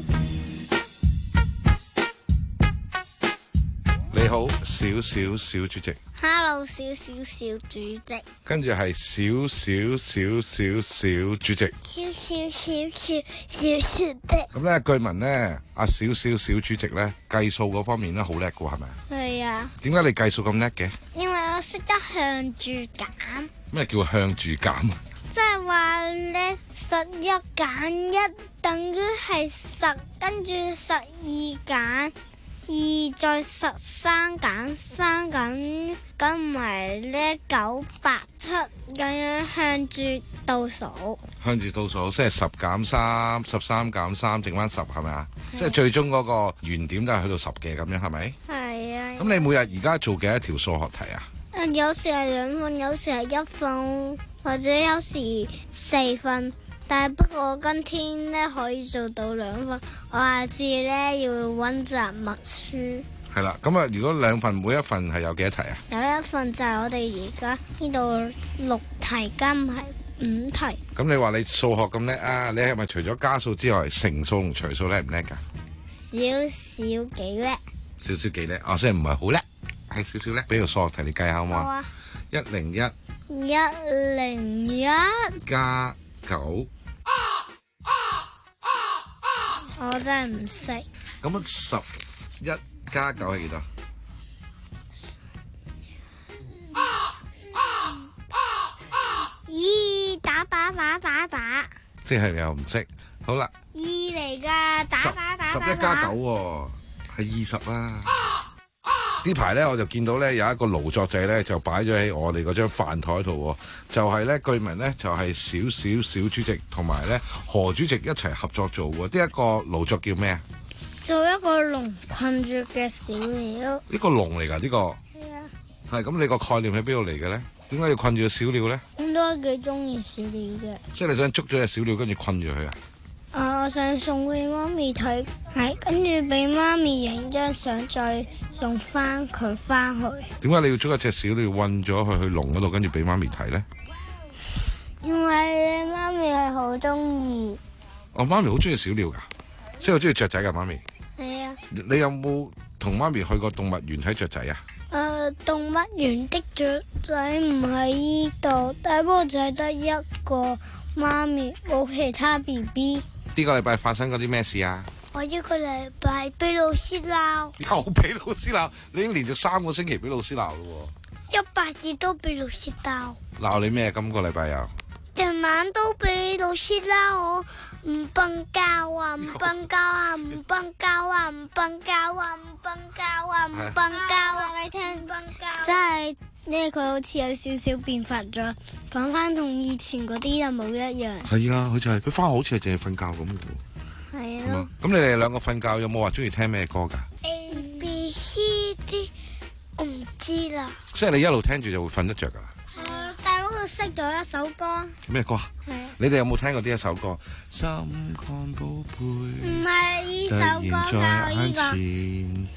Speaker 5: 你好，小小小主席。
Speaker 3: Hello， 小小小主席。
Speaker 5: 跟住係小小小小小主席。
Speaker 3: 小小小小小主席。
Speaker 5: 咁咧，據聞咧，阿小小小主席咧計數嗰方面咧好叻㗎，係咪？
Speaker 3: 係啊。
Speaker 5: 點解你計數咁叻嘅？
Speaker 3: 因為我識得向住減。
Speaker 5: 咩叫向住減啊？
Speaker 3: 即係話咧，十一減一等於係十，跟住十二減。二再十三減三減，咁咪咧九八七咁樣向住倒數，
Speaker 5: 向住倒數，即係十減三，十三減三，剩翻十，係咪啊？即係最終嗰個原點都係去到十嘅咁樣，係咪？
Speaker 3: 係啊。
Speaker 5: 咁你每日而家做幾多條數學題啊？
Speaker 3: 有時係兩份，有時係一份，或者有時四份。但係不過今天咧可以做到兩份，我下次咧要溫習默書。
Speaker 5: 係啦，咁啊，如果兩份每一份係有幾多題啊？
Speaker 3: 有一份就係我哋而家呢度六題加埋五題。
Speaker 5: 咁你話你數學咁叻啊？你係咪除咗加數之外，乘數同除數叻唔叻噶？
Speaker 3: 少少幾叻。
Speaker 5: 少少幾叻？哦，即係唔係好叻，係少少叻。俾條數學題你計下好唔好啊？一零一。
Speaker 3: 一零一。
Speaker 5: 加九。
Speaker 3: 我真係唔識。
Speaker 5: 咁啊，十一加九係幾多？
Speaker 3: 二打打打打打。
Speaker 5: 即係你又唔識。好啦。
Speaker 3: 二嚟噶，打打打打。
Speaker 5: 十一加九喎，係二十啊！呢排咧我就見到咧有一個勞作仔咧就擺咗喺我哋嗰張飯台度，就係咧據聞咧就係小小小主席同埋咧何主席一齊合作做喎。呢一個勞作叫咩啊？
Speaker 3: 做一個籠困住嘅小鳥。
Speaker 5: 呢個籠嚟㗎呢個。係啊。係咁，你個概念喺邊度嚟嘅咧？點解要困住個小鳥咧？
Speaker 3: 我都係幾中意小鳥嘅。
Speaker 5: 即係你想捉咗隻小鳥跟住困住佢啊？
Speaker 3: 啊！我想送俾媽咪睇，係跟住俾媽咪影張相，再送翻佢翻去。
Speaker 5: 點解你要捉一隻小鳥韞咗佢去籠嗰度，跟住俾媽咪睇咧？
Speaker 3: 因為你媽咪係好中意。
Speaker 5: 我媽咪好中意小鳥噶，即係好中意雀仔噶媽咪。
Speaker 3: 係啊。
Speaker 5: 你有冇同媽咪去過動物園睇雀仔啊？
Speaker 3: 誒、呃，動物園的雀仔唔喺依度，但不過就係得一個媽咪，冇其他 B B。
Speaker 5: 呢個禮拜發生嗰啲咩事啊？
Speaker 3: 我一個禮拜俾老師鬧，
Speaker 5: 又俾老師鬧，你已經連續三個星期俾老師鬧咯
Speaker 3: 喎！一百次都俾老師鬧。
Speaker 5: 鬧你咩？今個禮拜又？
Speaker 3: 成晚都俾老師鬧我，唔瞓覺啊，唔瞓覺啊，唔瞓覺啊，唔瞓覺啊，唔瞓覺啊，唔瞓覺啊！你聽，瞓覺真係呢，佢好似有少少變化咗，講翻同以前嗰啲又冇一樣。
Speaker 5: 係啊，佢就係佢翻學好似係淨係瞓覺咁嘅喎。
Speaker 3: 係啊。
Speaker 5: 咁你哋兩個瞓覺有冇話中意聽咩歌㗎
Speaker 3: ？A B C D， 我唔知啦。
Speaker 5: 即係你一路聽住就會瞓得着㗎啦。
Speaker 3: 但係我識咗一首歌。
Speaker 5: 咩歌啊？係啊。你哋有冇聽過呢一首歌？心肝寶貝。
Speaker 3: 唔係呢首歌㗎，呢個。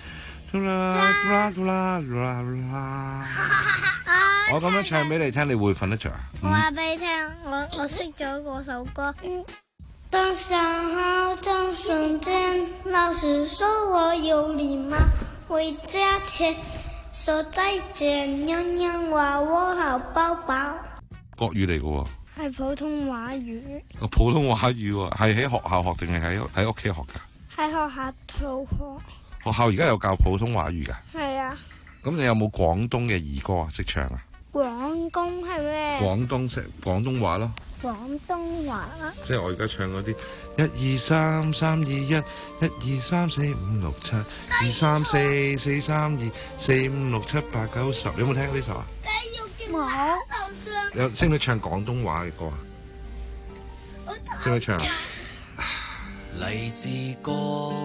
Speaker 5: 我咁樣唱俾你聽，你會瞓得着啊？
Speaker 3: 我話俾你聽，我我識咗嗰首歌。當想好將瞬間，老師說我有禮貌，回家前說再見，娘娘話我好寶寶。
Speaker 5: 國語嚟嘅喎。
Speaker 3: 係普通話語。
Speaker 5: 個普通話語喎，係喺學校學定係喺喺屋企學㗎？
Speaker 3: 喺學校同學。
Speaker 5: 學校而家有教普通話語㗎？
Speaker 3: 係啊。
Speaker 5: 咁你有冇廣東嘅兒歌啊？識唱啊？
Speaker 3: 廣東係咩？
Speaker 5: 廣東識廣東話咯。
Speaker 3: 廣東話。
Speaker 5: 即係我而家唱嗰啲一二三三二一，一二三四五六七，二三四四三二四五六七八九十，你有冇聽呢首啊？
Speaker 3: 冇。
Speaker 5: 有識唔識唱廣東話嘅歌啊？識唔識唱啊？
Speaker 14: 勵志歌，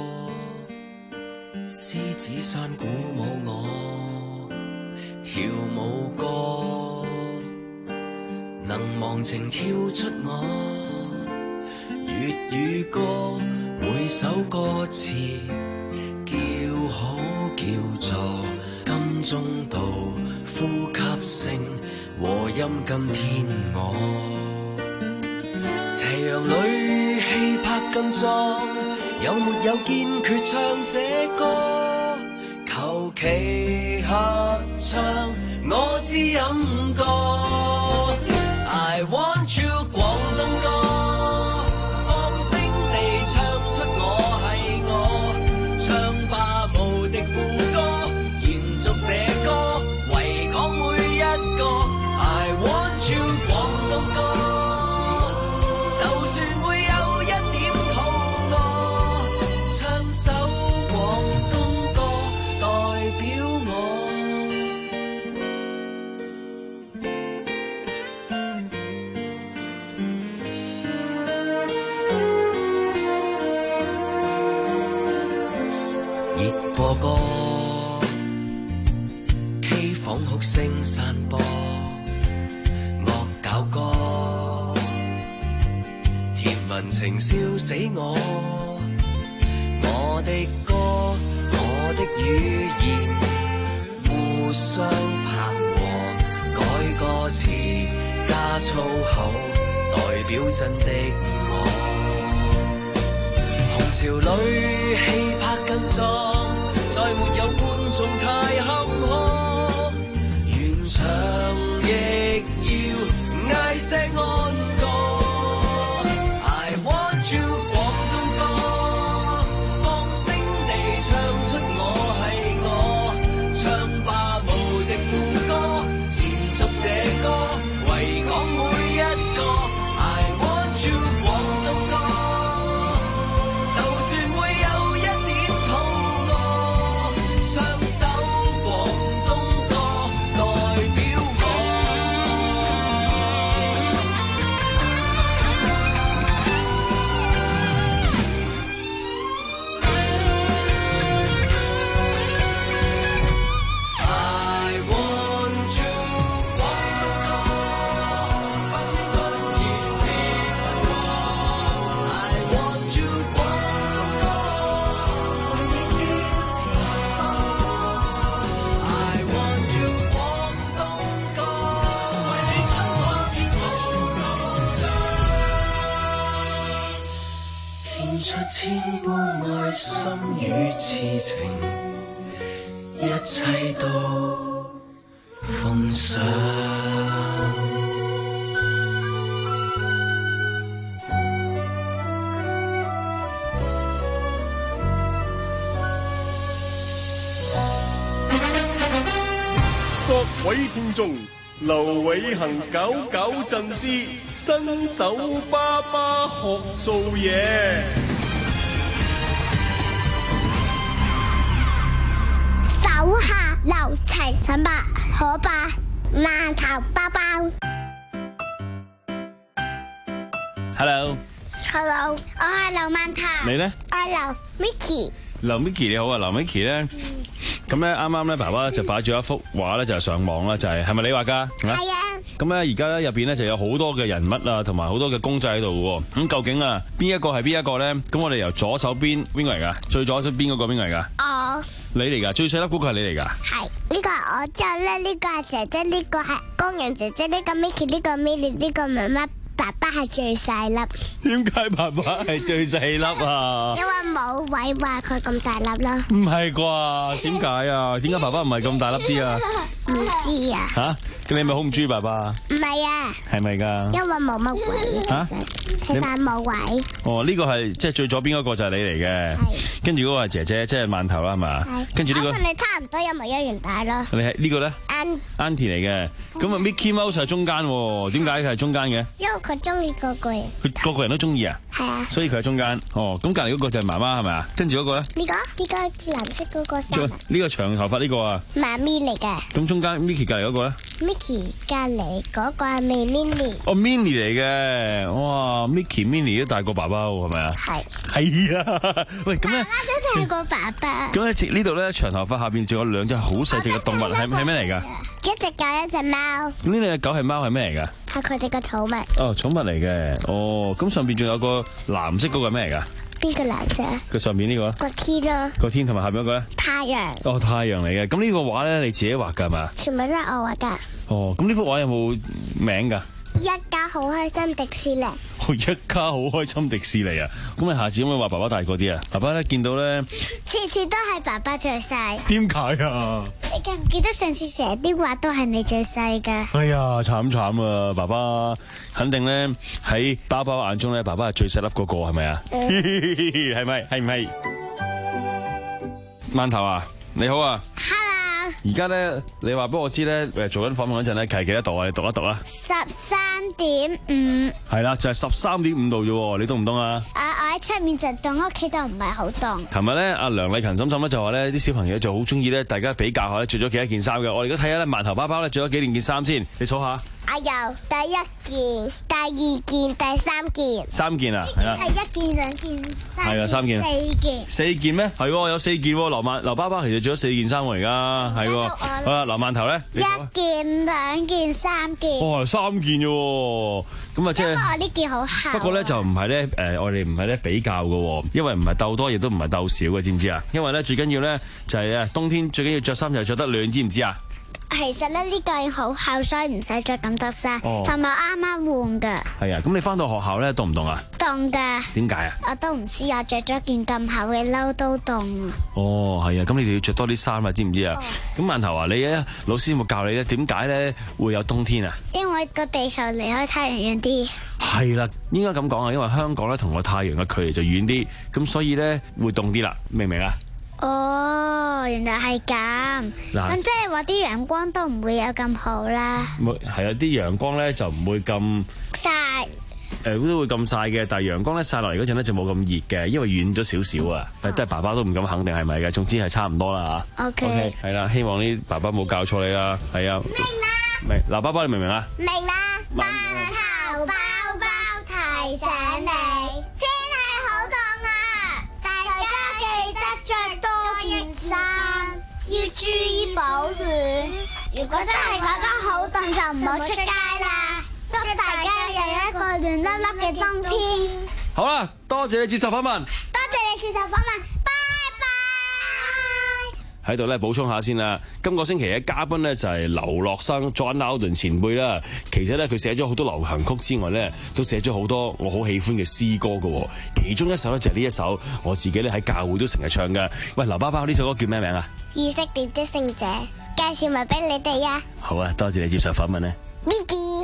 Speaker 14: 獅子山鼓舞我，跳舞歌，能忘情跳出我。粵語歌，每首歌詞叫好叫座，金鐘道呼吸聲和音更天我。斜陽裏氣魄更壯，有沒有堅決唱這歌？求其合唱，我知飲歌。I want you 廣東歌，放聲地唱出我係我，唱吧無敵副歌，延續這歌，為港每一個。I want you 廣東歌。就算會有一點肚餓，唱首廣東歌代表我。熱播歌，K 房哭聲散播，惡搞歌。文情笑死我，我的歌，我的語言，互相拍和，改歌詞，加粗口，代表真的我。紅潮裏氣魄更壯，再沒有觀眾太坎坷，原場亦要嗌聲安歌。廣東歌，放聲地唱出我係我，唱吧無敵副歌，延續這歌，為港每一個。I want you 廣東歌，就算會有一點肚餓，唱首廣東歌代表我。千般愛心與痴情，一切都奉上。
Speaker 6: 各位聽眾，劉偉恒搞搞震之新手爸爸學做嘢。
Speaker 3: 手下留情，陳伯可伯饅頭包包。
Speaker 8: Hello，Hello，
Speaker 3: 我係劉饅頭。
Speaker 8: 你咧？
Speaker 3: 我係劉 Micky。
Speaker 8: 劉 Micky 你好啊，劉 Micky 咧，咁咧啱啱咧，爸爸就擺咗一幅畫咧，就係上網啦，就係係咪你畫噶？係
Speaker 3: 啊。
Speaker 8: 咁咧而家咧入邊咧就有好多嘅人物啊，同埋好多嘅公仔喺度嘅。咁究竟啊邊一個係邊一個咧？咁我哋由左手邊邊個嚟噶？最左手邊嗰個邊個嚟噶？
Speaker 3: 我。
Speaker 8: 你嚟噶？最細粒嗰個係你嚟噶？
Speaker 3: 係呢個係我，之後咧呢個係姐姐，呢個係工人姐姐，呢個 Micky，呢個 Milly，呢個媽媽。爸爸係最細粒。
Speaker 8: 點解爸爸係最細粒啊？
Speaker 3: 因為冇位話佢咁大粒啦。
Speaker 8: 唔係啩？點解啊？點解爸爸唔係咁大粒啲啊？
Speaker 3: 唔知啊。
Speaker 8: 吓？咁你係咪好唔中意爸爸？
Speaker 3: 唔係啊。
Speaker 8: 係咪㗎？
Speaker 3: 因為冇乜位。
Speaker 8: 吓？
Speaker 3: 其實冇位。
Speaker 8: 哦，呢個係即係最左邊嗰個就係你嚟嘅。係。跟住嗰個係姐姐，即係饅頭啦，係嘛？係。跟住呢個。
Speaker 3: 我同你差唔多，一模一樣大咯。
Speaker 8: 你係呢個咧
Speaker 3: ？Auntie
Speaker 8: 嚟嘅。咁啊 Mickey Mouse 係中間喎，點解佢係中間嘅？
Speaker 3: 因為佢中意個個人。
Speaker 8: 佢個個人都中意啊？
Speaker 3: 係啊。
Speaker 8: 所以佢係中間。哦，咁隔離嗰個就係媽媽係咪啊？跟住嗰個咧？
Speaker 3: 呢個呢個藍色嗰個衫。
Speaker 8: 呢個長頭髮呢個啊？
Speaker 3: 媽咪嚟嘅。
Speaker 8: 咁中間 Mickey 隔離嗰個咧
Speaker 3: ？Mickey 隔離嗰個係咪 Minnie？
Speaker 8: 哦 Minnie 嚟嘅，哇 Mickey Minnie 都大過爸爸喎，係咪啊？係。係啊，喂咁咧。爸爸都大過爸爸。咁咧呢度咧長頭髮下邊仲有兩隻好細隻嘅動物，係係咩嚟㗎？
Speaker 3: 一隻狗，一隻貓。
Speaker 8: 咁呢隻狗係貓係咩嚟㗎？
Speaker 3: 係佢哋嘅寵物。
Speaker 8: 哦，寵物嚟嘅。哦，咁上邊仲有個藍色嗰個係咩嚟㗎？
Speaker 3: 邊個藍色？佢
Speaker 8: 上邊呢個？
Speaker 3: 個天咯。
Speaker 8: 個天同埋下邊嗰個咧？
Speaker 3: 太陽。哦，
Speaker 8: 太陽嚟嘅。咁呢個畫咧你自己畫㗎係嘛？
Speaker 3: 全部都係我畫㗎。
Speaker 8: 哦，咁呢幅畫有冇名㗎？
Speaker 3: 一家好開心迪士尼。
Speaker 8: 一家好開心迪士尼啊！咁你下次可唔可以話爸爸大個啲啊？爸爸咧見到咧，
Speaker 3: 次次都係爸爸最細。
Speaker 8: 點解啊？
Speaker 3: 你記唔記得上次成日啲畫都係你最細㗎？
Speaker 8: 哎呀，慘慘啊！爸爸肯定咧喺包包眼中咧，爸爸係最細粒嗰個係咪啊？係咪？係唔係？饅頭啊，你好啊！而家咧，你話俾我知咧，誒做緊訪問嗰陣咧，係幾多度啊？你讀一讀啦。
Speaker 3: 十三點五。係
Speaker 8: 啦，就係十三點五度啫喎，你凍唔凍啊？
Speaker 3: 啊，我喺出面就凍，屋企都唔係好凍。
Speaker 8: 琴日咧，阿梁麗勤嬸嬸咧就話咧，啲小朋友就好中意咧，大家比較下咧，着咗幾多件衫嘅。我哋而家睇下咧，饅頭包包咧着咗幾件衫先，你數下。
Speaker 3: 阿由第一件、第二件、第三件。
Speaker 8: 三件啊，係啦。
Speaker 3: 係一件、兩件、三件。
Speaker 8: 係啊，三件。
Speaker 3: 四件。
Speaker 8: 四件咩？係喎，有四件喎。劉饅劉包包其實着咗四件衫喎，而家係喎。好啦，劉饅頭咧。
Speaker 3: 一件、兩件、三件。
Speaker 8: 哦，三件啫喎。咁啊，即係。
Speaker 3: 不過我呢件好厚。
Speaker 8: 不過咧就唔係咧，誒，我哋唔係咧比較嘅，因為唔係鬥多，亦都唔係鬥少嘅，知唔知啊？因為咧最緊要咧就係啊，冬天最緊要着衫就係着得暖，知唔知啊？
Speaker 3: 其實咧呢件好厚，所以唔使着咁多衫，同埋啱啱換噶。係
Speaker 8: 啊，咁你翻到學校咧凍唔凍啊？
Speaker 3: 凍噶。
Speaker 8: 點解啊？
Speaker 3: 我都唔知啊，着咗件咁厚嘅褸都凍。
Speaker 8: 哦，係啊，咁你哋要着多啲衫啊，知唔知啊？咁饅頭啊，你咧老師有冇教你咧？點解咧會有冬天啊？因為個地球離開太陽遠啲。係啦，應該咁講啊，因為香港咧同個太陽嘅距離就遠啲，咁所以咧會凍啲啦，明唔明啊？
Speaker 3: 哦，原來係咁，咁即係話啲陽光都唔會有咁好啦。
Speaker 8: 冇係啊，啲陽光咧就唔會咁
Speaker 3: 曬，
Speaker 8: 誒都會咁曬嘅，但係陽光咧曬落嚟嗰陣咧就冇咁熱嘅，因為遠咗少少啊。誒，都係爸爸都唔敢肯定係咪嘅，總之係差唔多啦嚇。O K，係啦，希望啲爸爸冇教錯你啦。係啊，明啦，明嗱，爸爸你明唔明啊？
Speaker 3: 明啦，饅頭包包提醒你。衫要注意保暖，如果真係覺得好凍就唔好出街啦。祝大家有一個暖粒粒嘅冬天。
Speaker 8: 好啦，多謝你接受訪問。多
Speaker 3: 謝你接受訪問，拜拜。
Speaker 8: 喺度咧補充下先啦，今個星期嘅嘉賓咧就係劉樂生 John Loudon 前輩啦。其實咧佢寫咗好多流行曲之外咧，都寫咗好多我好喜歡嘅詩歌㗎。其中一首咧就係呢一首，我自己咧喺教會都成日唱㗎。喂，劉包包呢首歌叫咩名啊？
Speaker 3: 以色列的聖者，介紹埋俾你哋啊！
Speaker 8: 好啊，多謝你接受訪問咧。
Speaker 3: B B。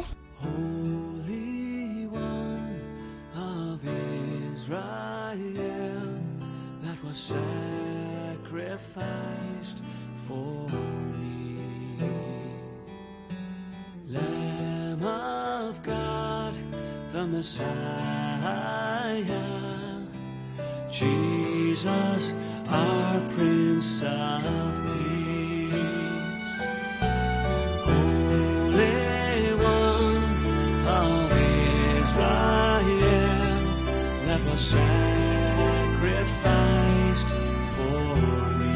Speaker 14: Sacrificed for me, Lamb of God, the Messiah, Jesus, our Prince of Peace, Holy One of Israel, that was sacrificed for me.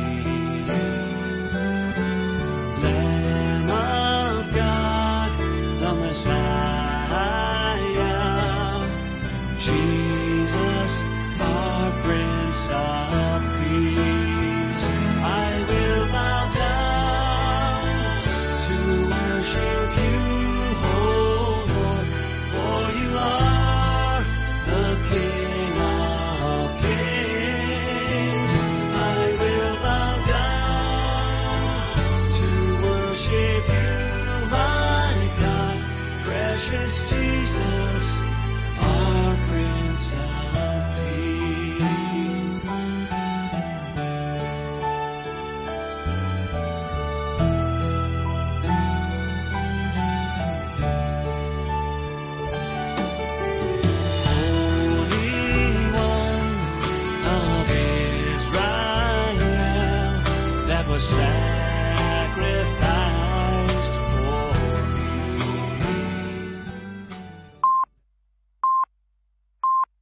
Speaker 14: Lamb of God, the Messiah, Jesus, our Prince of Peace. I will bow down to worship you, oh Lord, for you are the King of 個聲。